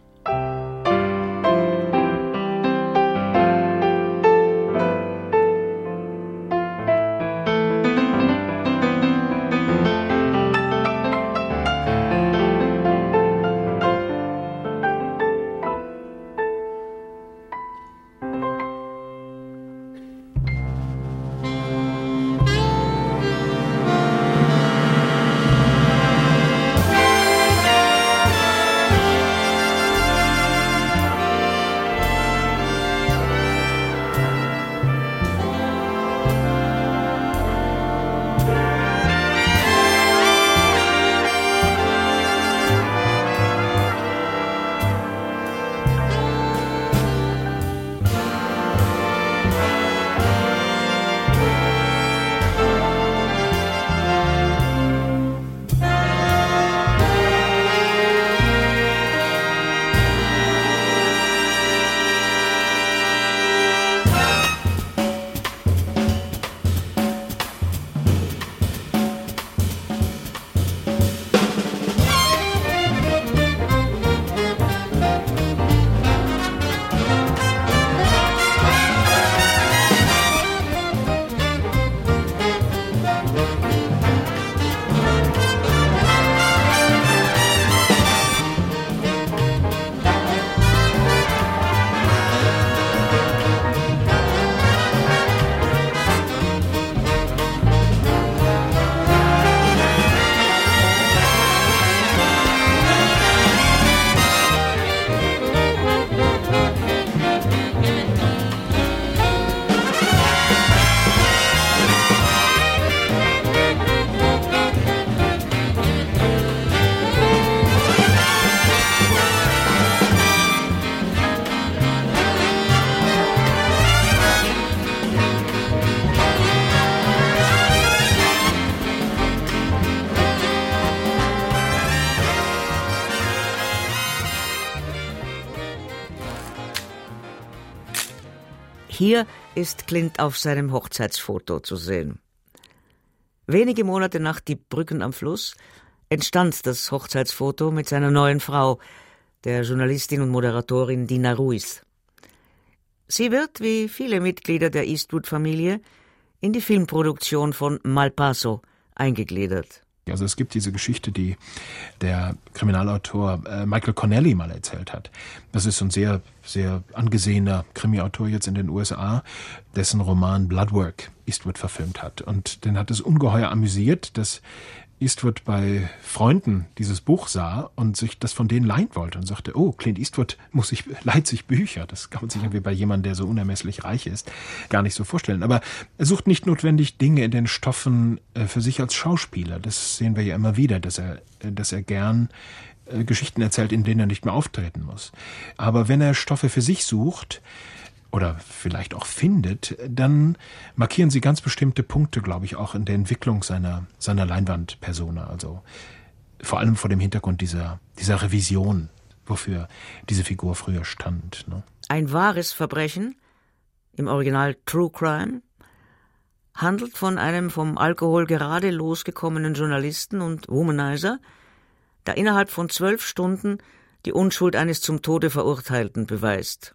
Hier ist Clint auf seinem Hochzeitsfoto zu sehen. Wenige Monate nach Die Brücken am Fluss entstand das Hochzeitsfoto mit seiner neuen Frau, der Journalistin und Moderatorin Dina Ruiz. Sie wird, wie viele Mitglieder der Eastwood-Familie, in die Filmproduktion von Malpaso eingegliedert. Also es gibt diese Geschichte, die der Kriminalautor Michael Connelly mal erzählt hat. Das ist ein sehr, sehr angesehener Krimiautor jetzt in den USA, dessen Roman Bloodwork Eastwood verfilmt hat. Und den hat es ungeheuer amüsiert, dass Eastwood bei Freunden dieses Buch sah und sich das von denen leihen wollte und sagte, oh, Clint Eastwood leiht sich Bücher. Das kann man sich irgendwie bei jemandem, der so unermesslich reich ist, gar nicht so vorstellen. Aber er sucht nicht notwendig Dinge in den Stoffen für sich als Schauspieler. Das sehen wir ja immer wieder, dass er gern Geschichten erzählt, in denen er nicht mehr auftreten muss. Aber wenn er Stoffe für sich sucht, oder vielleicht auch findet, dann markieren sie ganz bestimmte Punkte, glaube ich, auch in der Entwicklung seiner Leinwandpersona. Also vor allem vor dem Hintergrund dieser Revision, wofür diese Figur früher stand. Ne? Ein wahres Verbrechen, im Original True Crime, handelt von einem vom Alkohol gerade losgekommenen Journalisten und Womanizer, der innerhalb von 12 Stunden die Unschuld eines zum Tode Verurteilten beweist.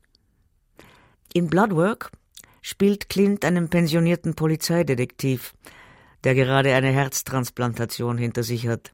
In Bloodwork spielt Clint einen pensionierten Polizeidetektiv, der gerade eine Herztransplantation hinter sich hat.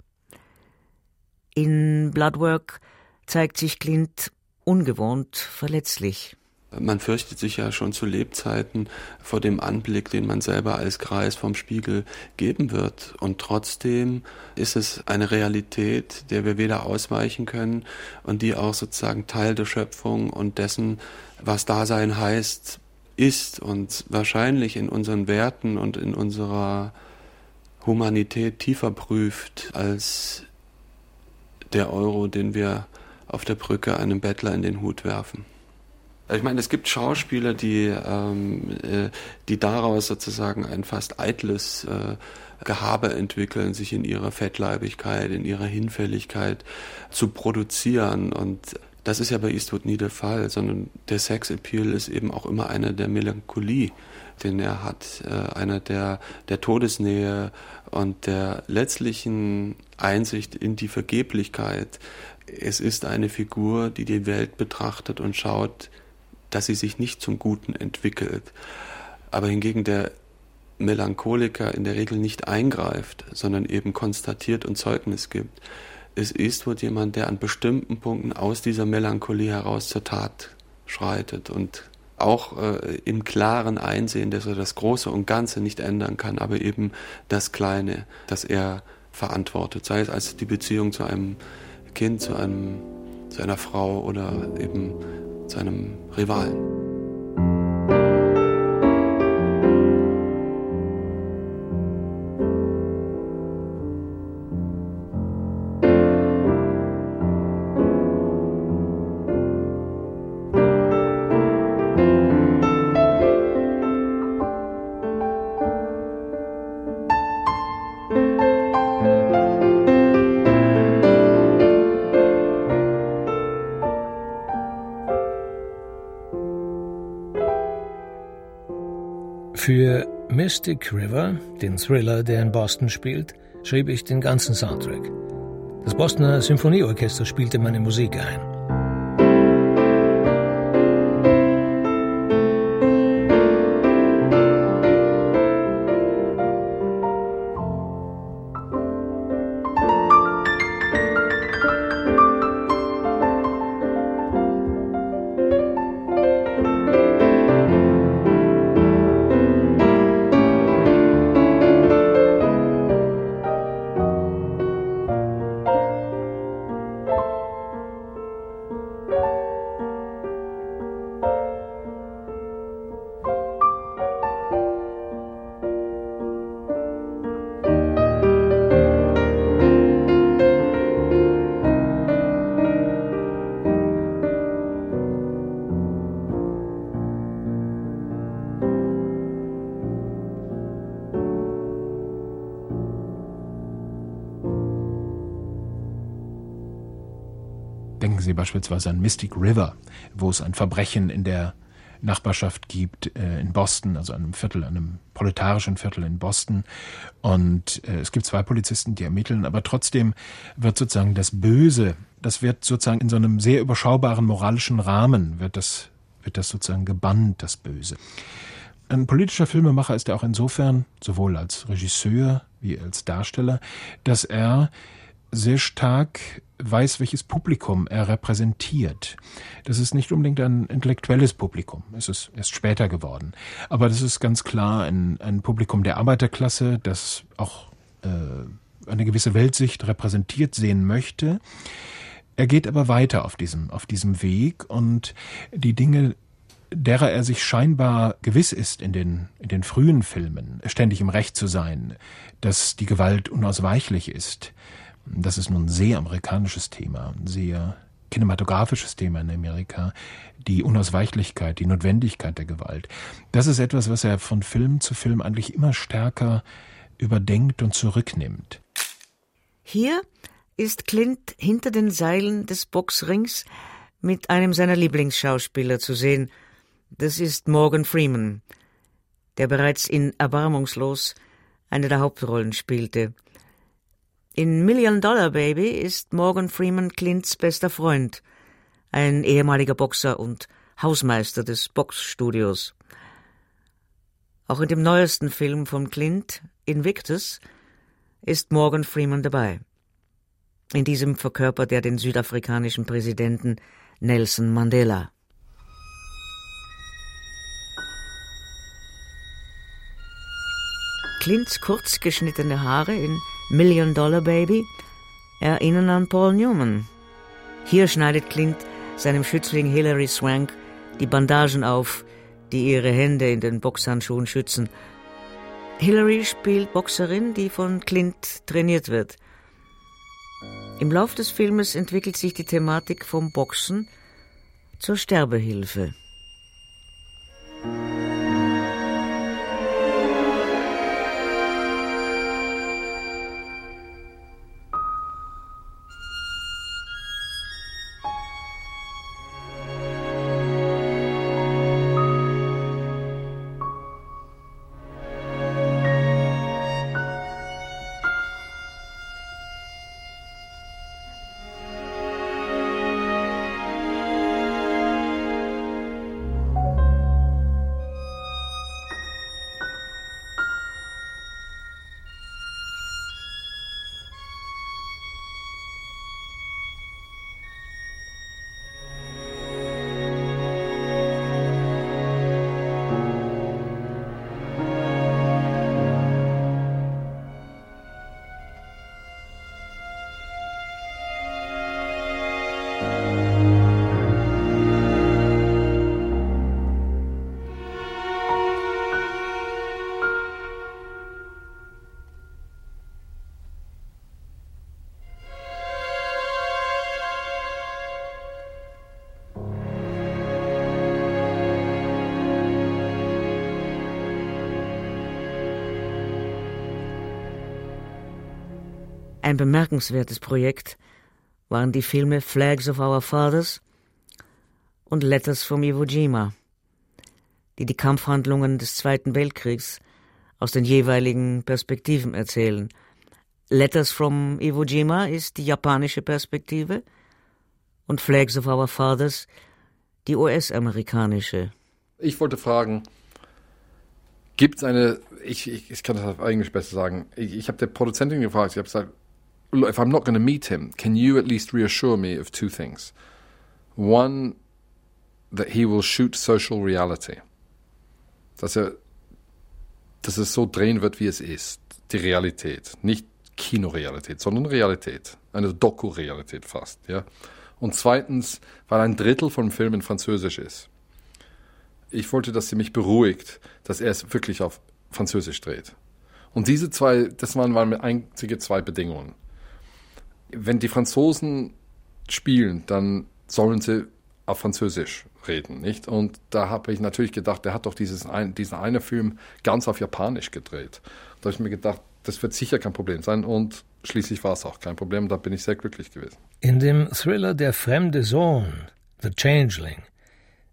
In Bloodwork zeigt sich Clint ungewohnt verletzlich. Man fürchtet sich ja schon zu Lebzeiten vor dem Anblick, den man selber als Greis vom Spiegel geben wird. Und trotzdem ist es eine Realität, der wir weder ausweichen können und die auch sozusagen Teil der Schöpfung und dessen, was Dasein heißt, ist und wahrscheinlich in unseren Werten und in unserer Humanität tiefer prüft als der Euro, den wir auf der Brücke einem Bettler in den Hut werfen. Ich meine, es gibt Schauspieler, die daraus sozusagen ein fast eitles Gehabe entwickeln, sich in ihrer Fettleibigkeit, in ihrer Hinfälligkeit zu produzieren. Und das ist ja bei Eastwood nie der Fall, sondern der Sexappeal ist eben auch immer einer der Melancholie, den er hat, einer der Todesnähe und der letztlichen Einsicht in die Vergeblichkeit. Es ist eine Figur, die die Welt betrachtet und schaut, dass sie sich nicht zum Guten entwickelt. Aber hingegen der Melancholiker in der Regel nicht eingreift, sondern eben konstatiert und Zeugnis gibt, ist Eastwood jemand, der an bestimmten Punkten aus dieser Melancholie heraus zur Tat schreitet und auch im klaren Einsehen, dass er das Große und Ganze nicht ändern kann, aber eben das Kleine, das er verantwortet, sei es als die Beziehung zu einem Kind, zu einer Frau oder eben zu einem Rivalen. Für Mystic River, den Thriller, der in Boston spielt, schrieb ich den ganzen Soundtrack. Das Bostoner Symphonieorchester spielte meine Musik ein. Denken Sie beispielsweise an Mystic River, wo es ein Verbrechen in der Nachbarschaft gibt in Boston, also einem proletarischen Viertel in Boston. Und es gibt 2 Polizisten, die ermitteln, aber trotzdem wird sozusagen das Böse, das wird sozusagen in so einem sehr überschaubaren moralischen Rahmen, wird das sozusagen gebannt, das Böse. Ein politischer Filmemacher ist er auch insofern, sowohl als Regisseur wie als Darsteller, dass er sehr stark weiß, welches Publikum er repräsentiert. Das ist nicht unbedingt ein intellektuelles Publikum, es ist erst später geworden. Aber das ist ganz klar ein Publikum der Arbeiterklasse, das auch eine gewisse Weltsicht repräsentiert sehen möchte. Er geht aber weiter auf diesem Weg und die Dinge, derer er sich scheinbar gewiss ist in den frühen Filmen, ständig im Recht zu sein, dass die Gewalt unausweichlich ist. Das ist nun ein sehr amerikanisches Thema, ein sehr kinematografisches Thema in Amerika, die Unausweichlichkeit, die Notwendigkeit der Gewalt. Das ist etwas, was er von Film zu Film eigentlich immer stärker überdenkt und zurücknimmt. Hier ist Clint hinter den Seilen des Boxrings mit einem seiner Lieblingsschauspieler zu sehen. Das ist Morgan Freeman, der bereits in Erbarmungslos eine der Hauptrollen spielte. In $1 Million Baby ist Morgan Freeman Clints bester Freund, ein ehemaliger Boxer und Hausmeister des Boxstudios. Auch in dem neuesten Film von Clint, Invictus, ist Morgan Freeman dabei. In diesem verkörpert er den südafrikanischen Präsidenten Nelson Mandela. Clints kurz geschnittene Haare in $1 Million Baby erinnern an Paul Newman. Hier schneidet Clint seinem Schützling Hilary Swank die Bandagen auf, die ihre Hände in den Boxhandschuhen schützen. Hilary spielt Boxerin, die von Clint trainiert wird. Im Lauf des Filmes entwickelt sich die Thematik vom Boxen zur Sterbehilfe. Ein bemerkenswertes Projekt waren die Filme Flags of Our Fathers und Letters from Iwo Jima, die die Kampfhandlungen des Zweiten Weltkriegs aus den jeweiligen Perspektiven erzählen. Letters from Iwo Jima ist die japanische Perspektive und Flags of Our Fathers die US-amerikanische. Ich wollte fragen, gibt es eine, ich kann das auf Englisch besser sagen, ich habe der Produzentin gefragt, ich habe gesagt, look, if I'm not going to meet him, can you at least reassure me of 2 things? One, that he will shoot social reality. Dass es so drehen wird, wie es ist. Die Realität. Nicht Kinorealität, sondern Realität. Eine Doku-Realität fast. Ja? Und zweitens, weil 1/3 vom Film in Französisch ist. Ich wollte, dass sie mich beruhigt, dass er es wirklich auf Französisch dreht. Und diese 2, das waren meine einzige 2 Bedingungen. Wenn die Franzosen spielen, dann sollen sie auf Französisch reden, nicht? Und da habe ich natürlich gedacht, der hat doch diesen einen Film ganz auf Japanisch gedreht. Da habe ich mir gedacht, das wird sicher kein Problem sein und schließlich war es auch kein Problem. Da bin ich sehr glücklich gewesen. In dem Thriller Der fremde Sohn, The Changeling,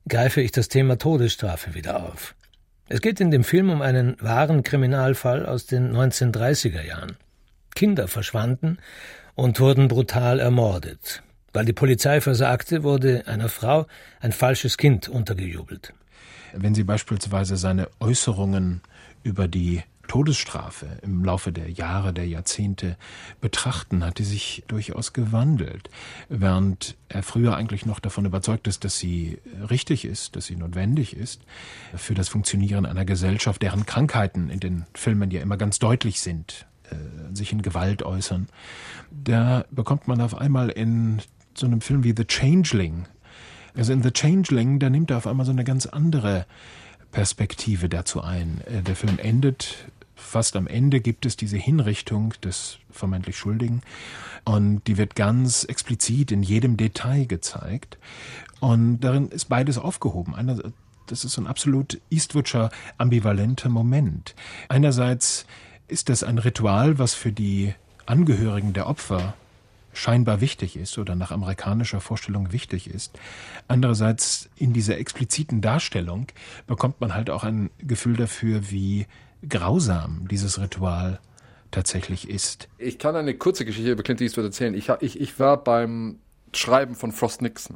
greife ich das Thema Todesstrafe wieder auf. Es geht in dem Film um einen wahren Kriminalfall aus den 1930er Jahren. Kinder verschwanden und wurden brutal ermordet. Weil die Polizei versagte, wurde einer Frau ein falsches Kind untergejubelt. Wenn Sie beispielsweise seine Äußerungen über die Todesstrafe im Laufe der Jahre, der Jahrzehnte betrachten, hat die sich durchaus gewandelt. Während er früher eigentlich noch davon überzeugt ist, dass sie richtig ist, dass sie notwendig ist für das Funktionieren einer Gesellschaft, deren Krankheiten in den Filmen ja immer ganz deutlich sind, sich in Gewalt äußern. Da bekommt man auf einmal in so einem Film wie The Changeling, also in The Changeling, da nimmt er auf einmal so eine ganz andere Perspektive dazu ein. Der Film endet, fast am Ende gibt es diese Hinrichtung des vermeintlich Schuldigen und die wird ganz explizit in jedem Detail gezeigt und darin ist beides aufgehoben. Das ist so ein absolut Eastwoodscher ambivalenter Moment. Einerseits ist das ein Ritual, was für die Angehörigen der Opfer scheinbar wichtig ist oder nach amerikanischer Vorstellung wichtig ist. Andererseits in dieser expliziten Darstellung bekommt man halt auch ein Gefühl dafür, wie grausam dieses Ritual tatsächlich ist. Ich kann eine kurze Geschichte über Clint Eastwood erzählen. Ich war beim Schreiben von Frost Nixon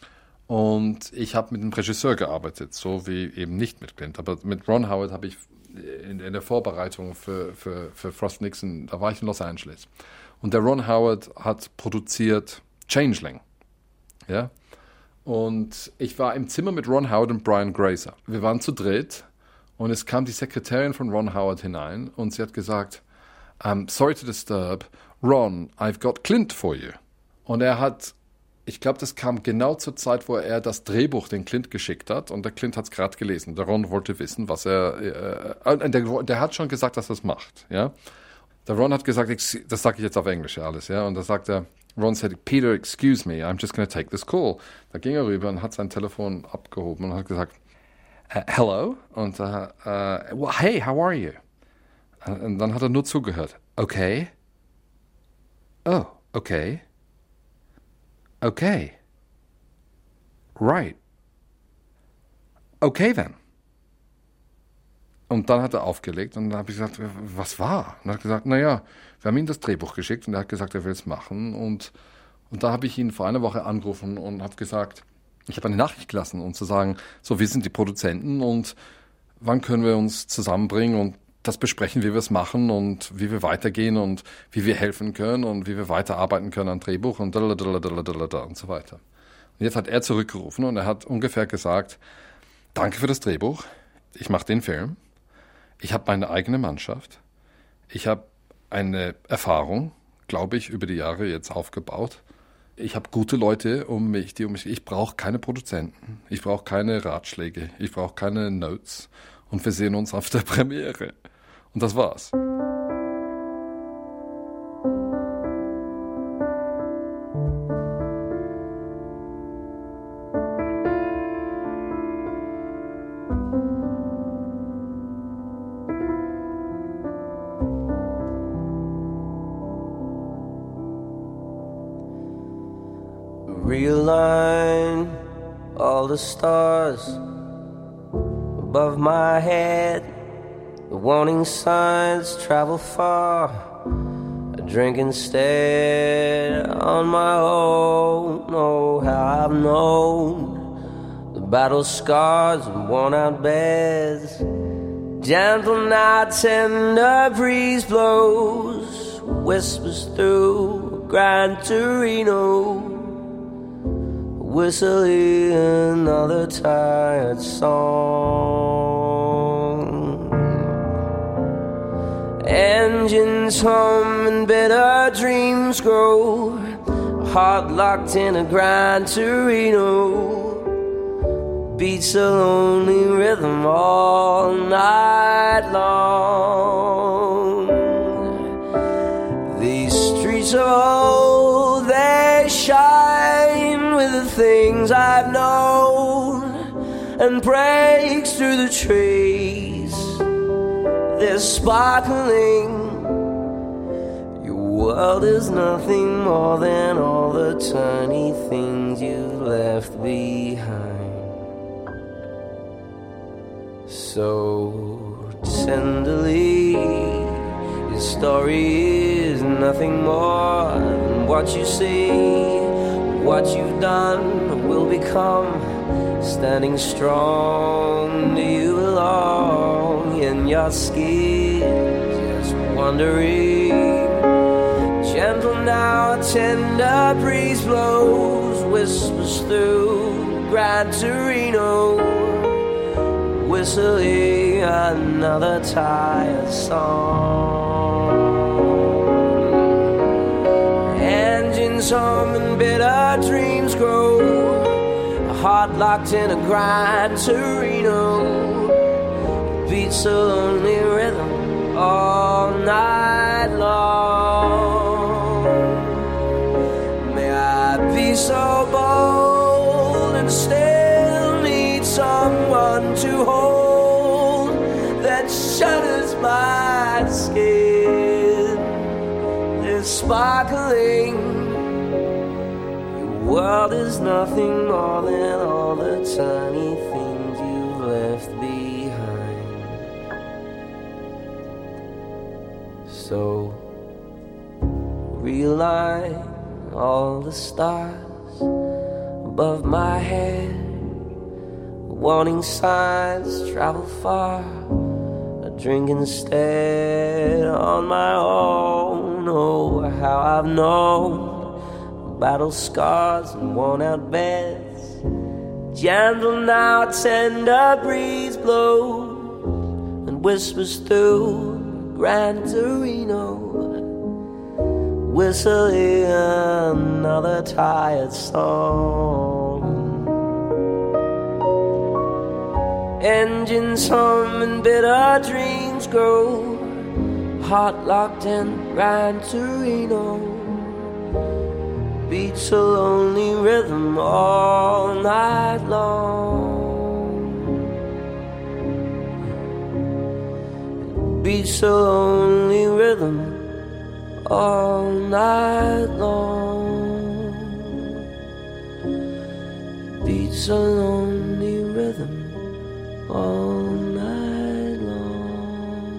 und ich habe mit einem Regisseur gearbeitet, so wie eben nicht mit Clint, aber mit Ron Howard habe ich in der Vorbereitung für Frost Nixon, da war ich in Los Angeles. Und der Ron Howard hat produziert Changeling. Ja? Und ich war im Zimmer mit Ron Howard und Brian Grazer. Wir waren zu dritt und es kam die Sekretärin von Ron Howard hinein und sie hat gesagt, sorry to disturb, Ron, I've got Clint for you. Und er hat, ich glaube, das kam genau zur Zeit, wo er das Drehbuch den Clint geschickt hat und der Clint hat es gerade gelesen. Der Ron wollte wissen, was der hat schon gesagt, dass er es macht. Ja? Der Ron hat gesagt, das sage ich jetzt auf Englisch alles, ja. Und da sagt er, Ron said, Peter, excuse me, I'm just going to take this call. Da ging er rüber und hat sein Telefon abgehoben und hat gesagt, hello? Und well, hey, how are you? Und dann hat er nur zugehört. Okay. Oh, okay. Okay. Right. Okay then. Und dann hat er aufgelegt und dann habe ich gesagt, was war? Und er hat gesagt, naja, wir haben ihm das Drehbuch geschickt und er hat gesagt, er will es machen. Und da habe ich ihn vor einer Woche angerufen und habe gesagt, ich habe eine Nachricht gelassen, um zu sagen, so, wir sind die Produzenten und wann können wir uns zusammenbringen und das besprechen, wie wir es machen und wie wir weitergehen und wie wir helfen können und wie wir weiterarbeiten können an Drehbuch und und so weiter. Und jetzt hat er zurückgerufen und er hat ungefähr gesagt, danke für das Drehbuch, ich mache den Film. Ich habe meine eigene Mannschaft. Ich habe eine Erfahrung, glaube ich, über die Jahre jetzt aufgebaut. Ich habe gute Leute um mich. Ich brauche keine Produzenten. Ich brauche keine Ratschläge. Ich brauche keine Notes. Und wir sehen uns auf der Premiere. Und das war's. Realign all the stars above my head. The warning signs travel far. I drink instead on my own. Oh, how I've known the battle scars and worn out beds. Gentle nights and a breeze blows, whispers through Gran Torino. Whistling another tired song. Engines hum and bitter dreams grow. Heart locked in a Gran Torino. Beats a lonely rhythm all night long. These streets of old, they shine with the things I've known, and breaks through the trees. They're sparkling. Your world is nothing more than all the tiny things you left behind. so tenderly. Your story is nothing more than what you see. What you've done will become. Standing strong, do you belong in your skin? Just wondering. Gentle now, a tender breeze blows, whispers through Gran Torino, whistling another tired song. Engines hum and bitter dreams grow, a heart locked in a Gran Torino, it beats a lonely rhythm all night long. Be so bold and still need someone to hold that shudders my skin. This sparkling your world is nothing more than all the tiny things you've left behind. So realign all the stars above my head. Warning signs travel far. A drink instead on my own. Oh, how I've known battle scars and worn out beds. Gentle now, a tender breeze blows and whispers through Gran Torino, whistling another tired song. Engines hum and bitter dreams grow, heart locked in Gran Torino, beats a lonely rhythm all night long. Beats a lonely rhythm all night long. Beats a lonely rhythm all night long.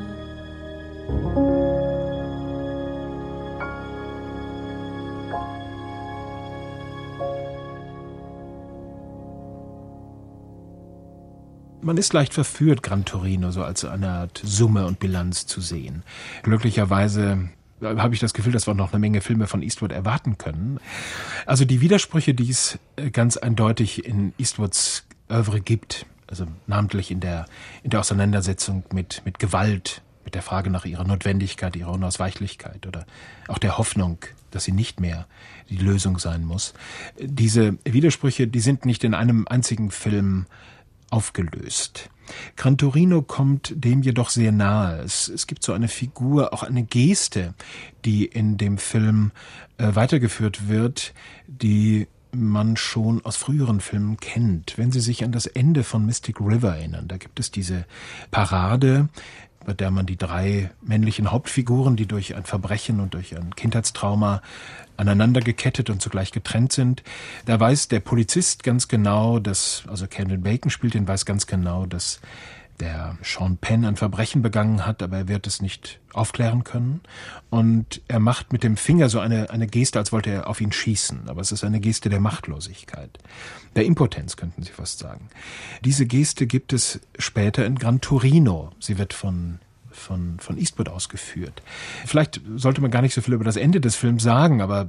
Man ist leicht verführt, Gran Torino so als eine Art Summe und Bilanz zu sehen. Glücklicherweise habe ich das Gefühl, dass wir noch eine Menge Filme von Eastwood erwarten können. Also die Widersprüche, die es ganz eindeutig in Eastwoods Oeuvre gibt, also namentlich in der Auseinandersetzung mit Gewalt, mit der Frage nach ihrer Notwendigkeit, ihrer Unausweichlichkeit oder auch der Hoffnung, dass sie nicht mehr die Lösung sein muss. Diese Widersprüche, die sind nicht in einem einzigen Film aufgelöst. Gran Torino kommt dem jedoch sehr nahe. Es gibt so eine Figur, auch eine Geste, die in dem Film weitergeführt wird, die man schon aus früheren Filmen kennt. Wenn Sie sich an das Ende von Mystic River erinnern, da gibt es diese Parade, bei der man die 3 männlichen Hauptfiguren, die durch ein Verbrechen und durch ein Kindheitstrauma aneinander gekettet und zugleich getrennt sind. Da weiß der Polizist ganz genau, also Kendall Bacon spielt ihn, weiß ganz genau, dass der Sean Penn ein Verbrechen begangen hat, aber er wird es nicht aufklären können. Und er macht mit dem Finger so eine Geste, als wollte er auf ihn schießen. Aber es ist eine Geste der Machtlosigkeit, der Impotenz, könnten Sie fast sagen. Diese Geste gibt es später in Gran Torino. Sie wird von Eastwood ausgeführt. Vielleicht sollte man gar nicht so viel über das Ende des Films sagen, aber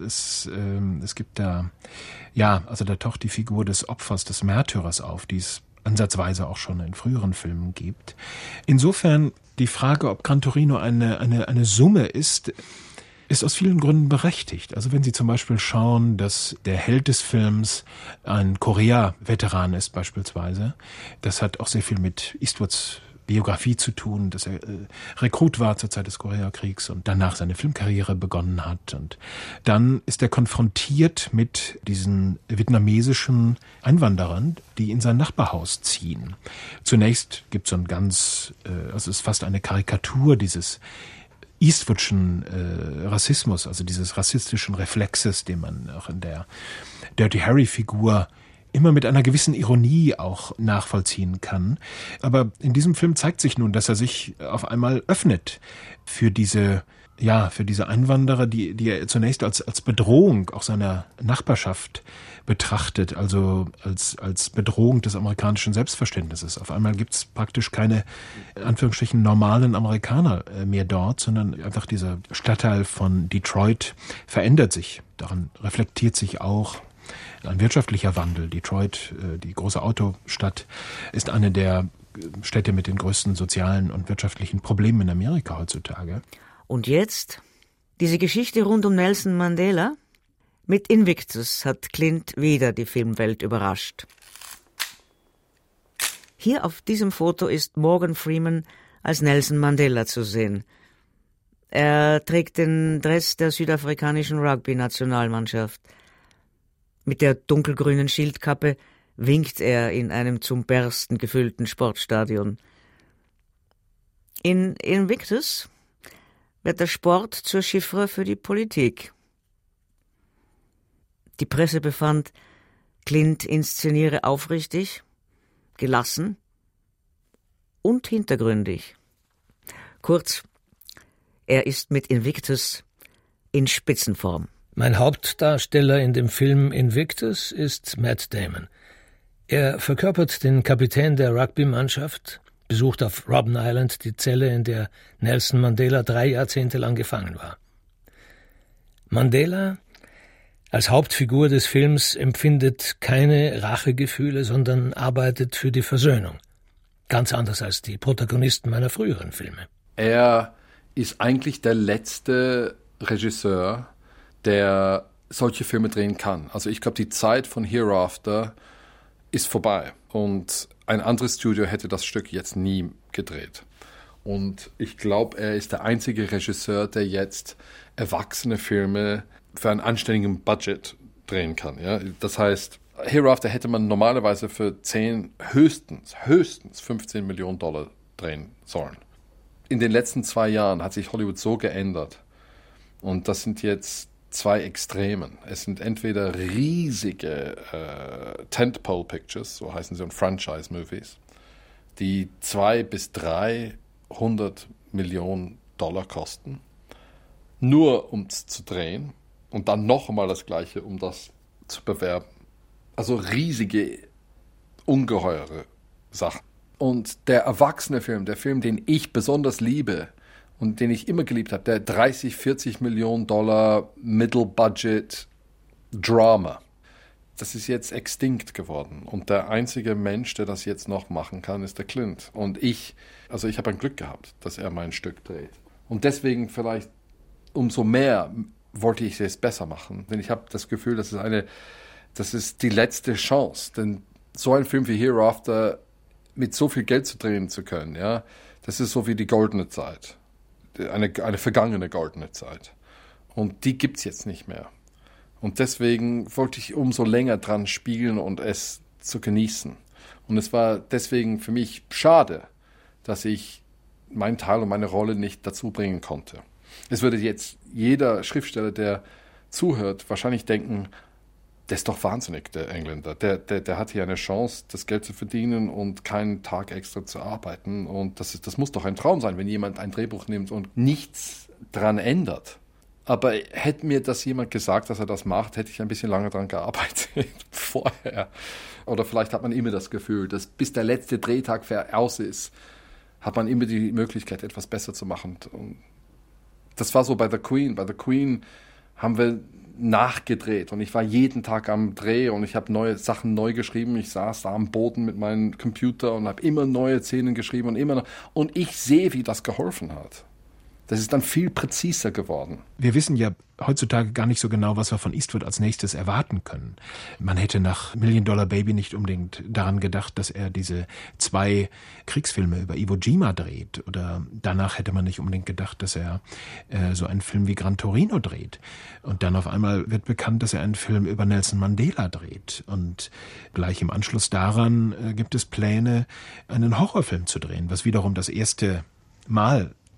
es gibt da, also da taucht die Figur des Opfers, des Märtyrers auf, die es ansatzweise auch schon in früheren Filmen gibt. Insofern die Frage, ob Gran Torino eine Summe ist aus vielen Gründen berechtigt. Also wenn Sie zum Beispiel schauen, dass der Held des Films ein Korea-Veteran ist beispielsweise, das hat auch sehr viel mit Eastwoods Biografie zu tun, dass er Rekrut war zur Zeit des Koreakriegs und danach seine Filmkarriere begonnen hat. Und dann ist er konfrontiert mit diesen vietnamesischen Einwanderern, die in sein Nachbarhaus ziehen. Zunächst gibt es so ein es ist fast eine Karikatur dieses Eastwoodschen Rassismus, also dieses rassistischen Reflexes, den man auch in der Dirty Harry-Figur immer mit einer gewissen Ironie auch nachvollziehen kann. Aber in diesem Film zeigt sich nun, dass er sich auf einmal öffnet für diese Einwanderer, die er zunächst als Bedrohung auch seiner Nachbarschaft betrachtet, also als Bedrohung des amerikanischen Selbstverständnisses. Auf einmal gibt es praktisch keine, in Anführungsstrichen, normalen Amerikaner mehr dort, sondern einfach dieser Stadtteil von Detroit verändert sich. Daran reflektiert sich auch ein wirtschaftlicher Wandel. Detroit, die große Autostadt, ist eine der Städte mit den größten sozialen und wirtschaftlichen Problemen in Amerika heutzutage. Und jetzt diese Geschichte rund um Nelson Mandela? Mit Invictus hat Clint wieder die Filmwelt überrascht. Hier auf diesem Foto ist Morgan Freeman als Nelson Mandela zu sehen. Er trägt den Dress der südafrikanischen Rugby-Nationalmannschaft. Mit der dunkelgrünen Schildkappe winkt er in einem zum Bersten gefüllten Sportstadion. In Invictus wird der Sport zur Chiffre für die Politik. Die Presse befand, Clint inszeniere aufrichtig, gelassen und hintergründig. Kurz, er ist mit Invictus in Spitzenform. Mein Hauptdarsteller in dem Film Invictus ist Matt Damon. Er verkörpert den Kapitän der Rugby-Mannschaft, besucht auf Robben Island die Zelle, in der Nelson Mandela 3 Jahrzehnte lang gefangen war. Mandela als Hauptfigur des Films empfindet keine Rachegefühle, sondern arbeitet für die Versöhnung. Ganz anders als die Protagonisten meiner früheren Filme. Er ist eigentlich der letzte Regisseur, der solche Filme drehen kann. Also ich glaube, die Zeit von Hereafter ist vorbei. Und ein anderes Studio hätte das Stück jetzt nie gedreht. Und ich glaube, er ist der einzige Regisseur, der jetzt erwachsene Filme für einen anständigen Budget drehen kann. Ja? Das heißt, Hereafter hätte man normalerweise für 10, höchstens $15 Millionen drehen sollen. In den letzten 2 Jahren hat sich Hollywood so geändert. Und das sind jetzt 2 Extremen. Es sind entweder riesige Tentpole Pictures, so heißen sie, und Franchise-Movies, die 200 bis 300 Millionen Dollar kosten, nur um es zu drehen und dann noch einmal das Gleiche, um das zu bewerben. Also riesige, ungeheure Sachen. Und der erwachsene Film, der Film, den ich besonders liebe und den ich immer geliebt habe, der 30, 40 Millionen Dollar Middle-Budget Drama, das ist jetzt extinct geworden. Und der einzige Mensch, der das jetzt noch machen kann, ist der Clint. Und ich habe ein Glück gehabt, dass er mein Stück dreht. Und deswegen vielleicht umso mehr wollte ich es besser machen. Denn ich habe das Gefühl, das ist die letzte Chance. Denn so ein Film wie Hereafter mit so viel Geld zu drehen zu können, ja, das ist so wie die goldene Zeit. Eine vergangene goldene Zeit. Und die gibt es jetzt nicht mehr. Und deswegen wollte ich umso länger dran spielen und es zu genießen. Und es war deswegen für mich schade, dass ich meinen Teil und meine Rolle nicht dazu bringen konnte. Es würde jetzt jeder Schriftsteller, der zuhört, wahrscheinlich denken, der ist doch wahnsinnig, der Engländer. Der hat hier eine Chance, das Geld zu verdienen und keinen Tag extra zu arbeiten. Und das muss doch ein Traum sein, wenn jemand ein Drehbuch nimmt und nichts dran ändert. Aber hätte mir das jemand gesagt, dass er das macht, hätte ich ein bisschen lange dran gearbeitet vorher. Oder vielleicht hat man immer das Gefühl, dass bis der letzte Drehtag aus ist, hat man immer die Möglichkeit, etwas besser zu machen. Und das war so bei The Queen. Bei The Queen haben wir nachgedreht und ich war jeden Tag am Dreh und ich habe neue Sachen neu geschrieben. Ich saß da am Boden mit meinem Computer und habe immer neue Szenen geschrieben und ich sehe, wie das geholfen hat. Das ist dann viel präziser geworden. Wir wissen ja heutzutage gar nicht so genau, was wir von Eastwood als nächstes erwarten können. Man hätte nach $1 Million Baby nicht unbedingt daran gedacht, dass er diese 2 Kriegsfilme über Iwo Jima dreht. Oder danach hätte man nicht unbedingt gedacht, dass er so einen Film wie Gran Torino dreht. Und dann auf einmal wird bekannt, dass er einen Film über Nelson Mandela dreht. Und gleich im Anschluss daran gibt es Pläne, einen Horrorfilm zu drehen, was wiederum das erste Mal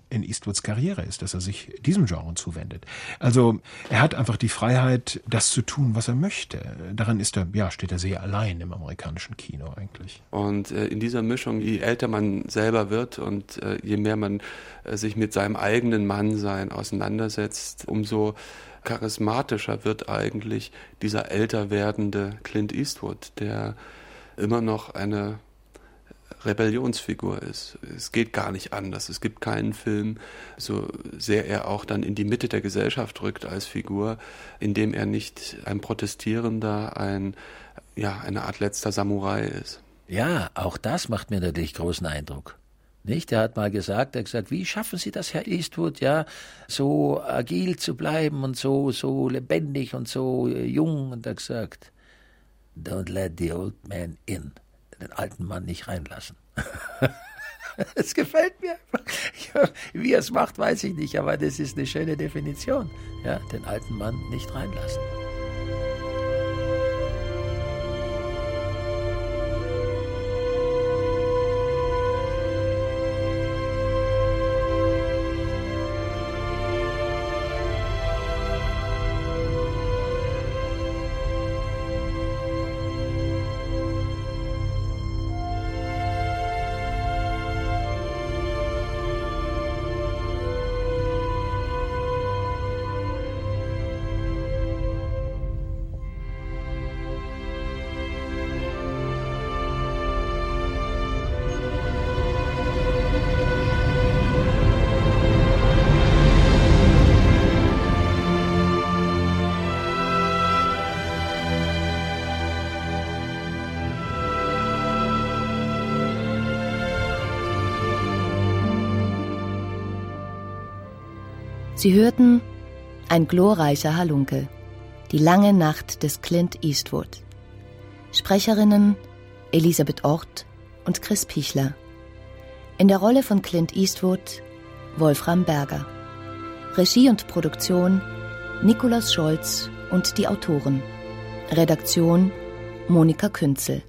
in Eastwoods Karriere ist, dass er sich diesem Genre zuwendet. Also er hat einfach die Freiheit, das zu tun, was er möchte. Daran steht er sehr allein im amerikanischen Kino eigentlich. Und in dieser Mischung, je älter man selber wird und je mehr man sich mit seinem eigenen Mannsein auseinandersetzt, umso charismatischer wird eigentlich dieser älter werdende Clint Eastwood, der immer noch eine Rebellionsfigur ist. Es geht gar nicht anders. Es gibt keinen Film, so sehr er auch dann in die Mitte der Gesellschaft rückt als Figur, in dem er nicht ein Protestierender, eine Art letzter Samurai ist. Ja, auch das macht mir natürlich großen Eindruck. Nicht? Er hat gesagt, wie schaffen Sie das, Herr Eastwood, ja, so agil zu bleiben und so lebendig und so jung? Und er hat gesagt, don't let the old man in. Den alten Mann nicht reinlassen. Es gefällt mir einfach. Ja, wie er es macht, weiß ich nicht, aber das ist eine schöne Definition. Ja, den alten Mann nicht reinlassen. Sie hörten Ein glorreicher Halunke, die lange Nacht des Clint Eastwood. Sprecherinnen Elisabeth Orth und Chris Pichler. In der Rolle von Clint Eastwood Wolfram Berger. Regie und Produktion Nikolaus Scholz und die Autoren. Redaktion Monika Künzel.